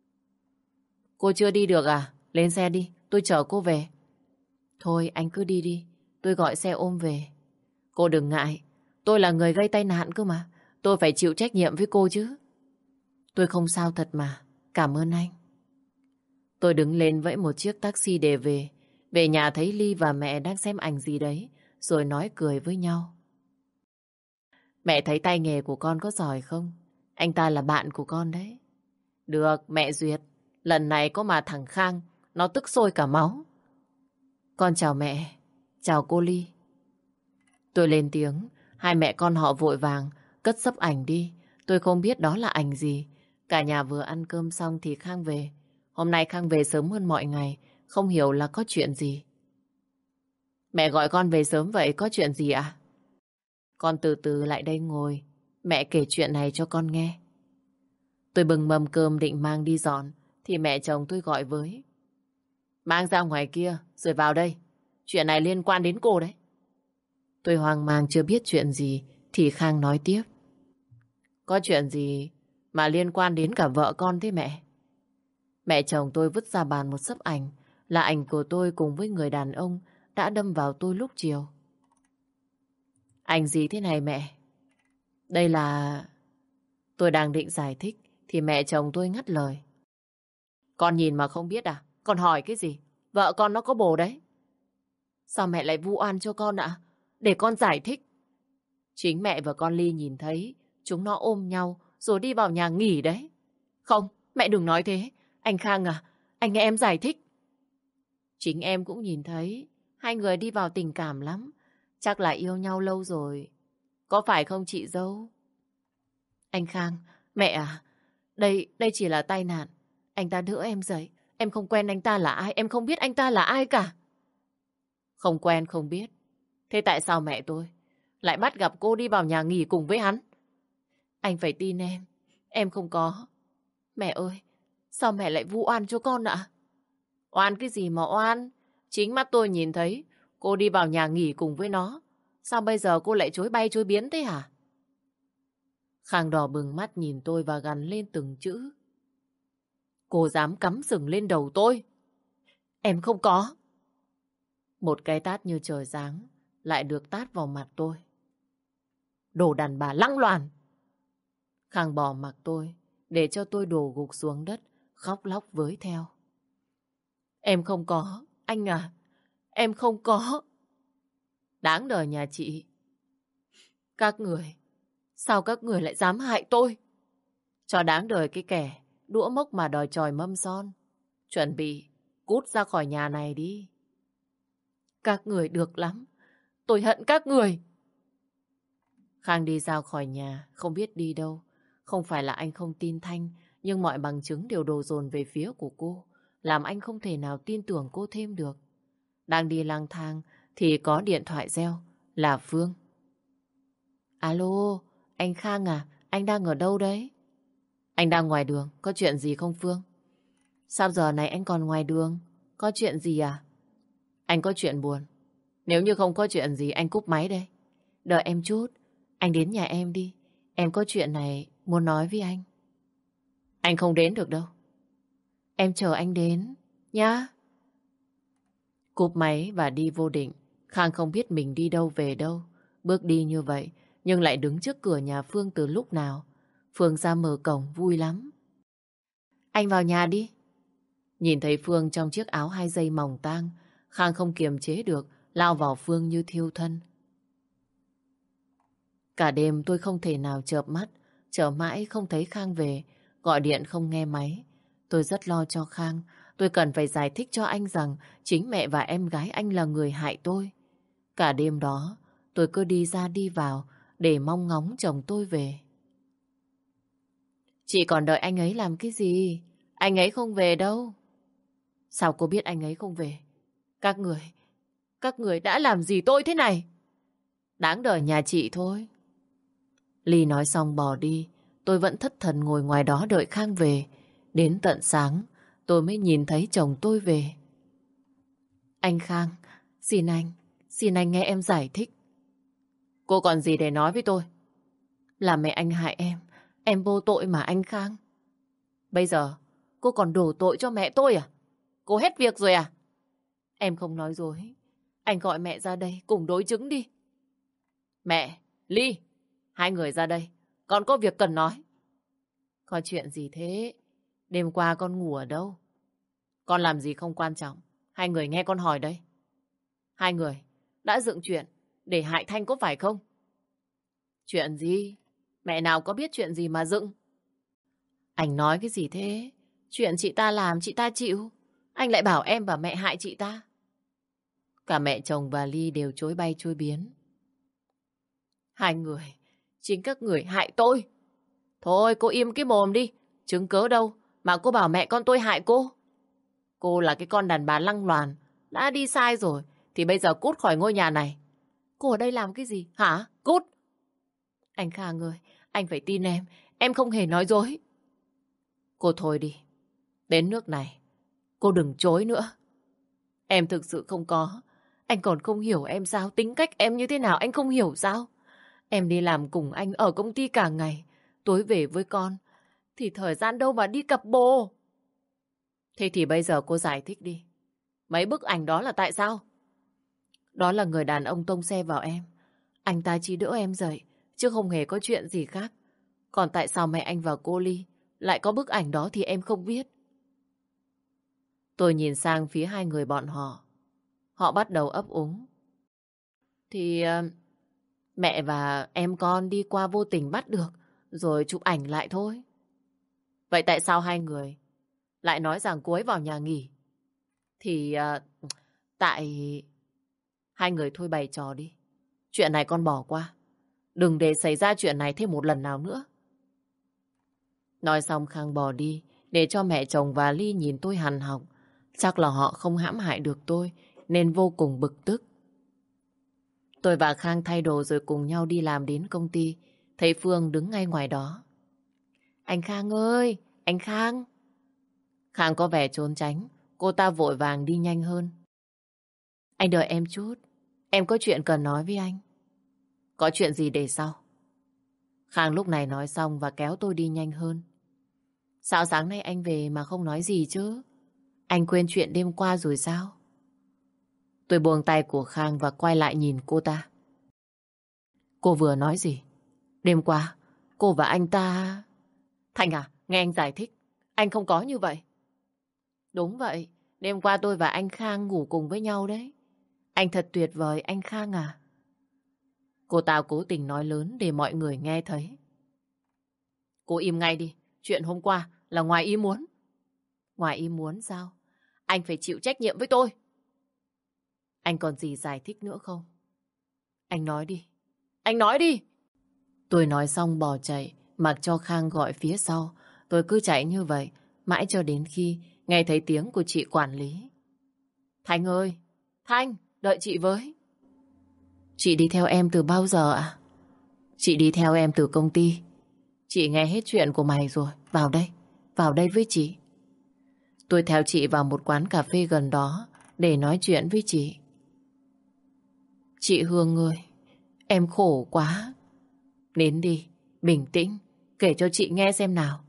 Cô chưa đi được à? Lên xe đi, tôi chở cô về. Thôi anh cứ đi đi, tôi gọi xe ôm về. Cô đừng ngại, tôi là người gây tai nạn cơ mà. Tôi phải chịu trách nhiệm với cô chứ. Tôi không sao thật mà, cảm ơn anh. Tôi đứng lên vẫy một chiếc taxi để về. Về nhà thấy Ly và mẹ đang xem ảnh gì đấy, rồi nói cười với nhau. Mẹ thấy tay nghề của con có giỏi không? Anh ta là bạn của con đấy. Được, mẹ duyệt. Lần này có mà thằng Khang, nó tức sôi cả máu. Con chào mẹ, chào cô Ly. Tôi lên tiếng, hai mẹ con họ vội vàng, cất xấp ảnh đi. Tôi không biết đó là ảnh gì. Cả nhà vừa ăn cơm xong thì Khang về. Hôm nay Khang về sớm hơn mọi ngày, không hiểu là có chuyện gì. Mẹ gọi con về sớm vậy, có chuyện gì ạ? Con từ từ lại đây ngồi, mẹ kể chuyện này cho con nghe. Tôi bưng mâm cơm định mang đi dọn, thì mẹ chồng tôi gọi với. Mang ra ngoài kia, rồi vào đây. Chuyện này liên quan đến cô đấy. Tôi hoang mang chưa biết chuyện gì, thì Khang nói tiếp. Có chuyện gì mà liên quan đến cả vợ con thế mẹ? Mẹ chồng tôi vứt ra bàn một xấp ảnh, là ảnh của tôi cùng với người đàn ông đã đâm vào tôi lúc chiều. Ảnh gì thế này mẹ? Đây là... Tôi đang định giải thích thì mẹ chồng tôi ngắt lời. Con nhìn mà không biết à? Con hỏi cái gì? Vợ con nó có bồ đấy. Sao mẹ lại vu oan cho con ạ? Để con giải thích. Chính mẹ và con Ly nhìn thấy chúng nó ôm nhau rồi đi vào nhà nghỉ đấy. Không, mẹ đừng nói thế. Anh Khang à, anh nghe em giải thích. Chính em cũng nhìn thấy hai người đi vào tình cảm lắm. Chắc là yêu nhau lâu rồi. Có phải không chị dâu? Anh Khang, mẹ à, đây đây chỉ là tai nạn. Anh ta đỡ em dậy. Em không quen anh ta là ai, em không biết anh ta là ai cả. Không quen không biết Thế tại sao mẹ tôi lại bắt gặp cô đi vào nhà nghỉ cùng với hắn? Anh phải tin em. Em không có. Mẹ ơi, sao mẹ lại vu oan cho con ạ? Oan cái gì mà oan? Chính mắt tôi nhìn thấy cô đi vào nhà nghỉ cùng với nó. Sao bây giờ cô lại chối bay chối biến thế hả? Khang đỏ bừng mắt nhìn tôi và gằn lên từng chữ. Cô dám cắm sừng lên đầu tôi? Em không có. Một cái tát như trời giáng lại được tát vào mặt tôi. Đồ đàn bà lăng loàn! Khang bỏ mặc tôi, để cho tôi đổ gục xuống đất, khóc lóc với theo. Em không có, anh à, em không có. Đáng đời nhà chị. Các người, sao các người lại dám hại tôi? Cho đáng đời cái kẻ đũa mốc mà đòi chòi mâm son. Chuẩn bị cút ra khỏi nhà này đi. Các người được lắm, tôi hận các người. Khang đi ra khỏi nhà, không biết đi đâu. Không phải là anh không tin Thanh, nhưng mọi bằng chứng đều đổ dồn về phía của cô, làm anh không thể nào tin tưởng cô thêm được. Đang đi lang thang thì có điện thoại reo, là Phương. Alo, anh Khang à, anh đang ở đâu đấy? Anh đang ngoài đường, có chuyện gì không Phương? Sao giờ này anh còn ngoài đường? Có chuyện gì à? Anh có chuyện buồn. Nếu như không có chuyện gì anh cúp máy đây. Đợi em chút, anh đến nhà em đi. Em có chuyện này muốn nói với anh. Anh không đến được đâu. Em chờ anh đến, nhá. Cúp máy và đi vô định. Khang không biết mình đi đâu về đâu. Bước đi như vậy, nhưng lại đứng trước cửa nhà Phương từ lúc nào. Phương ra mở cổng vui lắm. Anh vào nhà đi. Nhìn thấy Phương trong chiếc áo hai dây mỏng tang, Khang không kiềm chế được, lao vào Phương như thiêu thân. Cả đêm tôi không thể nào chợp mắt, chờ mãi không thấy Khang về, gọi điện không nghe máy. Tôi rất lo cho Khang, tôi cần phải giải thích cho anh rằng chính mẹ và em gái anh là người hại tôi. Cả đêm đó, tôi cứ đi ra đi vào để mong ngóng chồng tôi về. Chị còn đợi anh ấy làm cái gì? Anh ấy không về đâu. Sao cô biết anh ấy không về? Các người, các người đã làm gì tôi thế này? Đáng đời nhà chị thôi. Ly nói xong bỏ đi, tôi vẫn thất thần ngồi ngoài đó đợi Khang về. Đến tận sáng, tôi mới nhìn thấy chồng tôi về. Anh Khang, xin anh, xin anh nghe em giải thích. Cô còn gì để nói với tôi? Là mẹ anh hại em, em vô tội mà anh Khang. Bây giờ, cô còn đổ tội cho mẹ tôi à? Cô hết việc rồi à? Em không nói dối. Anh gọi mẹ ra đây cùng đối chứng đi. Mẹ, Ly, hai người ra đây. Con có việc cần nói. Có chuyện gì thế? Đêm qua con ngủ ở đâu? Con làm gì không quan trọng. Hai người nghe con hỏi đây. Hai người đã dựng chuyện để hại Thanh có phải không? Chuyện gì? Mẹ nào có biết chuyện gì mà dựng? Anh nói cái gì thế? Chuyện chị ta làm chị ta chịu. Anh lại bảo em và mẹ hại chị ta. Cả mẹ chồng và Ly đều chối bay chối biến. Hai người, chính các người hại tôi. Thôi cô im cái mồm đi. Chứng cớ đâu mà cô bảo mẹ con tôi hại cô. Cô là cái con đàn bà lăng loàn. Đã đi sai rồi thì bây giờ cút khỏi ngôi nhà này. Cô ở đây làm cái gì hả? Cút. Anh Khang ơi, anh phải tin em. Em không hề nói dối. Cô thôi đi. Đến nước này cô đừng chối nữa. Em thực sự không có. Anh còn không hiểu em sao? Tính cách em như thế nào anh không hiểu sao? Em đi làm cùng anh ở công ty cả ngày. Tối về với con. Thì thời gian đâu mà đi cặp bồ. Thế thì bây giờ cô giải thích đi. Mấy bức ảnh đó là tại sao? Đó là người đàn ông tông xe vào em. Anh ta chỉ đỡ em dậy, chứ không hề có chuyện gì khác. Còn tại sao mẹ anh và cô Ly lại có bức ảnh đó thì em không biết. Tôi nhìn sang phía hai người bọn họ. Họ bắt đầu ấp úng. Thì uh, mẹ và em con đi qua vô tình bắt được, rồi chụp ảnh lại thôi. Vậy tại sao hai người lại nói rằng cô ấy vào nhà nghỉ? Thì uh, tại... Hai người thôi bày trò đi. Chuyện này con bỏ qua. Đừng để xảy ra chuyện này thêm một lần nào nữa. Nói xong Khang bỏ đi, để cho mẹ chồng và Ly nhìn tôi hằn học. Chắc là họ không hãm hại được tôi, nên vô cùng bực tức. Tôi và Khang thay đồ rồi cùng nhau đi làm đến công ty. Thấy Phương đứng ngay ngoài đó. Anh Khang ơi, anh Khang. Khang có vẻ trốn tránh. Cô ta vội vàng đi nhanh hơn. Anh đợi em chút. Em có chuyện cần nói với anh. Có chuyện gì để sau? Khang lúc này nói xong và kéo tôi đi nhanh hơn. Sao sáng nay anh về mà không nói gì chứ? Anh quên chuyện đêm qua rồi sao? Tôi buông tay của Khang và quay lại nhìn cô ta. Cô vừa nói gì? Đêm qua, cô và anh ta... Thành à, nghe anh giải thích. Anh không có như vậy. Đúng vậy, đêm qua tôi và anh Khang ngủ cùng với nhau đấy. Anh thật tuyệt vời, anh Khang à. Cô ta cố tình nói lớn để mọi người nghe thấy. Cô im ngay đi, chuyện hôm qua là ngoài ý muốn. Ngoài ý muốn sao? Anh phải chịu trách nhiệm với tôi. Anh còn gì giải thích nữa không? Anh nói đi, anh nói đi. Tôi nói xong bỏ chạy, mặc cho Khang gọi phía sau. Tôi cứ chạy như vậy, mãi cho đến khi nghe thấy tiếng của chị quản lý. Thanh ơi, Thanh, đợi chị với. Chị đi theo em từ bao giờ ạ? Chị đi theo em từ công ty. Chị nghe hết chuyện của mày rồi. Vào đây, vào đây với chị. Tôi theo chị vào một quán cà phê gần đó để nói chuyện với chị. Chị Hương ơi, em khổ quá. Đến đi, bình tĩnh, kể cho chị nghe xem nào.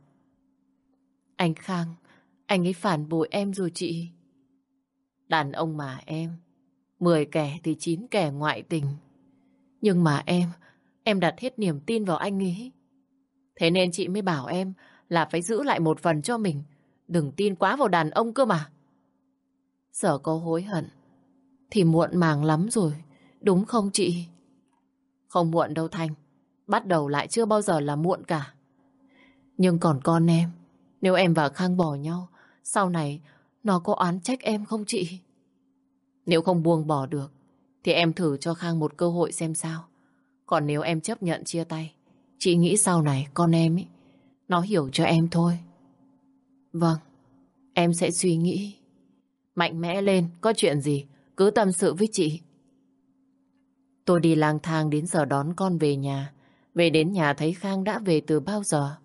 Anh Khang, anh ấy phản bội em rồi chị. Đàn ông mà em, mười kẻ thì chín kẻ ngoại tình. Nhưng mà em, em đặt hết niềm tin vào anh ấy. Thế nên chị mới bảo em là phải giữ lại một phần cho mình. Đừng tin quá vào đàn ông cơ mà. Sợ có hối hận thì muộn màng lắm rồi, đúng không chị? Không muộn đâu Thanh. Bắt đầu lại chưa bao giờ là muộn cả. Nhưng còn con em, nếu em và Khang bỏ nhau, sau này nó có oán trách em không chị? Nếu không buông bỏ được thì em thử cho Khang một cơ hội xem sao. Còn nếu em chấp nhận chia tay, chị nghĩ sau này con em ấy, nó hiểu cho em thôi. Vâng, em sẽ suy nghĩ. Mạnh mẽ lên, có chuyện gì cứ tâm sự với chị. Tôi đi lang thang đến giờ đón con về nhà. Về đến nhà thấy Khang đã về từ bao giờ.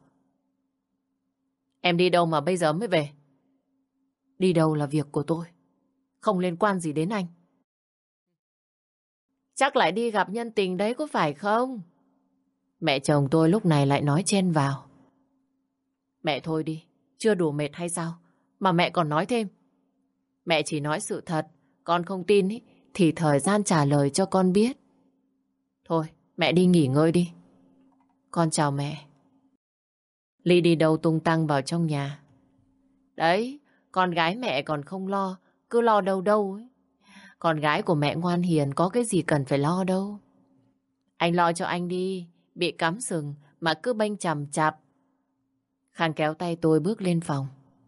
Em đi đâu mà bây giờ mới về? Đi đâu là việc của tôi, không liên quan gì đến anh. Chắc lại đi gặp nhân tình đấy có phải không? Mẹ chồng tôi lúc này lại nói chen vào. Mẹ thôi đi, chưa đủ mệt hay sao? Mà mẹ còn nói thêm. Mẹ chỉ nói sự thật, con không tin ý, thì thời gian trả lời cho con biết. Thôi, mẹ đi nghỉ ngơi đi. Con chào mẹ. Ly đi đâu tung tăng vào trong nhà. Đấy, con gái mẹ còn không lo, cứ lo đâu đâu ấy. Con gái của mẹ ngoan hiền, có cái gì cần phải lo đâu. Anh lo cho anh đi, bị cắm sừng mà cứ bênh chằm chạp. Khang kéo tay tôi bước lên phòng.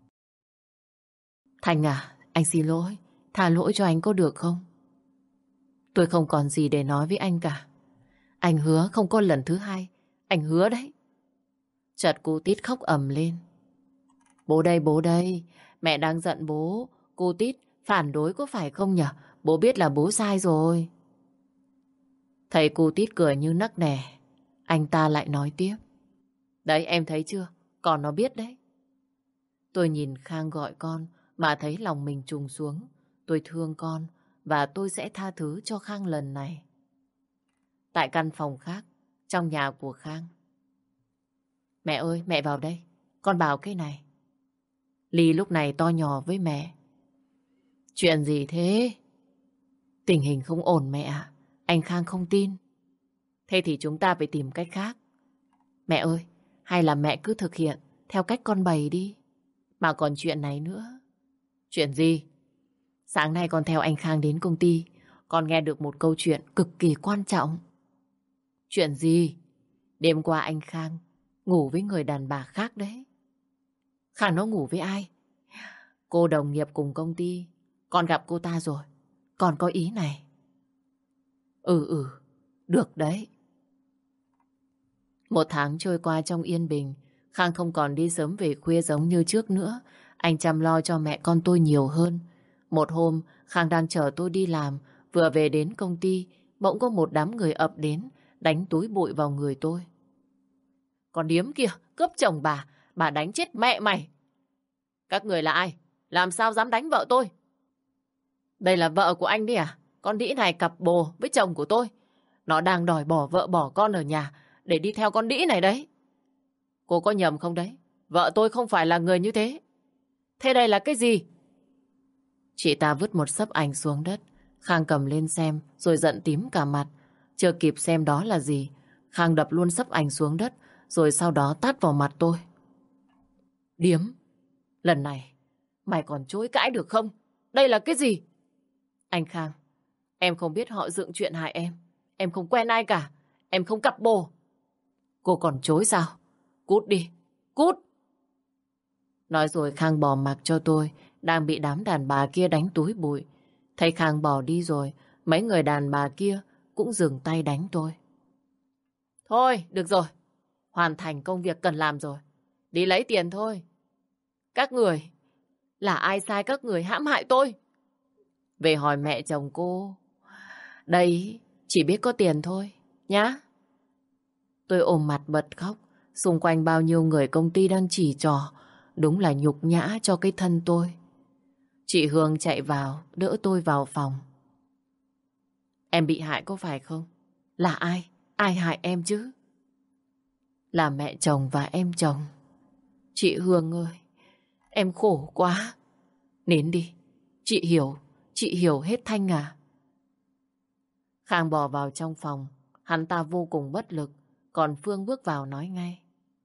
Thành à, anh xin lỗi, tha lỗi cho anh có được không? Tôi không còn gì để nói với anh cả. Anh hứa không có lần thứ hai, anh hứa đấy. Chợt cô Tít khóc ầm lên. Bố đây, bố đây, mẹ đang giận bố. Cô Tít phản đối có phải không nhở? Bố biết là bố sai rồi. Thấy cô Tít cười như nắc nẻ, anh ta lại nói tiếp. Đấy em thấy chưa, còn nó biết đấy. Tôi nhìn Khang gọi con mà thấy lòng mình trùng xuống. Tôi thương con và tôi sẽ tha thứ cho Khang lần này. Tại căn phòng khác, trong nhà của Khang. Mẹ ơi, mẹ vào đây, con bảo cái này. Ly lúc này to nhỏ với mẹ. Chuyện gì thế? Tình hình không ổn mẹ ạ. Anh Khang không tin. Thế thì chúng ta phải tìm cách khác. Mẹ ơi, hay là mẹ cứ thực hiện theo cách con bày đi. Mà còn chuyện này nữa. Chuyện gì? Sáng nay con theo anh Khang đến công ty. Con nghe được một câu chuyện cực kỳ quan trọng. Chuyện gì? Đêm qua anh Khang ngủ với người đàn bà khác đấy. Khang nó ngủ với ai? Cô đồng nghiệp cùng công ty. Con gặp cô ta rồi. Con có ý này. Ừ ừ, được đấy. Một tháng trôi qua trong yên bình. Khang không còn đi sớm về khuya giống như trước nữa. Anh chăm lo cho mẹ con tôi nhiều hơn. Một hôm, Khang đang chở tôi đi làm, vừa về đến công ty, bỗng có một đám người ập đến, đánh túi bụi vào người tôi. Còn điếm kia, cướp chồng bà, bà đánh chết mẹ mày. Các người là ai? Làm sao dám đánh vợ tôi? Đây là vợ của anh đi à? Con đĩ này cặp bồ với chồng của tôi. Nó đang đòi bỏ vợ bỏ con ở nhà để đi theo con đĩ này đấy. Cô có nhầm không đấy? Vợ tôi không phải là người như thế. Thế đây là cái gì? Chị ta vứt một xấp ảnh xuống đất. Khang cầm lên xem rồi giận tím cả mặt. Chưa kịp xem đó là gì, Khang đập luôn xấp ảnh xuống đất rồi sau đó tát vào mặt tôi. Điếm, lần này mày còn chối cãi được không? Đây là cái gì? Anh Khang, em không biết họ dựng chuyện hại em. Em không quen ai cả. Em không cặp bồ. Cô còn chối sao? Cút đi, cút. Nói rồi Khang bỏ mặc cho tôi đang bị đám đàn bà kia đánh túi bụi. Thấy Khang bỏ đi rồi, mấy người đàn bà kia cũng dừng tay đánh tôi. Thôi, được rồi. Hoàn thành công việc cần làm rồi. Đi lấy tiền thôi. Các người, là ai sai các người hãm hại tôi? Về hỏi mẹ chồng cô. Đây, chỉ biết có tiền thôi, nhá. Tôi ôm mặt bật khóc. Xung quanh bao nhiêu người công ty đang chỉ trỏ. Đúng là nhục nhã cho cái thân tôi. Chị Hương chạy vào, đỡ tôi vào phòng. Em bị hại có phải không? Là ai? Ai hại em chứ? Là mẹ chồng và em chồng. Chị Hương ơi, em khổ quá. Nín đi, chị hiểu, chị hiểu hết Thanh à. Khang bò vào trong phòng, hắn ta vô cùng bất lực, còn Phương bước vào nói ngay.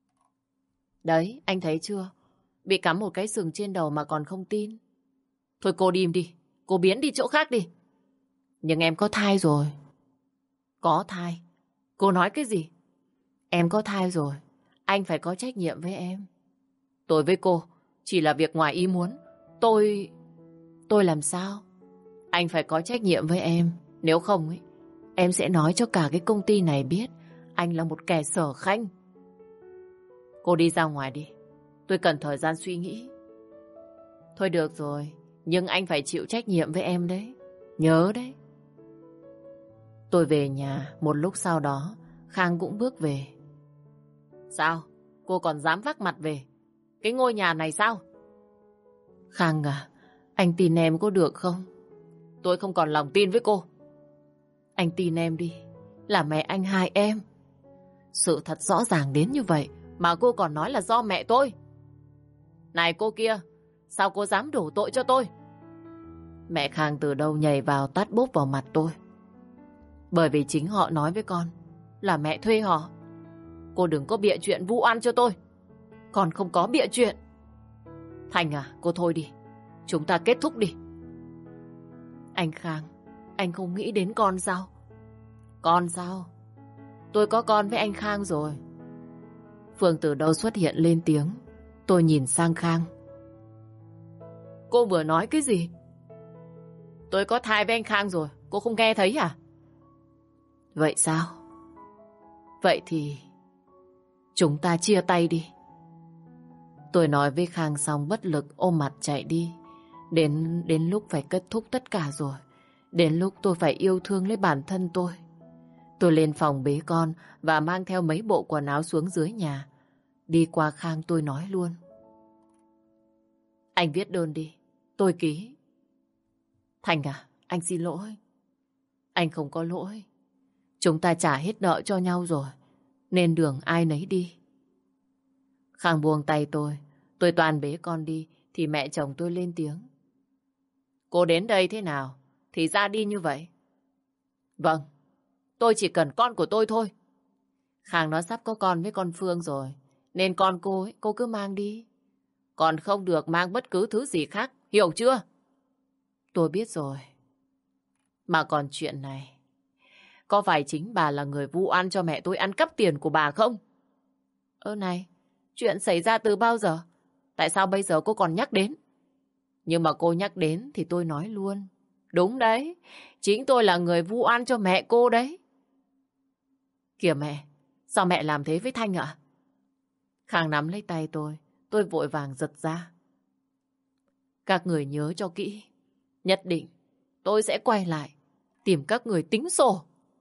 Đấy, anh thấy chưa? Bị cắm một cái sừng trên đầu mà còn không tin. Thôi cô đi đi, cô biến đi chỗ khác đi. Nhưng em có thai rồi. Có thai? Cô nói cái gì? Em có thai rồi, anh phải có trách nhiệm với em. Tôi với cô chỉ là việc ngoài ý muốn. Tôi... Tôi làm sao? Anh phải có trách nhiệm với em. Nếu không ấy, em sẽ nói cho cả cái công ty này biết anh là một kẻ sở khanh. Cô đi ra ngoài đi. Tôi cần thời gian suy nghĩ. Thôi được rồi, nhưng anh phải chịu trách nhiệm với em đấy. Nhớ đấy. Tôi về nhà, một lúc sau đó Khang cũng bước về. Sao? Cô còn dám vác mặt về cái ngôi nhà này sao? Khang à, anh tin em có được không? Tôi không còn lòng tin với cô. Anh tin em đi, là mẹ anh hại em. Sự thật rõ ràng đến như vậy mà cô còn nói là do mẹ tôi. Này cô kia, sao cô dám đổ tội cho tôi? Mẹ Khang từ đâu nhảy vào tát bốp vào mặt tôi. Bởi vì chính họ nói với con là mẹ thuê họ. Cô đừng có bịa chuyện vu oan cho tôi. Còn không có bịa chuyện. Thành à, cô thôi đi. Chúng ta kết thúc đi. Anh Khang, anh không nghĩ đến con sao? Con sao? Tôi có con với anh Khang rồi. Phương từ đâu xuất hiện lên tiếng. Tôi nhìn sang Khang. Cô vừa nói cái gì? Tôi có thai với anh Khang rồi. Cô không nghe thấy à? Vậy sao? Vậy thì chúng ta chia tay đi. Tôi nói với Khang xong bất lực ôm mặt chạy đi. Đến, đến lúc phải kết thúc tất cả rồi. Đến lúc tôi phải yêu thương lấy bản thân tôi. Tôi lên phòng bế con và mang theo mấy bộ quần áo xuống dưới nhà. Đi qua Khang tôi nói luôn. Anh viết đơn đi, tôi ký. Thành à, anh xin lỗi. Anh không có lỗi. Chúng ta trả hết nợ cho nhau rồi, nên đường ai nấy đi. Khang buông tay tôi. Tôi toàn bế con đi thì mẹ chồng tôi lên tiếng. Cô đến đây thế nào thì ra đi như vậy. Vâng, tôi chỉ cần con của tôi thôi. Khang nó sắp có con với con Phương rồi, nên con cô ấy, cô cứ mang đi. Còn không được mang bất cứ thứ gì khác, hiểu chưa? Tôi biết rồi. Mà còn chuyện này, có phải chính bà là người vu oan cho mẹ tôi ăn cắp tiền của bà không? Ơ này, chuyện xảy ra từ bao giờ? Tại sao bây giờ cô còn nhắc đến? Nhưng mà cô nhắc đến thì tôi nói luôn. Đúng đấy, chính tôi là người vu oan cho mẹ cô đấy. Kìa mẹ, sao mẹ làm thế với Thanh ạ? Khang nắm lấy tay tôi, tôi vội vàng giật ra. Các người nhớ cho kỹ, nhất định tôi sẽ quay lại tìm các người tính sổ.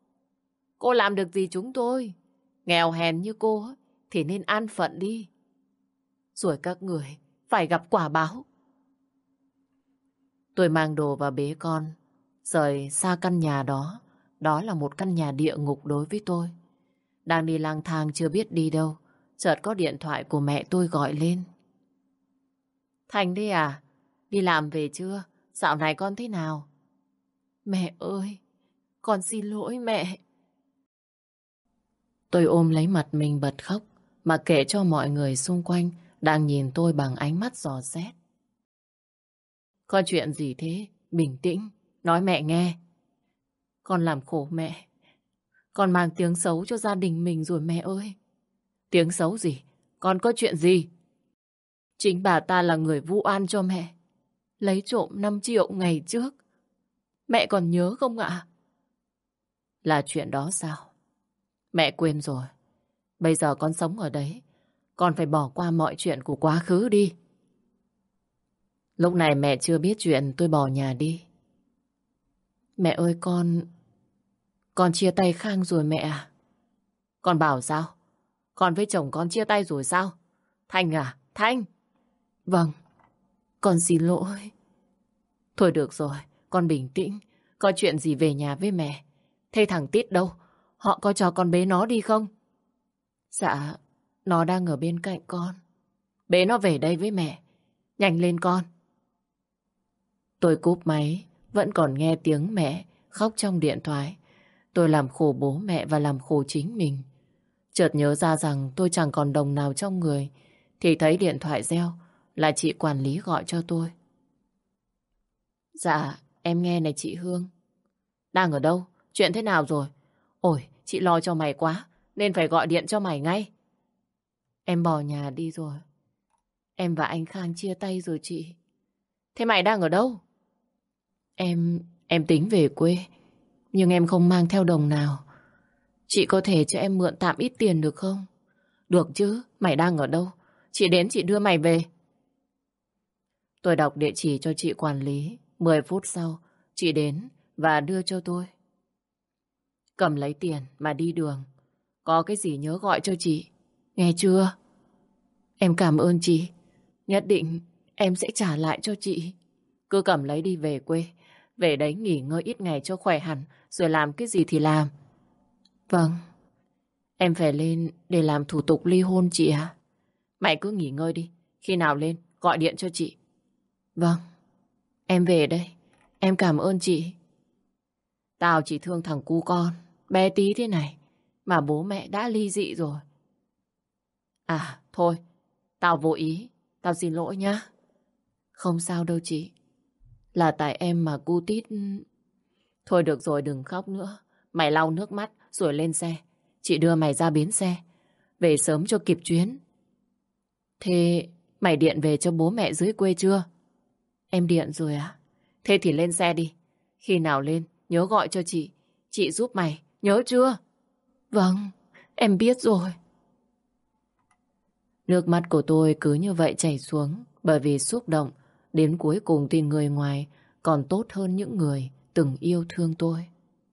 Cô làm được gì chúng tôi? Nghèo hèn như cô ấy, thì nên an phận đi. Rồi các người phải gặp quả báo. Tôi mang đồ và bế con, rời xa căn nhà đó. Đó là một căn nhà địa ngục đối với tôi. Đang đi lang thang chưa biết đi đâu, chợt có điện thoại của mẹ tôi gọi lên. Thành đây à? Đi làm về chưa? Dạo này con thế nào? Mẹ ơi, con xin lỗi mẹ. Tôi ôm lấy mặt mình bật khóc, mà kể cho mọi người xung quanh đang nhìn tôi bằng ánh mắt dò xét. Có chuyện gì thế? Bình tĩnh, nói mẹ nghe. Con làm khổ mẹ. Con mang tiếng xấu cho gia đình mình rồi mẹ ơi. Tiếng xấu gì? Con có chuyện gì? Chính bà ta là người vu oan cho mẹ. Lấy trộm năm triệu ngày trước. Mẹ còn nhớ không ạ? Là chuyện đó sao? Mẹ quên rồi. Bây giờ con sống ở đấy. Con phải bỏ qua mọi chuyện của quá khứ đi. Lúc này mẹ chưa biết chuyện tôi bỏ nhà đi. Mẹ ơi con... Con chia tay Khang rồi mẹ à? Con bảo sao? Con với chồng con chia tay rồi sao? Thanh à? Thanh! Vâng, con xin lỗi. Thôi được rồi, con bình tĩnh. Có chuyện gì về nhà với mẹ. Thế thằng Tít đâu? Họ có cho con bế nó đi không? Dạ, nó đang ở bên cạnh con. Bế nó về đây với mẹ. Nhanh lên con. Tôi cúp máy, vẫn còn nghe tiếng mẹ khóc trong điện thoại. Tôi làm khổ bố mẹ và làm khổ chính mình. Chợt nhớ ra rằng tôi chẳng còn đồng nào trong người, thì thấy điện thoại reo, là chị quản lý gọi cho tôi. Dạ, em nghe này chị Hương. Đang ở đâu? Chuyện thế nào rồi? Ôi, chị lo cho mày quá, nên phải gọi điện cho mày ngay. Em bỏ nhà đi rồi. Em và anh Khang chia tay rồi chị. Thế mày đang ở đâu? Em, em tính về quê, nhưng em không mang theo đồng nào. Chị có thể cho em mượn tạm ít tiền được không? Được chứ, mày đang ở đâu? Chị đến chị đưa mày về. Tôi đọc địa chỉ cho chị quản lý. Mười phút sau, chị đến và đưa cho tôi. Cầm lấy tiền mà đi đường. Có cái gì nhớ gọi cho chị. Nghe chưa? Em cảm ơn chị. Nhất định em sẽ trả lại cho chị. Cứ cầm lấy đi về quê. Về đấy nghỉ ngơi ít ngày cho khỏe hẳn. Rồi làm cái gì thì làm. Vâng. Em phải lên để làm thủ tục ly hôn chị à? Mày cứ nghỉ ngơi đi. Khi nào lên gọi điện cho chị. Vâng. Em về đây. Em cảm ơn chị. Tao chỉ thương thằng cu con bé tí thế này mà bố mẹ đã ly dị rồi. À thôi, tao vô ý. Tao xin lỗi nhá. Không sao đâu chị. Là tại em mà cu Tít... Thôi được rồi, đừng khóc nữa. Mày lau nước mắt rồi lên xe. Chị đưa mày ra bến xe. Về sớm cho kịp chuyến. Thế mày điện về cho bố mẹ dưới quê chưa? Em điện rồi à? Thế thì lên xe đi. Khi nào lên nhớ gọi cho chị. Chị giúp mày, nhớ chưa? Vâng, em biết rồi. Nước mắt của tôi cứ như vậy chảy xuống. Bởi vì xúc động. Đến cuối cùng thì người ngoài còn tốt hơn những người từng yêu thương tôi.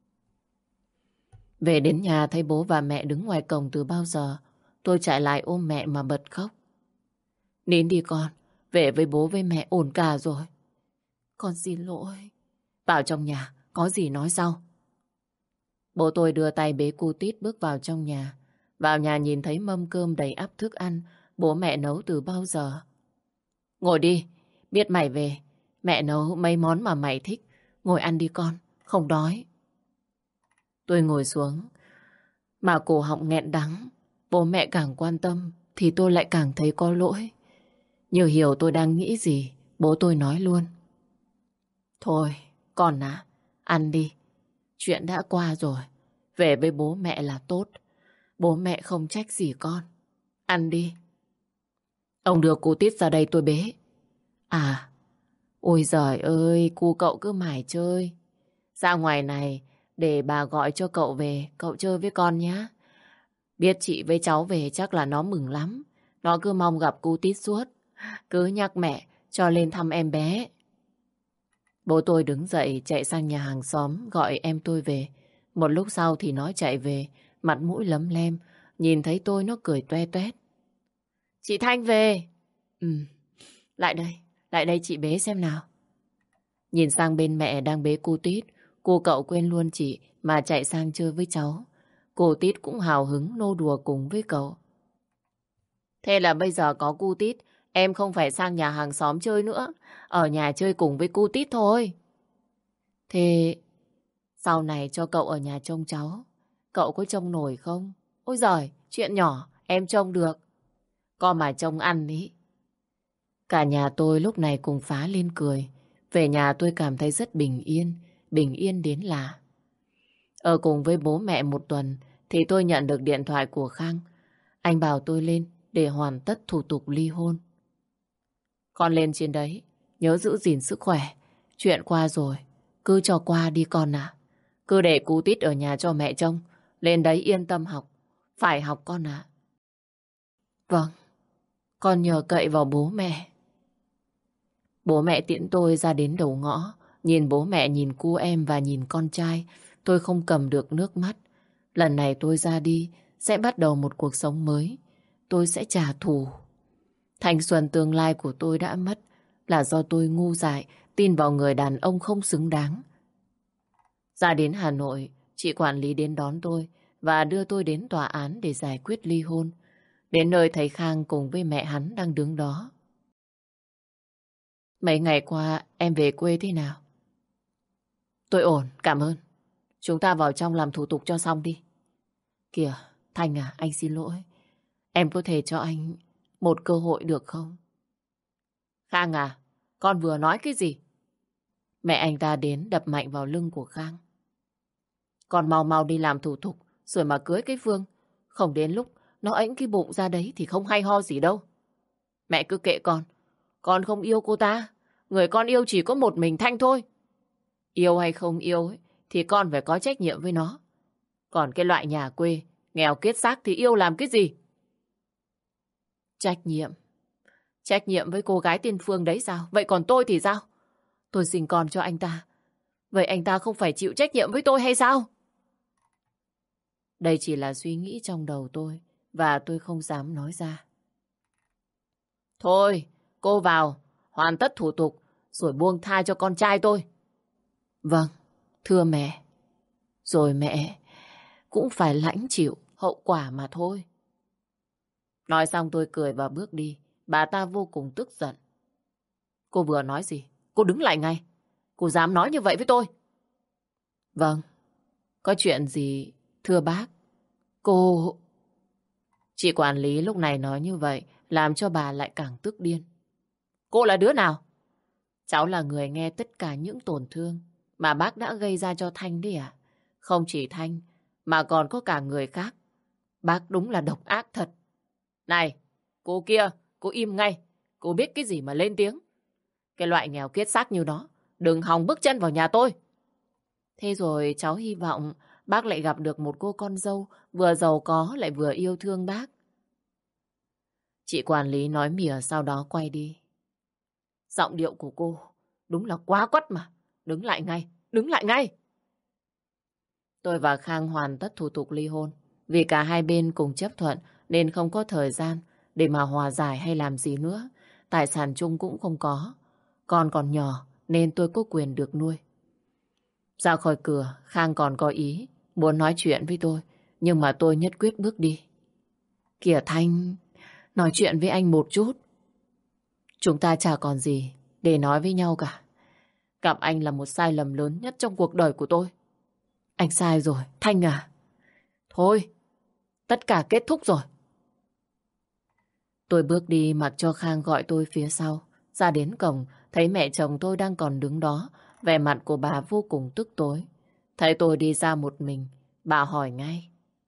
Về đến nhà thấy bố và mẹ đứng ngoài cổng từ bao giờ. Tôi chạy lại ôm mẹ mà bật khóc. Nín đi con, về với bố với mẹ ổn cả rồi. Con xin lỗi. Vào trong nhà, có gì nói sau. Bố tôi đưa tay bế cu Tít bước vào trong nhà. Vào nhà nhìn thấy mâm cơm đầy ắp thức ăn bố mẹ nấu từ bao giờ. Ngồi đi, biết mày về. Mẹ nấu mấy món mà mày thích. Ngồi ăn đi con, không đói. Tôi ngồi xuống, mà cổ họng nghẹn đắng. Bố mẹ càng quan tâm thì tôi lại càng thấy có lỗi. Như hiểu tôi đang nghĩ gì, bố tôi nói luôn. Thôi, con à, ăn đi. Chuyện đã qua rồi. Về với bố mẹ là tốt. Bố mẹ không trách gì con. Ăn đi. Ông đưa cô Tít ra đây tôi bế. À, ôi giời ơi, cu cậu cứ mải chơi. Ra ngoài này, để bà gọi cho cậu về, cậu chơi với con nhé. Biết chị với cháu về chắc là nó mừng lắm. Nó cứ mong gặp cu Tít suốt. Cứ nhắc mẹ cho lên thăm em bé. Bố tôi đứng dậy chạy sang nhà hàng xóm gọi em tôi về. Một lúc sau thì nó chạy về, mặt mũi lấm lem, nhìn thấy tôi nó cười toe toét. Chị Thanh về. Ừ, lại đây, lại đây chị bế xem nào. Nhìn sang bên mẹ đang bế cô Tít, cô cậu quên luôn chị mà chạy sang chơi với cháu. Cô Tít cũng hào hứng nô đùa cùng với cậu. Thế là bây giờ có cu Tít, em không phải sang nhà hàng xóm chơi nữa, ở nhà chơi cùng với cu Tít thôi. Thế sau này cho cậu ở nhà trông cháu, cậu có trông nổi không? Ôi giời, chuyện nhỏ, em trông được. Có mà trông ăn ý. Cả nhà tôi lúc này cùng phá lên cười. Về nhà tôi cảm thấy rất bình yên, bình yên đến lạ. Ở cùng với bố mẹ một tuần thì tôi nhận được điện thoại của Khang. Anh bảo tôi lên để hoàn tất thủ tục ly hôn. Con lên trên đấy, nhớ giữ gìn sức khỏe. Chuyện qua rồi, cứ cho qua đi con à. Cứ để cú Tít ở nhà cho mẹ trông. Lên đấy yên tâm học. Phải học con ạ. Vâng, con nhờ cậy vào bố mẹ. Bố mẹ tiễn tôi ra đến đầu ngõ. Nhìn bố mẹ, nhìn cu em và nhìn con trai, tôi không cầm được nước mắt. Lần này tôi ra đi, sẽ bắt đầu một cuộc sống mới. Tôi sẽ trả thù. Thanh xuân tương lai của tôi đã mất là do tôi ngu dại, tin vào người đàn ông không xứng đáng. Ra đến Hà Nội, chị quản lý đến đón tôi và đưa tôi đến tòa án để giải quyết ly hôn. Đến nơi thấy Khang cùng với mẹ hắn đang đứng đó. Mấy ngày qua em về quê thế nào? Tôi ổn, cảm ơn. Chúng ta vào trong làm thủ tục cho xong đi. Kìa, Thanh à, anh xin lỗi. Em có thể cho anh một cơ hội được không? Khang à, con vừa nói cái gì? Mẹ anh ta đến đập mạnh vào lưng của Khang. Con mau mau đi làm thủ tục rồi mà cưới cái Phương. Không đến lúc nó ẵnh cái bụng ra đấy thì không hay ho gì đâu. Mẹ cứ kệ con. Con không yêu cô ta. Người con yêu chỉ có một mình Thanh thôi. Yêu hay không yêu ấy, thì con phải có trách nhiệm với nó. Còn cái loại nhà quê, nghèo kiết xác thì yêu làm cái gì? Trách nhiệm. Trách nhiệm với cô gái tên Phương đấy sao? Vậy còn tôi thì sao? Tôi sinh con cho anh ta. Vậy anh ta không phải chịu trách nhiệm với tôi hay sao? Đây chỉ là suy nghĩ trong đầu tôi và tôi không dám nói ra. Thôi, cô vào, hoàn tất thủ tục rồi buông tha cho con trai tôi. Vâng, thưa mẹ. Rồi mẹ cũng phải lãnh chịu hậu quả mà thôi. Nói xong tôi cười và bước đi. Bà ta vô cùng tức giận. Cô vừa nói gì? Cô đứng lại ngay. Cô dám nói như vậy với tôi? Vâng, có chuyện gì thưa bác? Cô... Chị quản lý lúc này nói như vậy làm cho bà lại càng tức điên. Cô là đứa nào? Cháu là người nghe tất cả những tổn thương mà bác đã gây ra cho Thanh đấy à? Không chỉ Thanh mà còn có cả người khác. Bác đúng là độc ác thật. Này, cô kia, cô im ngay. Cô biết cái gì mà lên tiếng? Cái loại nghèo kiết xác như đó, đừng hòng bước chân vào nhà tôi. Thế rồi cháu hy vọng bác lại gặp được một cô con dâu vừa giàu có lại vừa yêu thương bác. Chị quản lý nói mỉa sau đó quay đi. Giọng điệu của cô đúng là quá quắt mà. Đứng lại ngay, đứng lại ngay. Tôi và Khang hoàn tất thủ tục ly hôn. Vì cả hai bên cùng chấp thuận nên không có thời gian để mà hòa giải hay làm gì nữa. Tài sản chung cũng không có. Con còn nhỏ nên tôi có quyền được nuôi. Ra khỏi cửa, Khang còn có ý muốn nói chuyện với tôi. Nhưng mà tôi nhất quyết bước đi. Kìa Thanh, nói chuyện với anh một chút. Chúng ta chả còn gì để nói với nhau cả. Gặp anh là một sai lầm lớn nhất trong cuộc đời của tôi. Anh sai rồi, Thanh à. Thôi, tất cả kết thúc rồi. Tôi bước đi mặc cho Khang gọi tôi phía sau. Ra đến cổng, thấy mẹ chồng tôi đang còn đứng đó. Vẻ mặt của bà vô cùng tức tối. Thấy tôi đi ra một mình, bà hỏi ngay.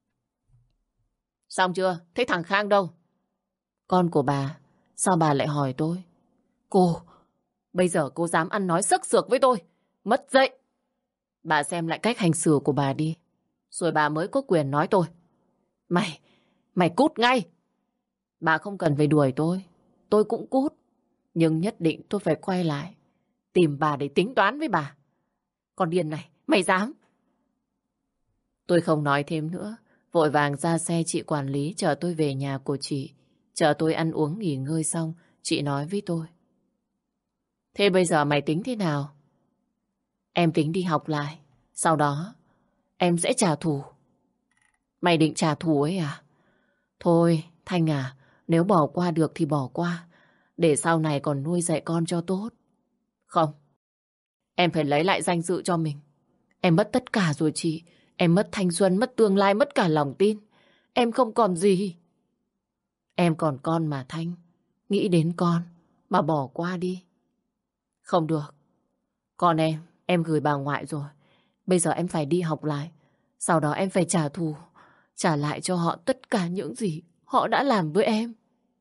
Xong chưa? Thế thằng Khang đâu? Con của bà, sao bà lại hỏi tôi? Cô, bây giờ cô dám ăn nói sức sược với tôi. Mất dạy. Bà xem lại cách hành xử của bà đi. Rồi bà mới có quyền nói tôi. Mày, mày cút ngay. Bà không cần phải đuổi tôi. Tôi cũng cút. Nhưng nhất định tôi phải quay lại. Tìm bà để tính toán với bà. Con điên này, mày dám. Tôi không nói thêm nữa, vội vàng ra xe chị quản lý chở tôi về nhà của chị. Chờ tôi ăn uống nghỉ ngơi xong, chị nói với tôi. Thế bây giờ mày tính thế nào? Em tính đi học lại. Sau đó, em sẽ trả thù. Mày định trả thù ấy à? Thôi, Thanh à, nếu bỏ qua được thì bỏ qua. Để sau này còn nuôi dạy con cho tốt. Không, em phải lấy lại danh dự cho mình. Em mất tất cả rồi chị. Em mất thanh xuân, mất tương lai, mất cả lòng tin. Em không còn gì. Em còn con mà Thanh. Nghĩ đến con mà bỏ qua đi. Không được. Con em, em gửi bà ngoại rồi. Bây giờ em phải đi học lại. Sau đó em phải trả thù. Trả lại cho họ tất cả những gì họ đã làm với em.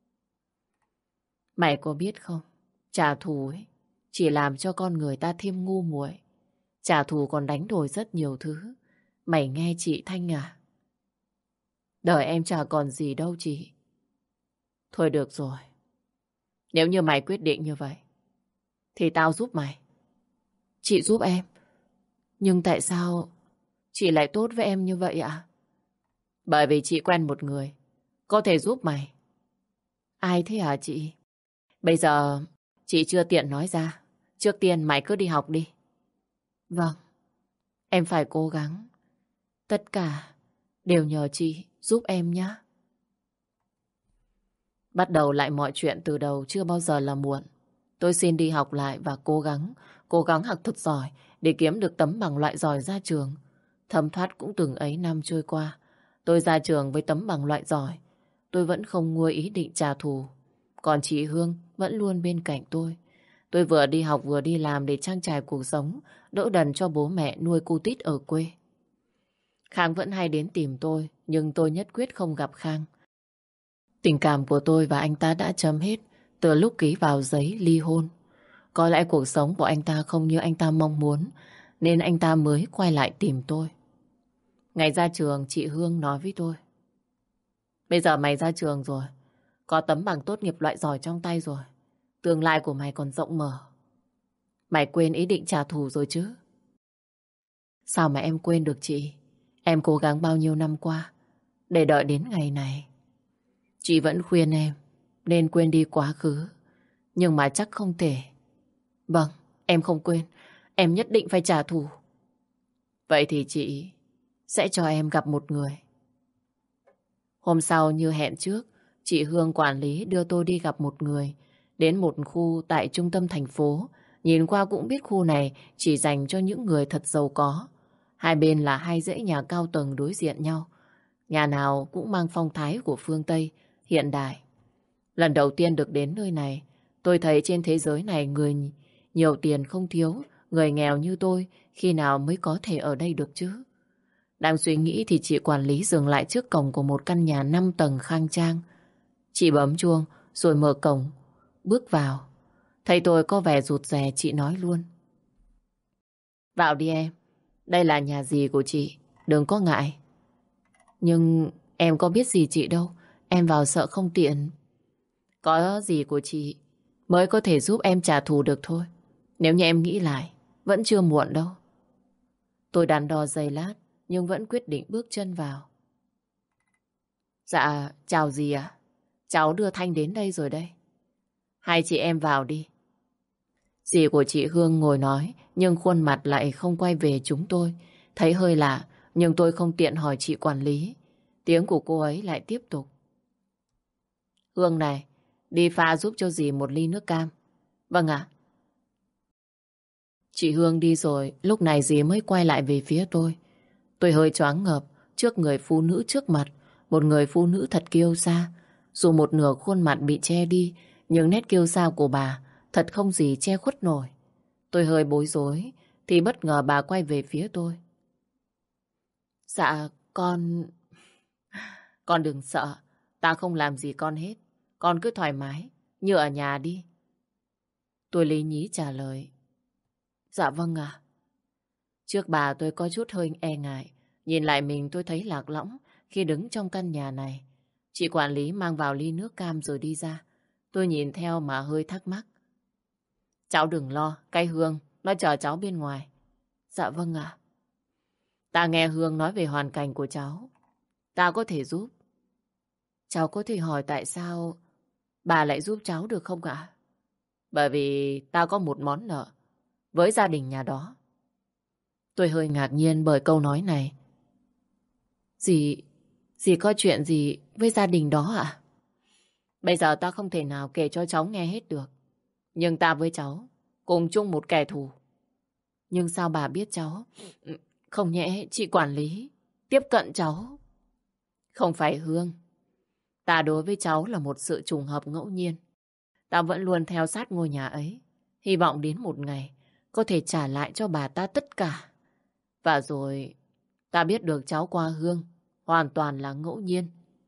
Mày có biết không? Trả thù ấy chỉ làm cho con người ta thêm ngu muội. Trả thù còn đánh đổi rất nhiều thứ. Mày nghe chị Thanh à? Đời em chả còn gì đâu chị. Thôi được rồi. Nếu như mày quyết định như vậy thì tao giúp mày. Chị giúp em. Nhưng tại sao chị lại tốt với em như vậy ạ? Bởi vì chị quen một người có thể giúp mày. Ai thế hả chị? Bây giờ chị chưa tiện nói ra. Trước tiên mày cứ đi học đi. Vâng, em phải cố gắng. Tất cả đều nhờ chị giúp em nhé. Bắt đầu lại mọi chuyện từ đầu chưa bao giờ là muộn. Tôi xin đi học lại và cố gắng, cố gắng học thật giỏi để kiếm được tấm bằng loại giỏi ra trường. Thấm thoát cũng từng ấy năm trôi qua. Tôi ra trường với tấm bằng loại giỏi. Tôi vẫn không nguôi ý định trả thù. Còn chị Hương vẫn luôn bên cạnh tôi. Tôi vừa đi học vừa đi làm để trang trải cuộc sống, đỡ đần cho bố mẹ nuôi cu tít ở quê. Khang vẫn hay đến tìm tôi, nhưng tôi nhất quyết không gặp Khang. Tình cảm của tôi và anh ta đã chấm hết từ lúc ký vào giấy ly hôn. Có lẽ cuộc sống của anh ta không như anh ta mong muốn, nên anh ta mới quay lại tìm tôi. Ngày ra trường, chị Hương nói với tôi. Bây giờ mày ra trường rồi, có tấm bằng tốt nghiệp loại giỏi trong tay rồi. Tương lai của mày còn rộng mở. Mày quên ý định trả thù rồi chứ? Sao mà em quên được chị? Em cố gắng bao nhiêu năm qua để đợi đến ngày này. Chị vẫn khuyên em nên quên đi quá khứ, nhưng mà chắc không thể. Vâng, em không quên. Em nhất định phải trả thù. Vậy thì chị sẽ cho em gặp một người. Hôm sau như hẹn trước, chị Hương quản lý đưa tôi đi gặp một người. Đến một khu tại trung tâm thành phố. Nhìn qua cũng biết khu này chỉ dành cho những người thật giàu có. Hai bên là hai dãy nhà cao tầng đối diện nhau. Nhà nào cũng mang phong thái của phương Tây, hiện đại. Lần đầu tiên được đến nơi này, tôi thấy trên thế giới này người nhiều tiền không thiếu, người nghèo như tôi khi nào mới có thể ở đây được chứ? Đang suy nghĩ thì chị quản lý dừng lại trước cổng của một căn nhà năm tầng khang trang. Chị bấm chuông rồi mở cổng, bước vào. Thấy tôi có vẻ rụt rè, chị nói luôn. Vào đi em, đây là nhà dì của chị, đừng có ngại. Nhưng em có biết gì chị đâu, em vào sợ không tiện. Có gì của chị mới có thể giúp em trả thù được thôi. Nếu như em nghĩ lại, vẫn chưa muộn đâu. Tôi đắn đo giây lát, nhưng vẫn quyết định bước chân vào. Dạ, chào dì ạ. Cháu đưa Thanh đến đây rồi đây. Hai chị em vào đi. Dì của chị Hương ngồi nói, nhưng khuôn mặt lại không quay về chúng tôi. Thấy hơi lạ, nhưng tôi không tiện hỏi chị quản lý. Tiếng của cô ấy lại tiếp tục. Hương này, đi pha giúp cho dì một ly nước cam. Vâng ạ. Chị Hương đi rồi, lúc này dì mới quay lại về phía tôi. Tôi hơi choáng ngợp trước người phụ nữ trước mặt. Một người phụ nữ thật kiêu sa. Dù một nửa khuôn mặt bị che đi, nhưng nét kiêu sa của bà thật không gì che khuất nổi. Tôi hơi bối rối, thì bất ngờ bà quay về phía tôi. Dạ, con... Con đừng sợ, ta không làm gì con hết. Con cứ thoải mái, như ở nhà đi. Tôi lý nhí trả lời. Dạ vâng ạ. Trước bà tôi có chút hơi e ngại. Nhìn lại mình tôi thấy lạc lõng khi đứng trong căn nhà này. Chị quản lý mang vào ly nước cam rồi đi ra. Tôi nhìn theo mà hơi thắc mắc. Cháu đừng lo, cái Hương, nó chờ cháu bên ngoài. Dạ vâng ạ. Ta nghe Hương nói về hoàn cảnh của cháu. Ta có thể giúp. Cháu có thể hỏi tại sao bà lại giúp cháu được không ạ? Bởi vì ta có một món nợ với gia đình nhà đó. Tôi hơi ngạc nhiên bởi câu nói này. Dì, dì có chuyện gì với gia đình đó ạ? Bây giờ ta không thể nào kể cho cháu nghe hết được. Nhưng ta với cháu cùng chung một kẻ thù. Nhưng sao bà biết cháu? Không nhẽ chị quản lý tiếp cận cháu? Không phải Hương. Ta đối với cháu là một sự trùng hợp ngẫu nhiên. Ta vẫn luôn theo sát ngôi nhà ấy. Hy vọng đến một ngày có thể trả lại cho bà ta tất cả. Và rồi ta biết được cháu qua Hương hoàn toàn là ngẫu nhiên.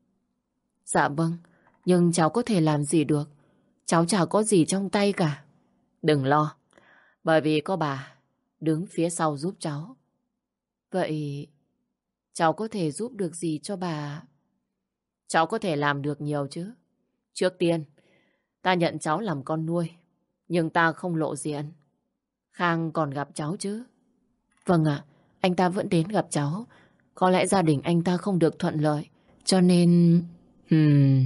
Dạ vâng, nhưng cháu có thể làm gì được? Cháu chả có gì trong tay cả. Đừng lo, bởi vì có bà đứng phía sau giúp cháu. Vậy cháu có thể giúp được gì cho bà? Cháu có thể làm được nhiều chứ. Trước tiên, ta nhận cháu làm con nuôi, nhưng ta không lộ diện. Khang còn gặp cháu chứ? Vâng ạ, anh ta vẫn đến gặp cháu. Có lẽ gia đình anh ta không được thuận lợi, cho nên... Hmm...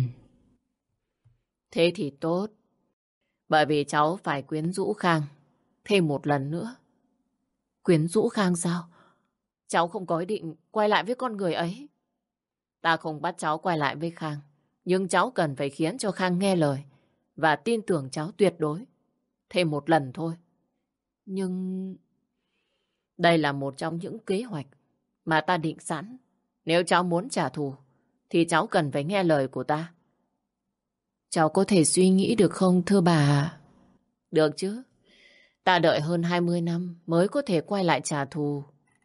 Thế thì tốt. Bởi vì cháu phải quyến rũ Khang thêm một lần nữa. Quyến rũ Khang sao? Cháu không có ý định quay lại với con người ấy. Ta không bắt cháu quay lại với Khang, nhưng cháu cần phải khiến cho Khang nghe lời và tin tưởng cháu tuyệt đối. Thêm một lần thôi. Nhưng... đây là một trong những kế hoạch mà ta định sẵn. Nếu cháu muốn trả thù, thì cháu cần phải nghe lời của ta. Cháu có thể suy nghĩ được không thưa bà? Được chứ. Ta đợi hơn hai mươi năm mới có thể quay lại trả thù.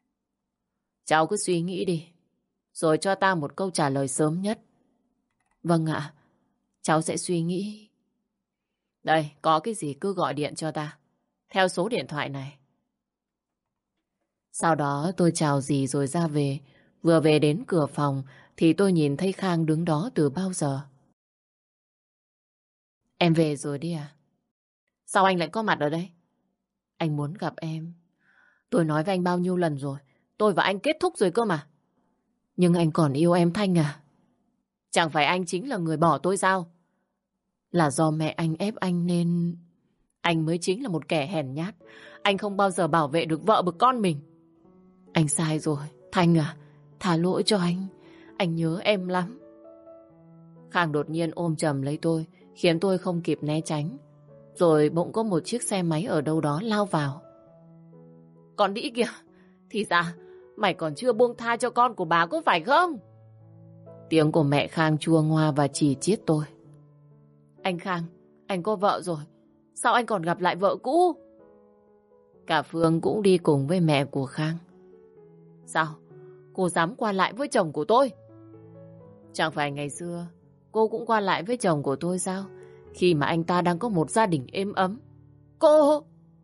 Cháu cứ suy nghĩ đi, rồi cho ta một câu trả lời sớm nhất. Vâng ạ, cháu sẽ suy nghĩ. Đây, có cái gì cứ gọi điện cho ta, theo số điện thoại này. Sau đó tôi chào dì rồi ra về. Vừa về đến cửa phòng thì tôi nhìn thấy Khang đứng đó từ bao giờ. Em về rồi đi à? Sao anh lại có mặt ở đây? Anh muốn gặp em. Tôi nói với anh bao nhiêu lần rồi, tôi và anh kết thúc rồi cơ mà. Nhưng anh còn yêu em Thanh à? Chẳng phải anh chính là người bỏ tôi sao? Là do mẹ anh ép anh nên... anh mới chính là một kẻ hèn nhát. Anh không bao giờ bảo vệ được vợ bực con mình. Anh sai rồi, Thanh à, tha lỗi cho anh. Anh nhớ em lắm. Khang đột nhiên ôm chầm lấy tôi, khiến tôi không kịp né tránh. Rồi bỗng có một chiếc xe máy ở đâu đó lao vào. Con đĩ kìa, thì ra mày còn chưa buông tha cho con của bà có phải không? Tiếng của mẹ Khang chua ngoa và chỉ chiết tôi. Anh Khang, anh có vợ rồi, sao anh còn gặp lại vợ cũ? Cả Phương cũng đi cùng với mẹ của Khang. Sao? Cô dám qua lại với chồng của tôi? Chẳng phải ngày xưa cô cũng qua lại với chồng của tôi sao? Khi mà anh ta đang có một gia đình êm ấm. Cô...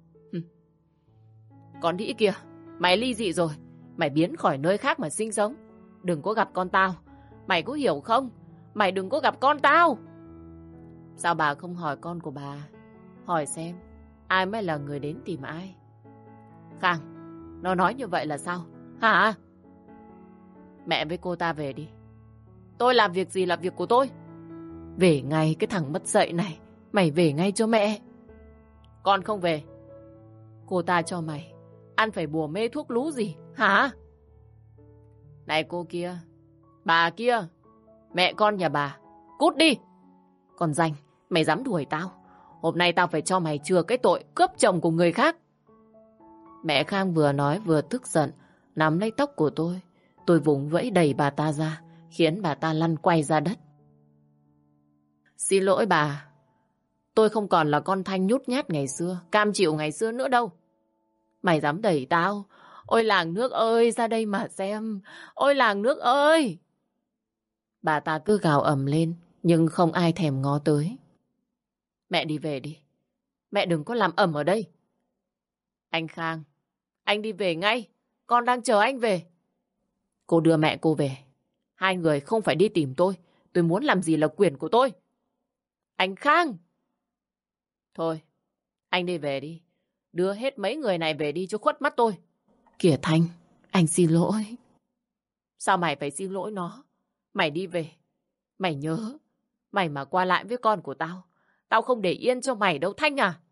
Con đĩ kìa, mày ly dị rồi. Mày biến khỏi nơi khác mà sinh sống. Đừng có gặp con tao. Mày có hiểu không? Mày đừng có gặp con tao. Sao bà không hỏi con của bà? Hỏi xem ai mới là người đến tìm ai. Khang, nó nói như vậy là sao? Hả? Mẹ với cô ta về đi. Tôi làm việc gì là việc của tôi. Về ngay cái thằng mất dạy này. Mày về ngay cho mẹ. Con không về. Cô ta cho mày ăn phải bùa mê thuốc lú gì hả? Này cô kia, bà kia, mẹ con nhà bà, cút đi. Còn danh, mày dám đuổi tao. Hôm nay tao phải cho mày chừa cái tội cướp chồng của người khác. Mẹ Khang vừa nói vừa tức giận, nắm lấy tóc của tôi. Tôi vùng vẫy đẩy bà ta ra, khiến bà ta lăn quay ra đất. Xin lỗi bà, tôi không còn là con Thanh nhút nhát ngày xưa, cam chịu ngày xưa nữa đâu. Mày dám đẩy tao? Ôi làng nước ơi, ra đây mà xem. Ôi làng nước ơi! Bà ta cứ gào ầm lên, nhưng không ai thèm ngó tới. Mẹ đi về đi. Mẹ đừng có làm ầm ở đây. Anh Khang, anh đi về ngay. Con đang chờ anh về. Cô đưa mẹ cô về. Hai người không phải đi tìm tôi. Tôi muốn làm gì là quyền của tôi. Anh Khang! Thôi, anh đi về đi. Đưa hết mấy người này về đi cho khuất mắt tôi. Kìa Thanh, anh xin lỗi. Sao mày phải xin lỗi nó? Mày đi về. Mày nhớ, mày mà qua lại với con của tao, tao không để yên cho mày đâu Thanh à.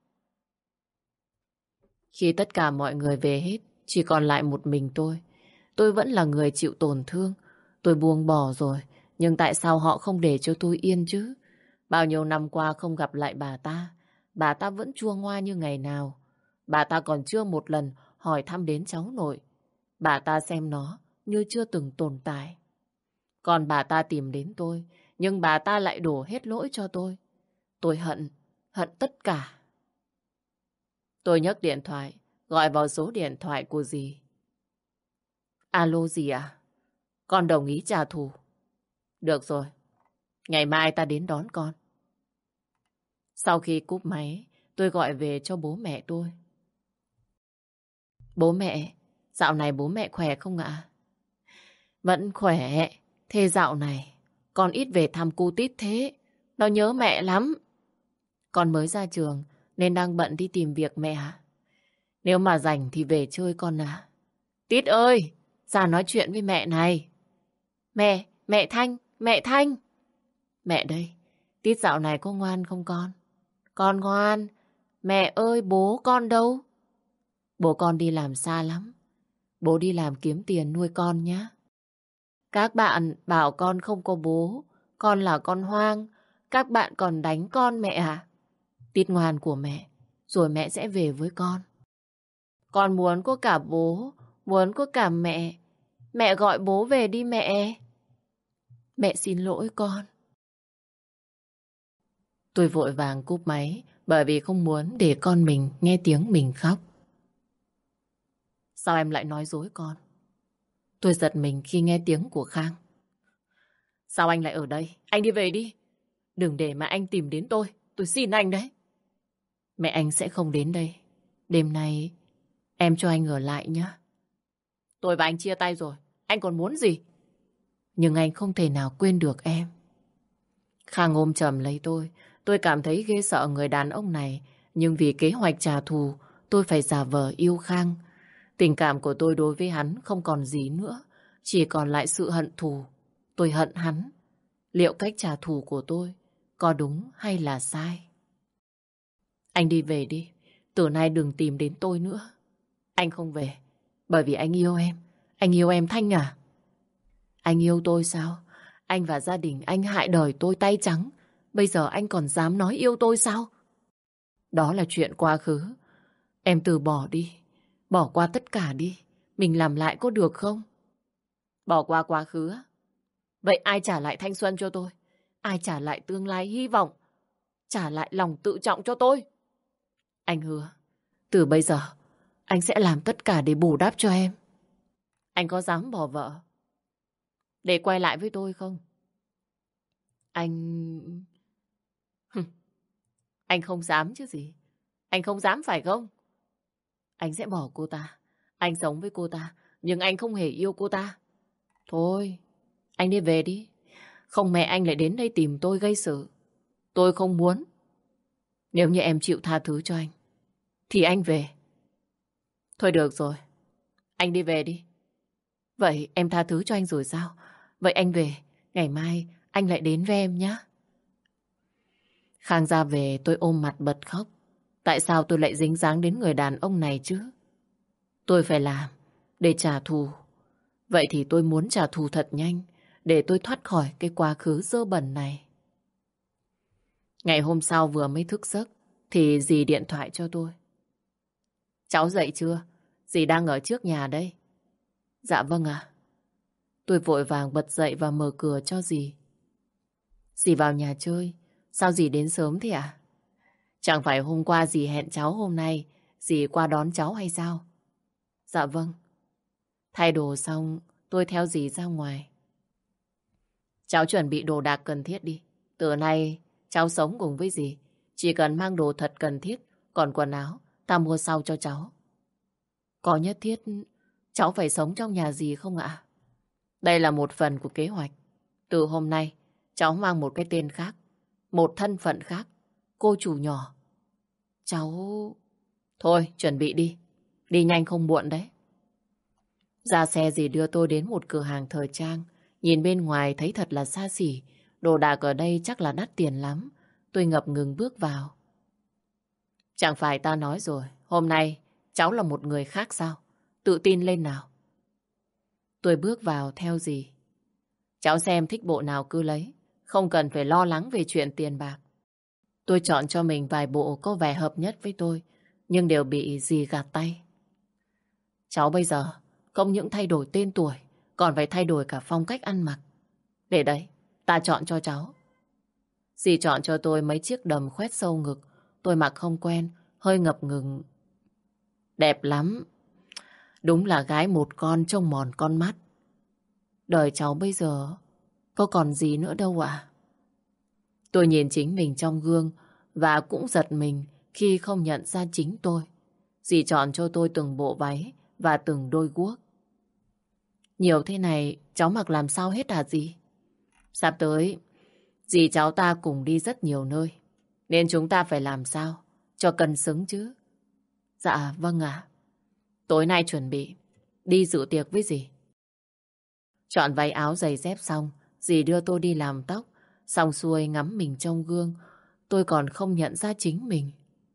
Khi tất cả mọi người về hết, chỉ còn lại một mình tôi. Tôi vẫn là người chịu tổn thương. Tôi buông bỏ rồi, nhưng tại sao họ không để cho tôi yên chứ? Bao nhiêu năm qua không gặp lại bà ta, bà ta vẫn chua ngoa như ngày nào. Bà ta còn chưa một lần hỏi thăm đến cháu nội. Bà ta xem nó như chưa từng tồn tại. Còn bà ta tìm đến tôi, nhưng bà ta lại đổ hết lỗi cho tôi. Tôi hận, hận tất cả. Tôi nhấc điện thoại, gọi vào số điện thoại của dì. Alo dì à? Con đồng ý trả thù. Được rồi, ngày mai ta đến đón con. Sau khi cúp máy, tôi gọi về cho bố mẹ tôi. Bố mẹ, dạo này bố mẹ khỏe không ạ? Vẫn khỏe. Thế dạo này, con ít về thăm cu Tít thế. Nó nhớ mẹ lắm. Con mới ra trường, nên đang bận đi tìm việc mẹ ạ. Nếu mà rảnh thì về chơi con à. Tít ơi, ra nói chuyện với mẹ này. Mẹ, mẹ Thanh, mẹ Thanh. Mẹ đây, Tít dạo này có ngoan không con? Con ngoan. Mẹ ơi, bố con đâu? Bố con đi làm xa lắm. Bố đi làm kiếm tiền nuôi con nhé. Các bạn bảo con không có bố, con là con hoang. Các bạn còn đánh con mẹ à? Tít ngoan của mẹ, rồi mẹ sẽ về với con. Con muốn có cả bố, muốn có cả mẹ. Mẹ gọi bố về đi mẹ. Mẹ xin lỗi con. Tôi vội vàng cúp máy bởi vì không muốn để con mình nghe tiếng mình khóc. Sao em lại nói dối con? Tôi giật mình khi nghe tiếng của Khang. Sao anh lại ở đây? Anh đi về đi. Đừng để mà anh tìm đến tôi. Tôi xin anh đấy. Mẹ anh sẽ không đến đây. Đêm nay em cho anh ở lại nhé. Tôi và anh chia tay rồi. Anh còn muốn gì? Nhưng anh không thể nào quên được em. Khang ôm chầm lấy tôi. Tôi cảm thấy ghê sợ người đàn ông này. Nhưng vì kế hoạch trả thù, tôi phải giả vờ yêu Khang. Tình cảm của tôi đối với hắn không còn gì nữa. Chỉ còn lại sự hận thù. Tôi hận hắn. Liệu cách trả thù của tôi có đúng hay là sai? Anh đi về đi. Từ nay đừng tìm đến tôi nữa. Anh không về. Bởi vì anh yêu em. Anh yêu em Thanh à? Anh yêu tôi sao? Anh và gia đình anh hại đời tôi tay trắng. Bây giờ anh còn dám nói yêu tôi sao? Đó là chuyện quá khứ. Em từ bỏ đi. Bỏ qua tất cả đi. Mình làm lại có được không? Bỏ qua quá khứ á? Vậy ai trả lại thanh xuân cho tôi? Ai trả lại tương lai hy vọng? Trả lại lòng tự trọng cho tôi? Anh hứa, từ bây giờ, anh sẽ làm tất cả để bù đắp cho em. Anh có dám bỏ vợ để quay lại với tôi không? Anh... Anh không dám chứ gì. Anh không dám phải không? Anh sẽ bỏ cô ta. Anh sống với cô ta, nhưng anh không hề yêu cô ta. Thôi, anh đi về đi. Không mẹ anh lại đến đây tìm tôi gây sự. Tôi không muốn. Nếu như em chịu tha thứ cho anh, thì anh về. Thôi được rồi. Anh đi về đi. Vậy em tha thứ cho anh rồi sao? Vậy anh về. Ngày mai anh lại đến với em nhé. Khang ra về tôi ôm mặt bật khóc. Tại sao tôi lại dính dáng đến người đàn ông này chứ? Tôi phải làm để trả thù. Vậy thì tôi muốn trả thù thật nhanh để tôi thoát khỏi cái quá khứ dơ bẩn này. Ngày hôm sau vừa mới thức giấc thì dì điện thoại cho tôi. Cháu dậy chưa? Dì đang ở trước nhà đây. Dạ vâng ạ. Tôi vội vàng bật dậy và mở cửa cho dì. Dì vào nhà chơi. Sao dì đến sớm thế ạ? Chẳng phải hôm qua dì hẹn cháu hôm nay dì qua đón cháu hay sao? Dạ vâng. Thay đồ xong tôi theo dì ra ngoài. Cháu chuẩn bị đồ đạc cần thiết đi. Từ nay cháu sống cùng với dì. Chỉ cần mang đồ thật cần thiết. Còn quần áo ta mua sau cho cháu. Có nhất thiết cháu phải sống trong nhà dì không ạ? Đây là một phần của kế hoạch. Từ hôm nay cháu mang một cái tên khác. Một thân phận khác. Cô chủ nhỏ. Cháu... Thôi chuẩn bị đi. Đi nhanh không muộn đấy. Ra xe dì đưa tôi đến một cửa hàng thời trang. Nhìn bên ngoài thấy thật là xa xỉ. Đồ đạc ở đây chắc là đắt tiền lắm. Tôi ngập ngừng bước vào. Chẳng phải ta nói rồi, hôm nay cháu là một người khác sao? Tự tin lên nào. Tôi bước vào theo dì. Cháu xem thích bộ nào cứ lấy. Không cần phải lo lắng về chuyện tiền bạc. Tôi chọn cho mình vài bộ có vẻ hợp nhất với tôi. Nhưng đều bị dì gạt tay. Cháu bây giờ không những thay đổi tên tuổi, còn phải thay đổi cả phong cách ăn mặc. Để đấy, ta chọn cho cháu. Dì chọn cho tôi mấy chiếc đầm khoét sâu ngực. Tôi mặc không quen, hơi ngập ngừng. Đẹp lắm. Đúng là gái một con trông mòn con mắt. Đời cháu bây giờ có còn gì nữa đâu ạ. Tôi nhìn chính mình trong gương và cũng giật mình khi không nhận ra chính tôi. Dì chọn cho tôi từng bộ váy và từng đôi guốc. Nhiều thế này cháu mặc làm sao hết hả dì? Sắp tới dì cháu ta cùng đi rất nhiều nơi, nên chúng ta phải làm sao cho cân xứng chứ. Dạ vâng ạ. Tối nay chuẩn bị đi dự tiệc với dì. Chọn váy áo giày dép xong, dì đưa tôi đi làm tóc. Xong xuôi ngắm mình trong gương, tôi còn không nhận ra chính mình.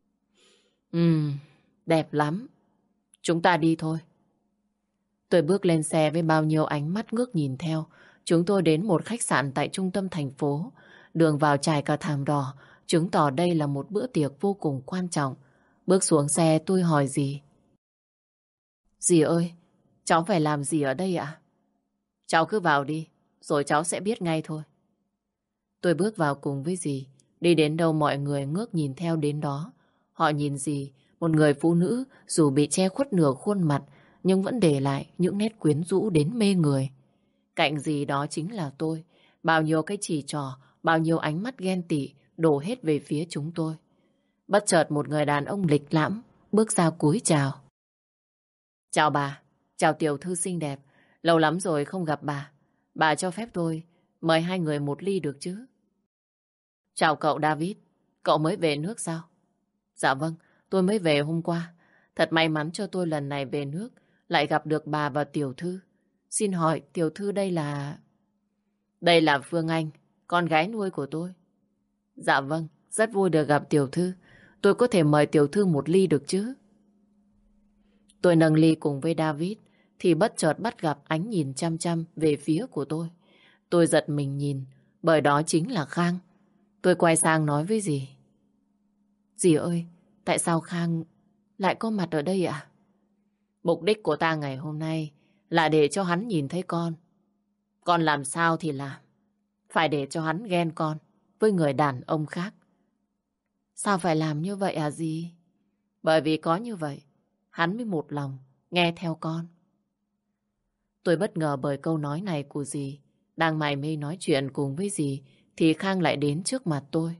Ừm, đẹp lắm. Chúng ta đi thôi. Tôi bước lên xe với bao nhiêu ánh mắt ngước nhìn theo. Chúng tôi đến một khách sạn tại trung tâm thành phố. Đường vào trải cả thảm đỏ, chứng tỏ đây là một bữa tiệc vô cùng quan trọng. Bước xuống xe tôi hỏi dì. Dì ơi, cháu phải làm gì ở đây ạ? Cháu cứ vào đi, rồi cháu sẽ biết ngay thôi. Tôi bước vào cùng với dì. Đi đến đâu mọi người ngước nhìn theo đến đó. Họ nhìn dì, một người phụ nữ dù bị che khuất nửa khuôn mặt, nhưng vẫn để lại những nét quyến rũ đến mê người. Cạnh dì đó chính là tôi. Bao nhiêu cái chỉ trỏ, bao nhiêu ánh mắt ghen tị đổ hết về phía chúng tôi. Bất chợt một người đàn ông lịch lãm bước ra cúi chào. Chào bà, chào tiểu thư xinh đẹp. Lâu lắm rồi không gặp bà. Bà cho phép tôi mời hai người một ly được chứ? Chào cậu David, cậu mới về nước sao? Dạ vâng, tôi mới về hôm qua. Thật may mắn cho tôi lần này về nước lại gặp được bà và tiểu thư. Xin hỏi tiểu thư đây là... Đây là Phương Anh, con gái nuôi của tôi. Dạ vâng, rất vui được gặp tiểu thư. Tôi có thể mời tiểu thư một ly được chứ? Tôi nâng ly cùng với David thì bất chợt bắt gặp ánh nhìn chăm chăm về phía của tôi. Tôi giật mình nhìn, bởi đó chính là Khang. Tôi quay sang nói với dì. Dì ơi, tại sao Khang lại có mặt ở đây ạ? Mục đích của ta ngày hôm nay là để cho hắn nhìn thấy con. Con làm sao thì làm. Phải để cho hắn ghen con với người đàn ông khác. Sao phải làm như vậy à dì? Bởi vì có như vậy, hắn mới một lòng nghe theo con. Tôi bất ngờ bởi câu nói này của dì. Đang mải mê nói chuyện cùng với dì thì Khang lại đến trước mặt tôi.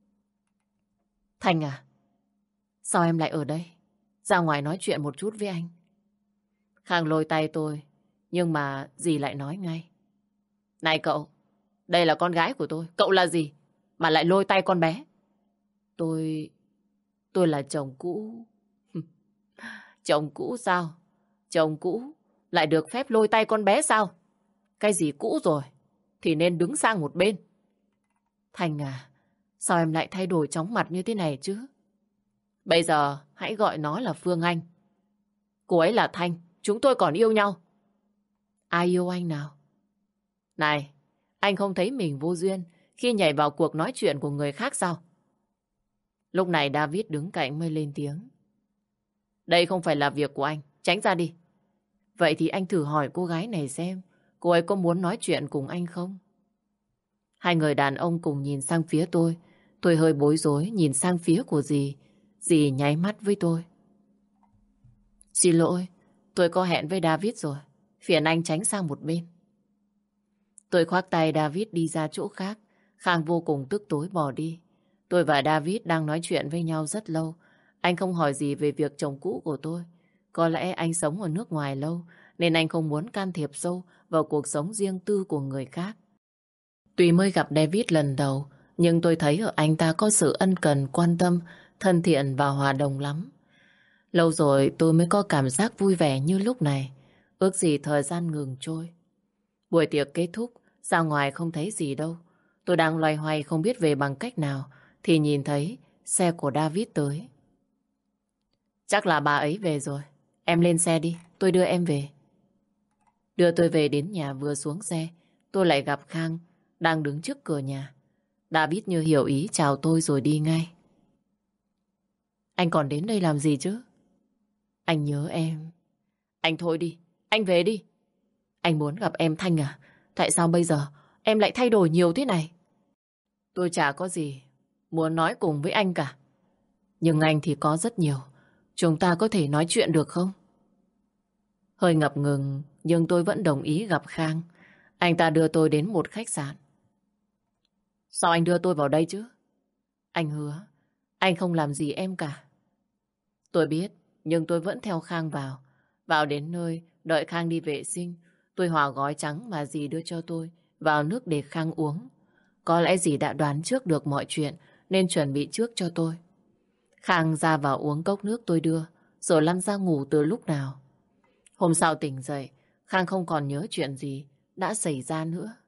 Thành à, sao em lại ở đây? Ra ngoài nói chuyện một chút với anh. Khang lôi tay tôi, nhưng mà dì lại nói ngay. Này cậu, đây là con gái của tôi. Cậu là gì mà lại lôi tay con bé? Tôi... tôi là chồng cũ. Chồng cũ sao? Chồng cũ lại được phép lôi tay con bé sao? Cái gì cũ rồi thì nên đứng sang một bên. Thành à, sao em lại thay đổi chóng mặt như thế này chứ? Bây giờ hãy gọi nó là Phương Anh. Cô ấy là Thanh, chúng tôi còn yêu nhau. Ai yêu anh nào? Này, anh không thấy mình vô duyên khi nhảy vào cuộc nói chuyện của người khác sao? Lúc này David đứng cạnh mới lên tiếng. Đây không phải là việc của anh, tránh ra đi. Vậy thì anh thử hỏi cô gái này xem, cô ấy có muốn nói chuyện cùng anh không? Hai người đàn ông cùng nhìn sang phía tôi. Tôi hơi bối rối nhìn sang phía của dì. Dì nháy mắt với tôi. Xin lỗi, tôi có hẹn với David rồi. Phiền anh tránh sang một bên. Tôi khoác tay David đi ra chỗ khác. Khang vô cùng tức tối bỏ đi. Tôi và David đang nói chuyện với nhau rất lâu. Anh không hỏi gì về việc chồng cũ của tôi. Có lẽ anh sống ở nước ngoài lâu nên anh không muốn can thiệp sâu vào cuộc sống riêng tư của người khác. Tuy mới gặp David lần đầu, nhưng tôi thấy ở anh ta có sự ân cần, quan tâm, thân thiện và hòa đồng lắm. Lâu rồi tôi mới có cảm giác vui vẻ như lúc này. Ước gì thời gian ngừng trôi. Buổi tiệc kết thúc, ra ngoài không thấy gì đâu. Tôi đang loay hoay không biết về bằng cách nào, thì nhìn thấy xe của David tới. Chắc là bà ấy về rồi. Em lên xe đi, tôi đưa em về. Đưa tôi về đến nhà vừa xuống xe, tôi lại gặp Khang đang đứng trước cửa nhà. David như hiểu ý chào tôi rồi đi ngay. Anh còn đến đây làm gì chứ? Anh nhớ em. Anh thôi đi, anh về đi. Anh muốn gặp em Thanh à? Tại sao bây giờ em lại thay đổi nhiều thế này? Tôi chả có gì muốn nói cùng với anh cả. Nhưng anh thì có rất nhiều. Chúng ta có thể nói chuyện được không? Hơi ngập ngừng, nhưng tôi vẫn đồng ý gặp Khang. Anh ta đưa tôi đến một khách sạn. Sao anh đưa tôi vào đây chứ? Anh hứa, anh không làm gì em cả. Tôi biết, nhưng tôi vẫn theo Khang vào. Vào đến nơi, đợi Khang đi vệ sinh. Tôi hòa gói trắng mà dì đưa cho tôi vào nước để Khang uống. Có lẽ dì đã đoán trước được mọi chuyện nên chuẩn bị trước cho tôi. Khang ra vào uống cốc nước tôi đưa, rồi lăn ra ngủ từ lúc nào. Hôm sau tỉnh dậy, Khang không còn nhớ chuyện gì đã xảy ra nữa.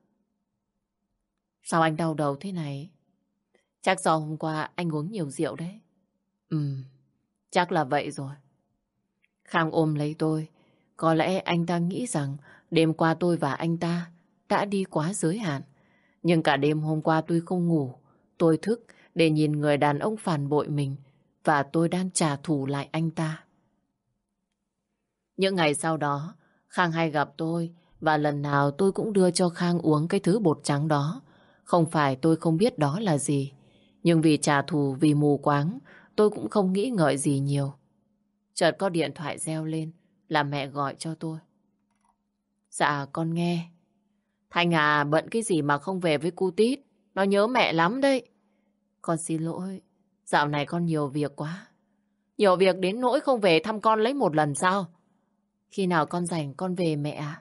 Sao anh đau đầu thế này? Chắc do hôm qua anh uống nhiều rượu đấy. Ừm, chắc là vậy rồi. Khang ôm lấy tôi. Có lẽ anh ta nghĩ rằng đêm qua tôi và anh ta đã đi quá giới hạn. Nhưng cả đêm hôm qua tôi không ngủ. Tôi thức để nhìn người đàn ông phản bội mình và tôi đang trả thù lại anh ta. Những ngày sau đó, Khang hay gặp tôi và lần nào tôi cũng đưa cho Khang uống cái thứ bột trắng đó. Không phải tôi không biết đó là gì, nhưng vì trả thù, vì mù quáng, tôi cũng không nghĩ ngợi gì nhiều. Chợt có điện thoại reo lên, là mẹ gọi cho tôi. Dạ, con nghe. Thanh à, bận cái gì mà không về với cu Tít? Nó nhớ mẹ lắm đấy. Con xin lỗi, dạo này con nhiều việc quá. Nhiều việc đến nỗi không về thăm con lấy một lần sao? Khi nào con rảnh con về mẹ à?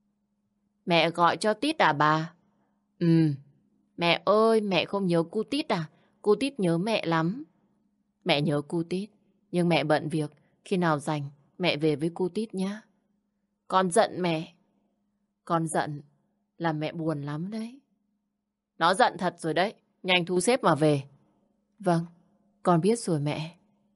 Mẹ gọi cho Tít à bà? Ừ, mẹ ơi, mẹ không nhớ cu Tít à? Cu Tít nhớ mẹ lắm. Mẹ nhớ cu Tít, nhưng mẹ bận việc. Khi nào rảnh, mẹ về với cu Tít nhé. Con giận mẹ. Con giận là mẹ buồn lắm đấy. Nó giận thật rồi đấy. Nhanh thu xếp mà về. Vâng, con biết rồi mẹ.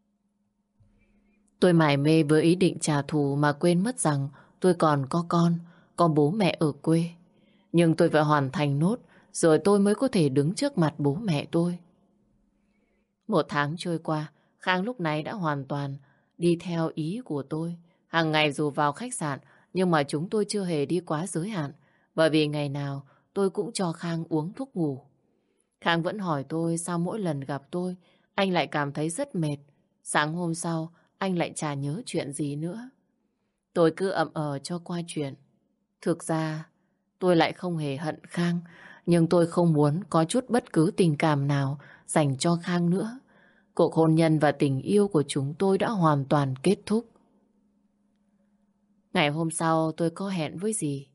Tôi mải mê với ý định trả thù mà quên mất rằng tôi còn có con, có bố mẹ ở quê. Nhưng tôi phải hoàn thành nốt, rồi tôi mới có thể đứng trước mặt bố mẹ tôi. Một tháng trôi qua, Khang lúc này đã hoàn toàn đi theo ý của tôi. Hàng ngày dù vào khách sạn, nhưng mà chúng tôi chưa hề đi quá giới hạn, bởi vì ngày nào tôi cũng cho Khang uống thuốc ngủ. Khang vẫn hỏi tôi sao mỗi lần gặp tôi, anh lại cảm thấy rất mệt. Sáng hôm sau, anh lại chả nhớ chuyện gì nữa. Tôi cứ ậm ờ cho qua chuyện. Thực ra, tôi lại không hề hận Khang, nhưng tôi không muốn có chút bất cứ tình cảm nào dành cho Khang nữa. Cuộc hôn nhân và tình yêu của chúng tôi đã hoàn toàn kết thúc. Ngày hôm sau tôi có hẹn với dì.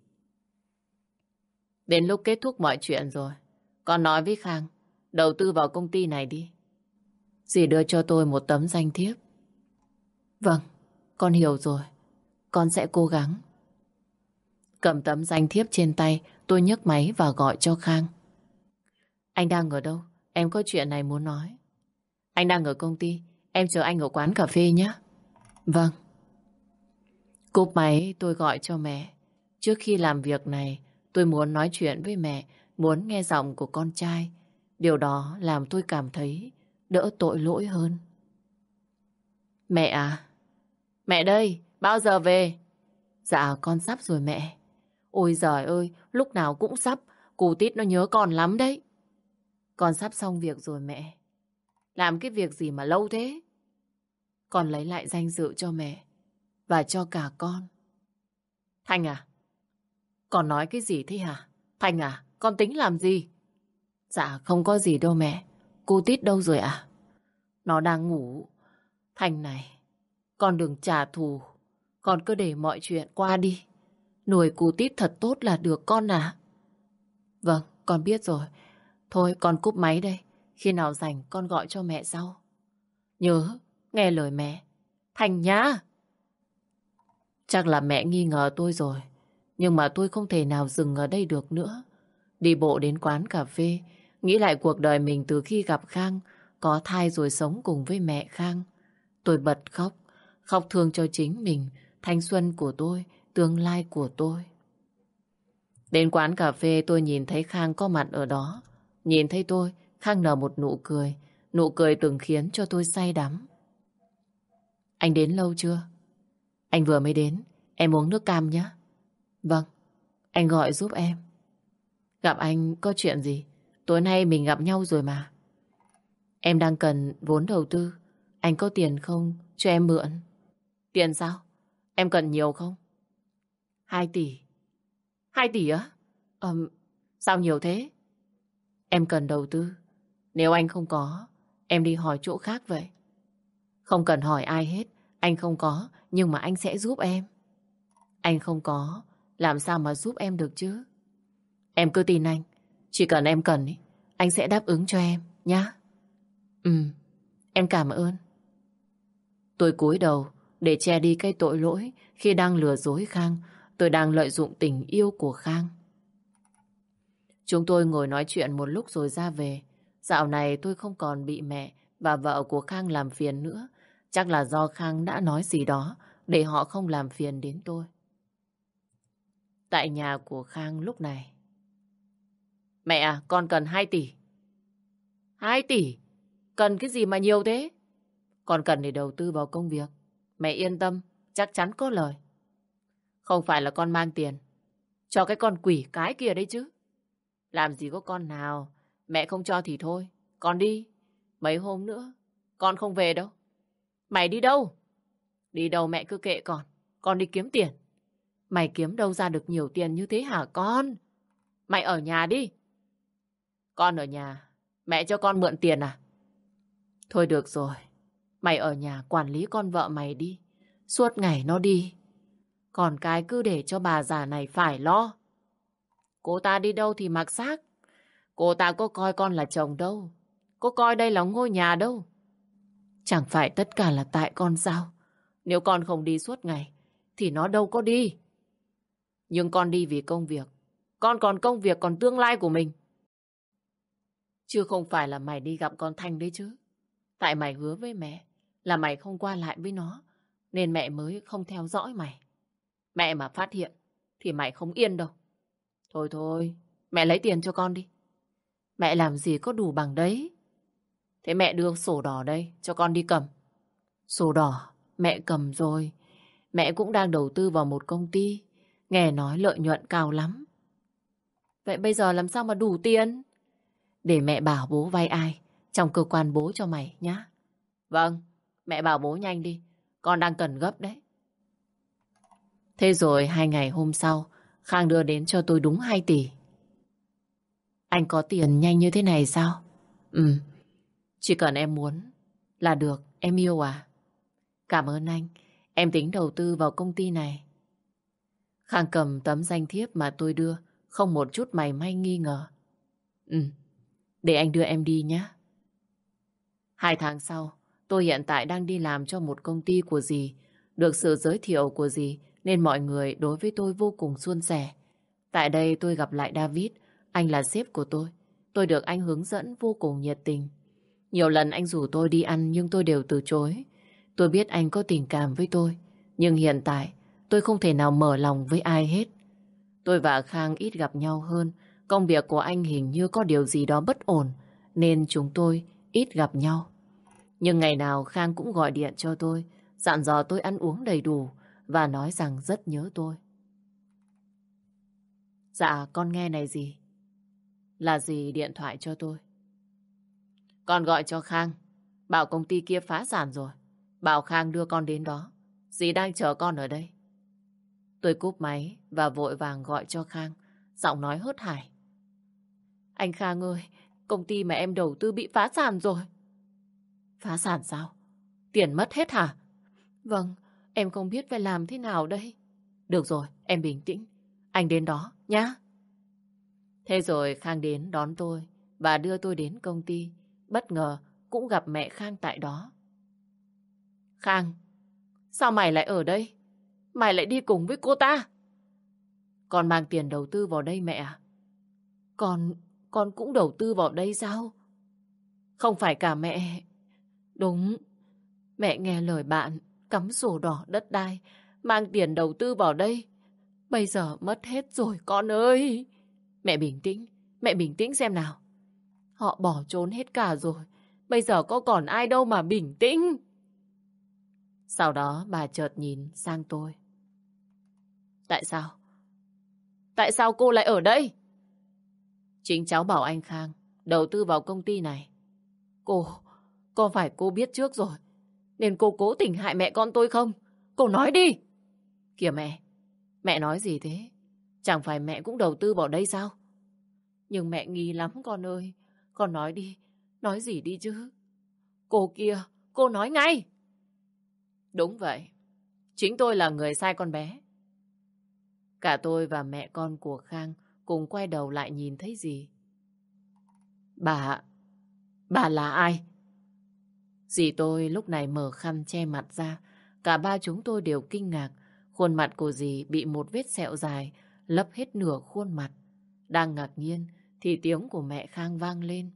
Đến lúc kết thúc mọi chuyện rồi, con nói với Khang, đầu tư vào công ty này đi. Dì đưa cho tôi một tấm danh thiếp. Vâng, con hiểu rồi. Con sẽ cố gắng. Cầm tấm danh thiếp trên tay, tôi nhấc máy và gọi cho Khang. Anh đang ở đâu? Em có chuyện này muốn nói. Anh đang ở công ty, em chờ anh ở quán cà phê nhé. Vâng. Cúp máy tôi gọi cho mẹ. Trước khi làm việc này, tôi muốn nói chuyện với mẹ, muốn nghe giọng của con trai. Điều đó làm tôi cảm thấy đỡ tội lỗi hơn. Mẹ à? Mẹ đây, bao giờ về? Dạ con sắp rồi mẹ. Ôi giời ơi, lúc nào cũng sắp. Cô Tít nó nhớ con lắm đấy. Con sắp xong việc rồi mẹ. Làm cái việc gì mà lâu thế? Con lấy lại danh dự cho mẹ và cho cả con. Thanh à? Con nói cái gì thế hả? Thanh à, con tính làm gì? Dạ không có gì đâu mẹ. Cô Tít đâu rồi à? Nó đang ngủ. Thanh này, con đừng trả thù. Con cứ để mọi chuyện qua đi. Nuôi cô Tít thật tốt là được con à? Vâng, con biết rồi. Thôi con cúp máy đây. Khi nào rảnh con gọi cho mẹ sau. Nhớ, nghe lời mẹ. Thành nhá. Chắc là mẹ nghi ngờ tôi rồi. Nhưng mà tôi không thể nào dừng ở đây được nữa. Đi bộ đến quán cà phê, nghĩ lại cuộc đời mình từ khi gặp Khang, có thai rồi sống cùng với mẹ Khang. Tôi bật khóc, khóc thương cho chính mình, thanh xuân của tôi, tương lai của tôi. Đến quán cà phê tôi nhìn thấy Khang có mặt ở đó. Nhìn thấy tôi, Khang nở một nụ cười. Nụ cười từng khiến cho tôi say đắm. Anh đến lâu chưa? Anh vừa mới đến. Em uống nước cam nhé. Vâng, anh gọi giúp em. Gặp anh có chuyện gì? Tối nay mình gặp nhau rồi mà. Em đang cần vốn đầu tư. Anh có tiền không? Cho em mượn. Tiền sao? Em cần nhiều không? Hai tỷ. Hai tỷ á? Ờm, sao nhiều thế? Em cần đầu tư. Nếu anh không có, em đi hỏi chỗ khác vậy. Không cần hỏi ai hết. Anh không có, nhưng mà anh sẽ giúp em. Anh không có, làm sao mà giúp em được chứ? Em cứ tin anh. Chỉ cần em cần, ý, anh sẽ đáp ứng cho em, nhá. Ừ, em cảm ơn. Tôi cúi đầu để che đi cái tội lỗi khi đang lừa dối Khang. Tôi đang lợi dụng tình yêu của Khang. Chúng tôi ngồi nói chuyện một lúc rồi ra về. Dạo này tôi không còn bị mẹ và vợ của Khang làm phiền nữa. Chắc là do Khang đã nói gì đó để họ không làm phiền đến tôi. Tại nhà của Khang lúc này. Mẹ à, con cần hai tỷ. Hai tỷ? Cần cái gì mà nhiều thế? Con cần để đầu tư vào công việc. Mẹ yên tâm, chắc chắn có lời. Không phải là con mang tiền cho cái con quỷ cái kia đấy chứ. Làm gì có con nào. Mẹ không cho thì thôi. Con đi. Mấy hôm nữa con không về đâu. Mày đi đâu? Đi đâu mẹ cứ kệ con. Con đi kiếm tiền. Mày kiếm đâu ra được nhiều tiền như thế hả con? Mày ở nhà đi. Con ở nhà. Mẹ cho con mượn tiền à? Thôi được rồi. Mày ở nhà quản lý con vợ mày đi. Suốt ngày nó đi. Còn cái cứ để cho bà già này phải lo. Cô ta đi đâu thì mặc xác. Cô ta có coi con là chồng đâu. Có coi đây là ngôi nhà đâu. Chẳng phải tất cả là tại con sao? Nếu con không đi suốt ngày thì nó đâu có đi. Nhưng con đi vì công việc. Con còn công việc còn tương lai của mình. Chứ không phải là mày đi gặp con Thanh đấy chứ. Tại mày hứa với mẹ là mày không qua lại với nó, nên mẹ mới không theo dõi mày. Mẹ mà phát hiện thì mày không yên đâu. Thôi thôi, mẹ lấy tiền cho con đi. Mẹ làm gì có đủ bằng đấy. Thế mẹ đưa sổ đỏ đây cho con đi cầm. Sổ đỏ mẹ cầm rồi. Mẹ cũng đang đầu tư vào một công ty. Nghe nói lợi nhuận cao lắm. Vậy bây giờ làm sao mà đủ tiền? Để mẹ bảo bố vay ai trong cơ quan bố cho mày nhá. Vâng, mẹ bảo bố nhanh đi. Con đang cần gấp đấy. Thế rồi hai ngày hôm sau, Khang đưa đến cho tôi đúng hai tỷ. Anh có tiền nhanh như thế này sao? Ừ, chỉ cần em muốn là được, em yêu à? Cảm ơn anh, em tính đầu tư vào công ty này. Khang cầm tấm danh thiếp mà tôi đưa, không một chút mảy may nghi ngờ. Ừ, để anh đưa em đi nhé. Hai tháng sau, tôi hiện tại đang đi làm cho một công ty của dì. Được sự giới thiệu của dì nên mọi người đối với tôi vô cùng suôn sẻ. Tại đây tôi gặp lại David, anh là sếp của tôi. Tôi được anh hướng dẫn vô cùng nhiệt tình. Nhiều lần anh rủ tôi đi ăn nhưng tôi đều từ chối. Tôi biết anh có tình cảm với tôi, nhưng hiện tại tôi không thể nào mở lòng với ai hết. Tôi và Khang ít gặp nhau hơn. Công việc của anh hình như có điều gì đó bất ổn, nên chúng tôi ít gặp nhau. Nhưng ngày nào Khang cũng gọi điện cho tôi, dặn dò tôi ăn uống đầy đủ và nói rằng rất nhớ tôi. Dạ, con nghe này dì. Là dì điện thoại cho tôi. Con gọi cho Khang, bảo công ty kia phá sản rồi. Bảo Khang đưa con đến đó. Dì đang chờ con ở đây. Tôi cúp máy và vội vàng gọi cho Khang, giọng nói hớt hải. Anh Khang ơi, công ty mà em đầu tư bị phá sản rồi. Phá sản sao? Tiền mất hết hả? Vâng, em không biết phải làm thế nào đây. Được rồi, em bình tĩnh. Anh đến đó, nhá. Thế rồi Khang đến đón tôi và đưa tôi đến công ty. Bất ngờ cũng gặp mẹ Khang tại đó. Khang, sao mày lại ở đây? mày lại đi cùng với cô ta? Con mang tiền đầu tư vào đây mẹ à? Con, con cũng đầu tư vào đây sao? Không phải cả mẹ. Đúng, mẹ nghe lời bạn, cắm sổ đỏ đất đai, mang tiền đầu tư vào đây. Bây giờ mất hết rồi con ơi. Mẹ bình tĩnh, mẹ bình tĩnh xem nào. Họ bỏ trốn hết cả rồi. Bây giờ có còn ai đâu mà bình tĩnh. Sau đó bà chợt nhìn sang tôi. Tại sao? Tại sao cô lại ở đây? Chính cháu bảo anh Khang đầu tư vào công ty này. Cô, có phải cô biết trước rồi nên cô cố tình hại mẹ con tôi không? Cô nói đi. Kìa mẹ, mẹ nói gì thế? Chẳng phải mẹ cũng đầu tư vào đây sao? Nhưng mẹ nghi lắm con ơi. Con nói đi, nói gì đi chứ? Cô kia, cô nói ngay. Đúng vậy, chính tôi là người sai con bé. Cả tôi và mẹ con của Khang cùng quay đầu lại nhìn thấy gì. Bà, bà là ai? Dì tôi lúc này mở khăn che mặt ra. Cả ba chúng tôi đều kinh ngạc. Khuôn mặt của dì bị một vết sẹo dài lấp hết nửa khuôn mặt. Đang ngạc nhiên thì tiếng của mẹ Khang vang lên.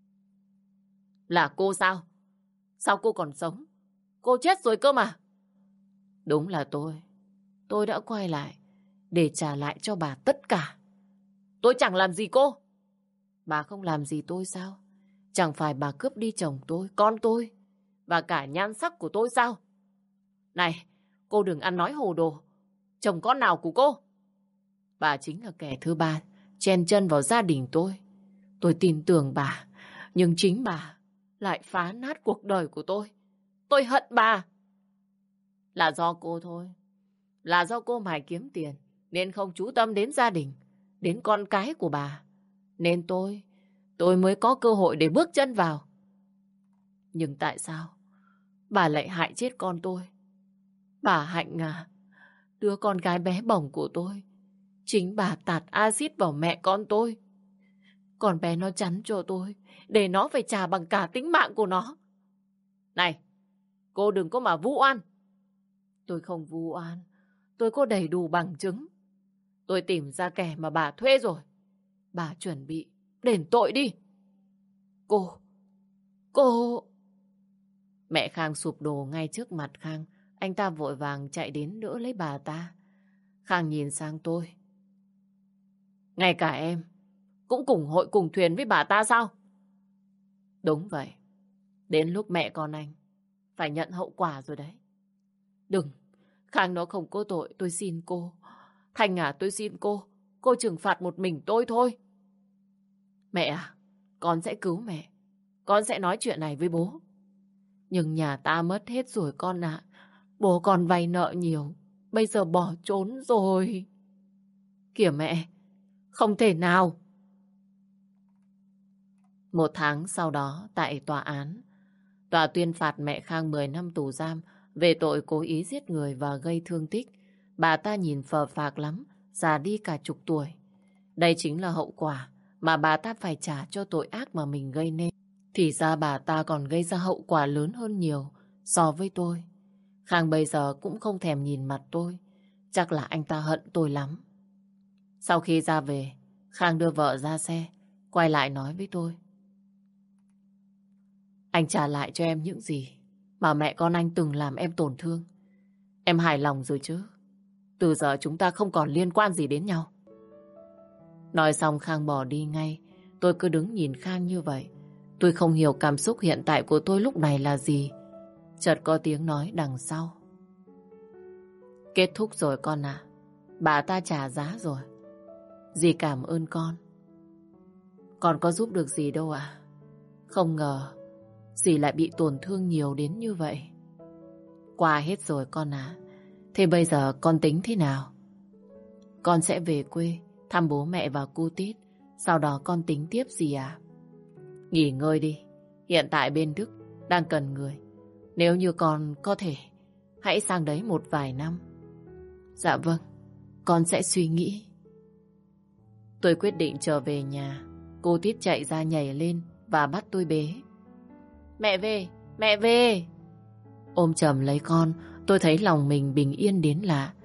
Là cô sao? Sao cô còn sống? Cô chết rồi cơ mà. Đúng là tôi. Tôi đã quay lại để trả lại cho bà tất cả. Tôi chẳng làm gì cô. Bà không làm gì tôi sao? Chẳng phải bà cướp đi chồng tôi, con tôi và cả nhan sắc của tôi sao? Này, cô đừng ăn nói hồ đồ. Chồng con nào của cô? Bà chính là kẻ thứ ba chen chân vào gia đình tôi. Tôi tin tưởng bà, nhưng chính bà lại phá nát cuộc đời của tôi. Tôi hận bà. Là do cô thôi. Là do cô mải kiếm tiền nên không chú tâm đến gia đình, đến con cái của bà. Nên tôi, tôi mới có cơ hội để bước chân vào. Nhưng tại sao bà lại hại chết con tôi? Bà Hạnh à, đứa con gái bé bỏng của tôi, chính bà tạt axit vào mẹ con tôi. Con bé nó chắn cho tôi để nó phải trả bằng cả tính mạng của nó. Này, cô đừng có mà vu oan. Tôi không vu oan. Tôi có đầy đủ bằng chứng. Tôi tìm ra kẻ mà bà thuê rồi. Bà chuẩn bị đền tội đi. Cô, cô... Mẹ Khang sụp đổ ngay trước mặt Khang. Anh ta vội vàng chạy đến đỡ lấy bà ta. Khang nhìn sang tôi. Ngay cả em cũng cùng hội cùng thuyền với bà ta sao? Đúng vậy. Đến lúc mẹ con anh phải nhận hậu quả rồi đấy. Đừng, Khang nó không có tội, tôi xin cô. Thành à, tôi xin cô. Cô trừng phạt một mình tôi thôi. Mẹ à, con sẽ cứu mẹ. Con sẽ nói chuyện này với bố. Nhưng nhà ta mất hết rồi con ạ. Bố còn vay nợ nhiều. Bây giờ bỏ trốn rồi. Kìa mẹ, không thể nào. Một tháng sau đó, tại tòa án, tòa tuyên phạt mẹ Khang mười năm tù giam về tội cố ý giết người và gây thương tích. Bà ta nhìn phờ phạc lắm, già đi cả chục tuổi. Đây chính là hậu quả mà bà ta phải trả cho tội ác mà mình gây nên. Thì ra bà ta còn gây ra hậu quả lớn hơn nhiều so với tôi. Khang bây giờ cũng không thèm nhìn mặt tôi. Chắc là anh ta hận tôi lắm. Sau khi ra về, Khang đưa vợ ra xe, quay lại nói với tôi. Anh trả lại cho em những gì mà mẹ con anh từng làm em tổn thương. Em hài lòng rồi chứ? Từ giờ chúng ta không còn liên quan gì đến nhau. Nói xong Khang bỏ đi ngay. Tôi cứ đứng nhìn Khang như vậy. Tôi không hiểu cảm xúc hiện tại của tôi lúc này là gì. Chợt có tiếng nói đằng sau. Kết thúc rồi con à. Bà ta trả giá rồi. Dì cảm ơn con. Con có giúp được gì đâu à. Không ngờ dì lại bị tổn thương nhiều đến như vậy. Qua hết rồi con à. Thế bây giờ con tính thế nào? Con sẽ về quê thăm bố mẹ và cô Tít. Sau đó con tính tiếp gì à? Nghỉ ngơi đi. Hiện tại bên Đức đang cần người. Nếu như con có thể, hãy sang đấy một vài năm. Dạ vâng, con sẽ suy nghĩ. Tôi quyết định trở về nhà. Cô Tít chạy ra nhảy lên và bắt tôi bế. Mẹ về, mẹ về. Ôm chầm lấy con, tôi thấy lòng mình bình yên đến lạ.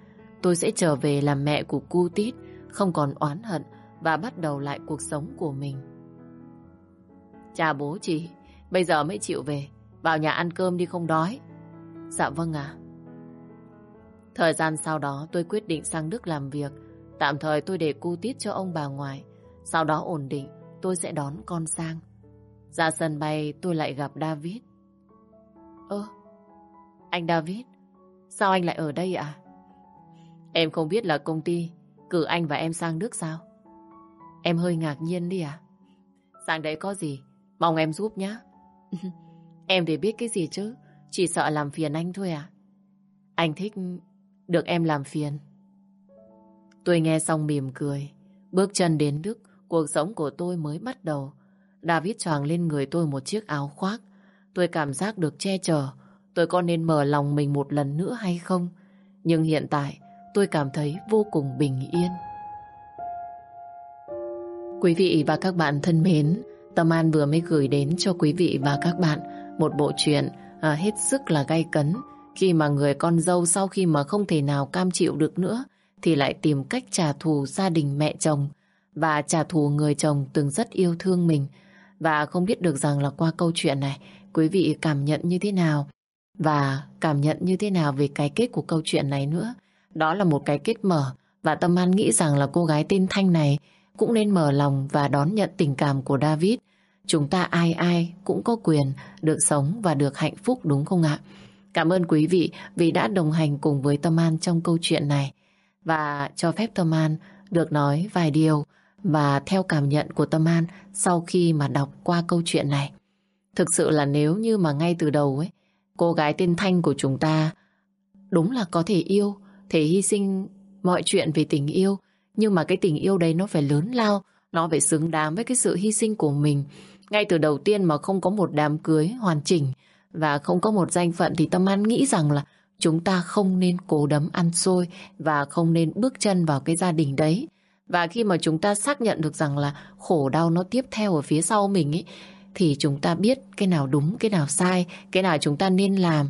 tôi sẽ trở về làm mẹ của cu Tít, không còn oán hận và bắt đầu lại cuộc sống của mình. Chào bố chị, bây giờ mới chịu về. Vào nhà ăn cơm đi, không đói. Dạ vâng ạ. Thời gian sau đó tôi quyết định sang Đức làm việc. Tạm thời tôi để cu Tít cho ông bà ngoại. Sau đó ổn định, tôi sẽ đón con sang. Ra sân bay tôi lại gặp David. Ơ, anh David, sao anh lại ở đây ạ? Em không biết là công ty cử anh và em sang Đức sao? Em hơi ngạc nhiên đi à? Sang đấy có gì? Mong em giúp nhé. Em thì biết cái gì chứ, chỉ sợ làm phiền anh thôi à. Anh thích được em làm phiền. Tôi nghe xong mỉm cười. Bước chân đến Đức, cuộc sống của tôi mới bắt đầu. David choàng lên người tôi một chiếc áo khoác. Tôi cảm giác được che chở. Tôi có nên mở lòng mình một lần nữa hay không? Nhưng hiện tại tôi cảm thấy vô cùng bình yên. Quý vị và các bạn thân mến, Tâm An vừa mới gửi đến cho quý vị và các bạn một bộ truyện à, hết sức là gay cấn. Khi mà người con dâu sau khi mà không thể nào cam chịu được nữa thì lại tìm cách trả thù gia đình mẹ chồng và trả thù người chồng từng rất yêu thương mình. Và không biết được rằng là qua câu chuyện này quý vị cảm nhận như thế nào và cảm nhận như thế nào về cái kết của câu chuyện này nữa. Đó là một cái kết mở và Tâm An nghĩ rằng là cô gái tên Thanh này cũng nên mở lòng và đón nhận tình cảm của David. Chúng ta ai ai cũng có quyền được sống và được hạnh phúc, đúng không ạ? Cảm ơn quý vị vì đã đồng hành cùng với Tâm An trong câu chuyện này. Và cho phép Tâm An được nói vài điều và theo cảm nhận của Tâm An sau khi mà đọc qua câu chuyện này. Thực sự là nếu như mà ngay từ đầu ấy, cô gái tên Thanh của chúng ta đúng là có thể yêu, thể hy sinh mọi chuyện vì tình yêu, nhưng mà cái tình yêu đấy nó phải lớn lao, nó phải xứng đáng với cái sự hy sinh của mình. Ngay từ đầu tiên mà không có một đám cưới hoàn chỉnh và không có một danh phận thì Tâm An nghĩ rằng là chúng ta không nên cố đấm ăn xôi và không nên bước chân vào cái gia đình đấy. Và khi mà chúng ta xác nhận được rằng là khổ đau nó tiếp theo ở phía sau mình ấy, thì chúng ta biết cái nào đúng, cái nào sai, cái nào chúng ta nên làm.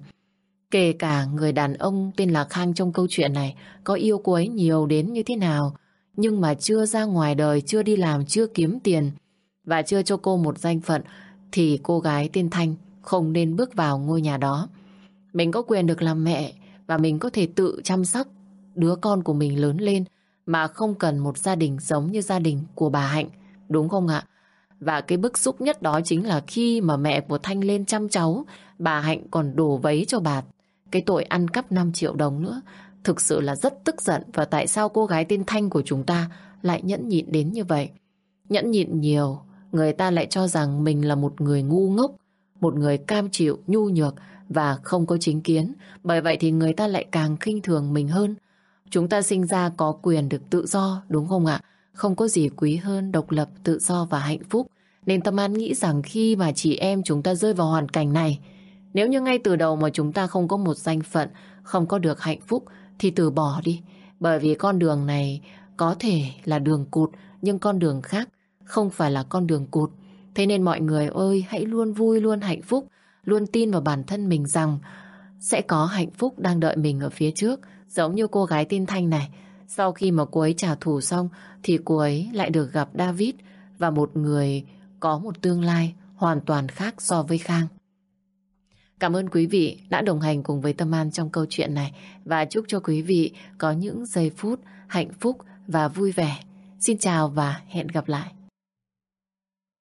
Kể cả người đàn ông tên là Khang trong câu chuyện này có yêu cô ấy nhiều đến như thế nào, nhưng mà chưa ra ngoài đời, chưa đi làm, chưa kiếm tiền và chưa cho cô một danh phận, thì cô gái tên Thanh không nên bước vào ngôi nhà đó. Mình có quyền được làm mẹ và mình có thể tự chăm sóc đứa con của mình lớn lên mà không cần một gia đình giống như gia đình của bà Hạnh, đúng không ạ? Và cái bức xúc nhất đó chính là khi mà mẹ của Thanh lên chăm cháu, bà Hạnh còn đổ vấy cho bà cái tội ăn cắp năm triệu đồng nữa. Thực sự là rất tức giận. Và tại sao cô gái tên Thanh của chúng ta lại nhẫn nhịn đến như vậy? Nhẫn nhịn nhiều, người ta lại cho rằng mình là một người ngu ngốc, một người cam chịu, nhu nhược và không có chính kiến. Bởi vậy thì người ta lại càng khinh thường mình hơn. Chúng ta sinh ra có quyền được tự do, đúng không ạ? Không có gì quý hơn độc lập, tự do và hạnh phúc. Nên Tâm An nghĩ rằng khi mà chị em chúng ta rơi vào hoàn cảnh này, nếu như ngay từ đầu mà chúng ta không có một danh phận, không có được hạnh phúc, thì từ bỏ đi. Bởi vì con đường này có thể là đường cụt, nhưng con đường khác không phải là con đường cụt. Thế nên mọi người ơi, hãy luôn vui, luôn hạnh phúc, luôn tin vào bản thân mình rằng sẽ có hạnh phúc đang đợi mình ở phía trước. Giống như cô gái tên Thanh này, sau khi mà cô ấy trả thù xong thì cô ấy lại được gặp David và một người có một tương lai hoàn toàn khác so với Khang. Cảm ơn quý vị đã đồng hành cùng với Tâm An trong câu chuyện này và chúc cho quý vị có những giây phút hạnh phúc và vui vẻ. Xin chào và hẹn gặp lại.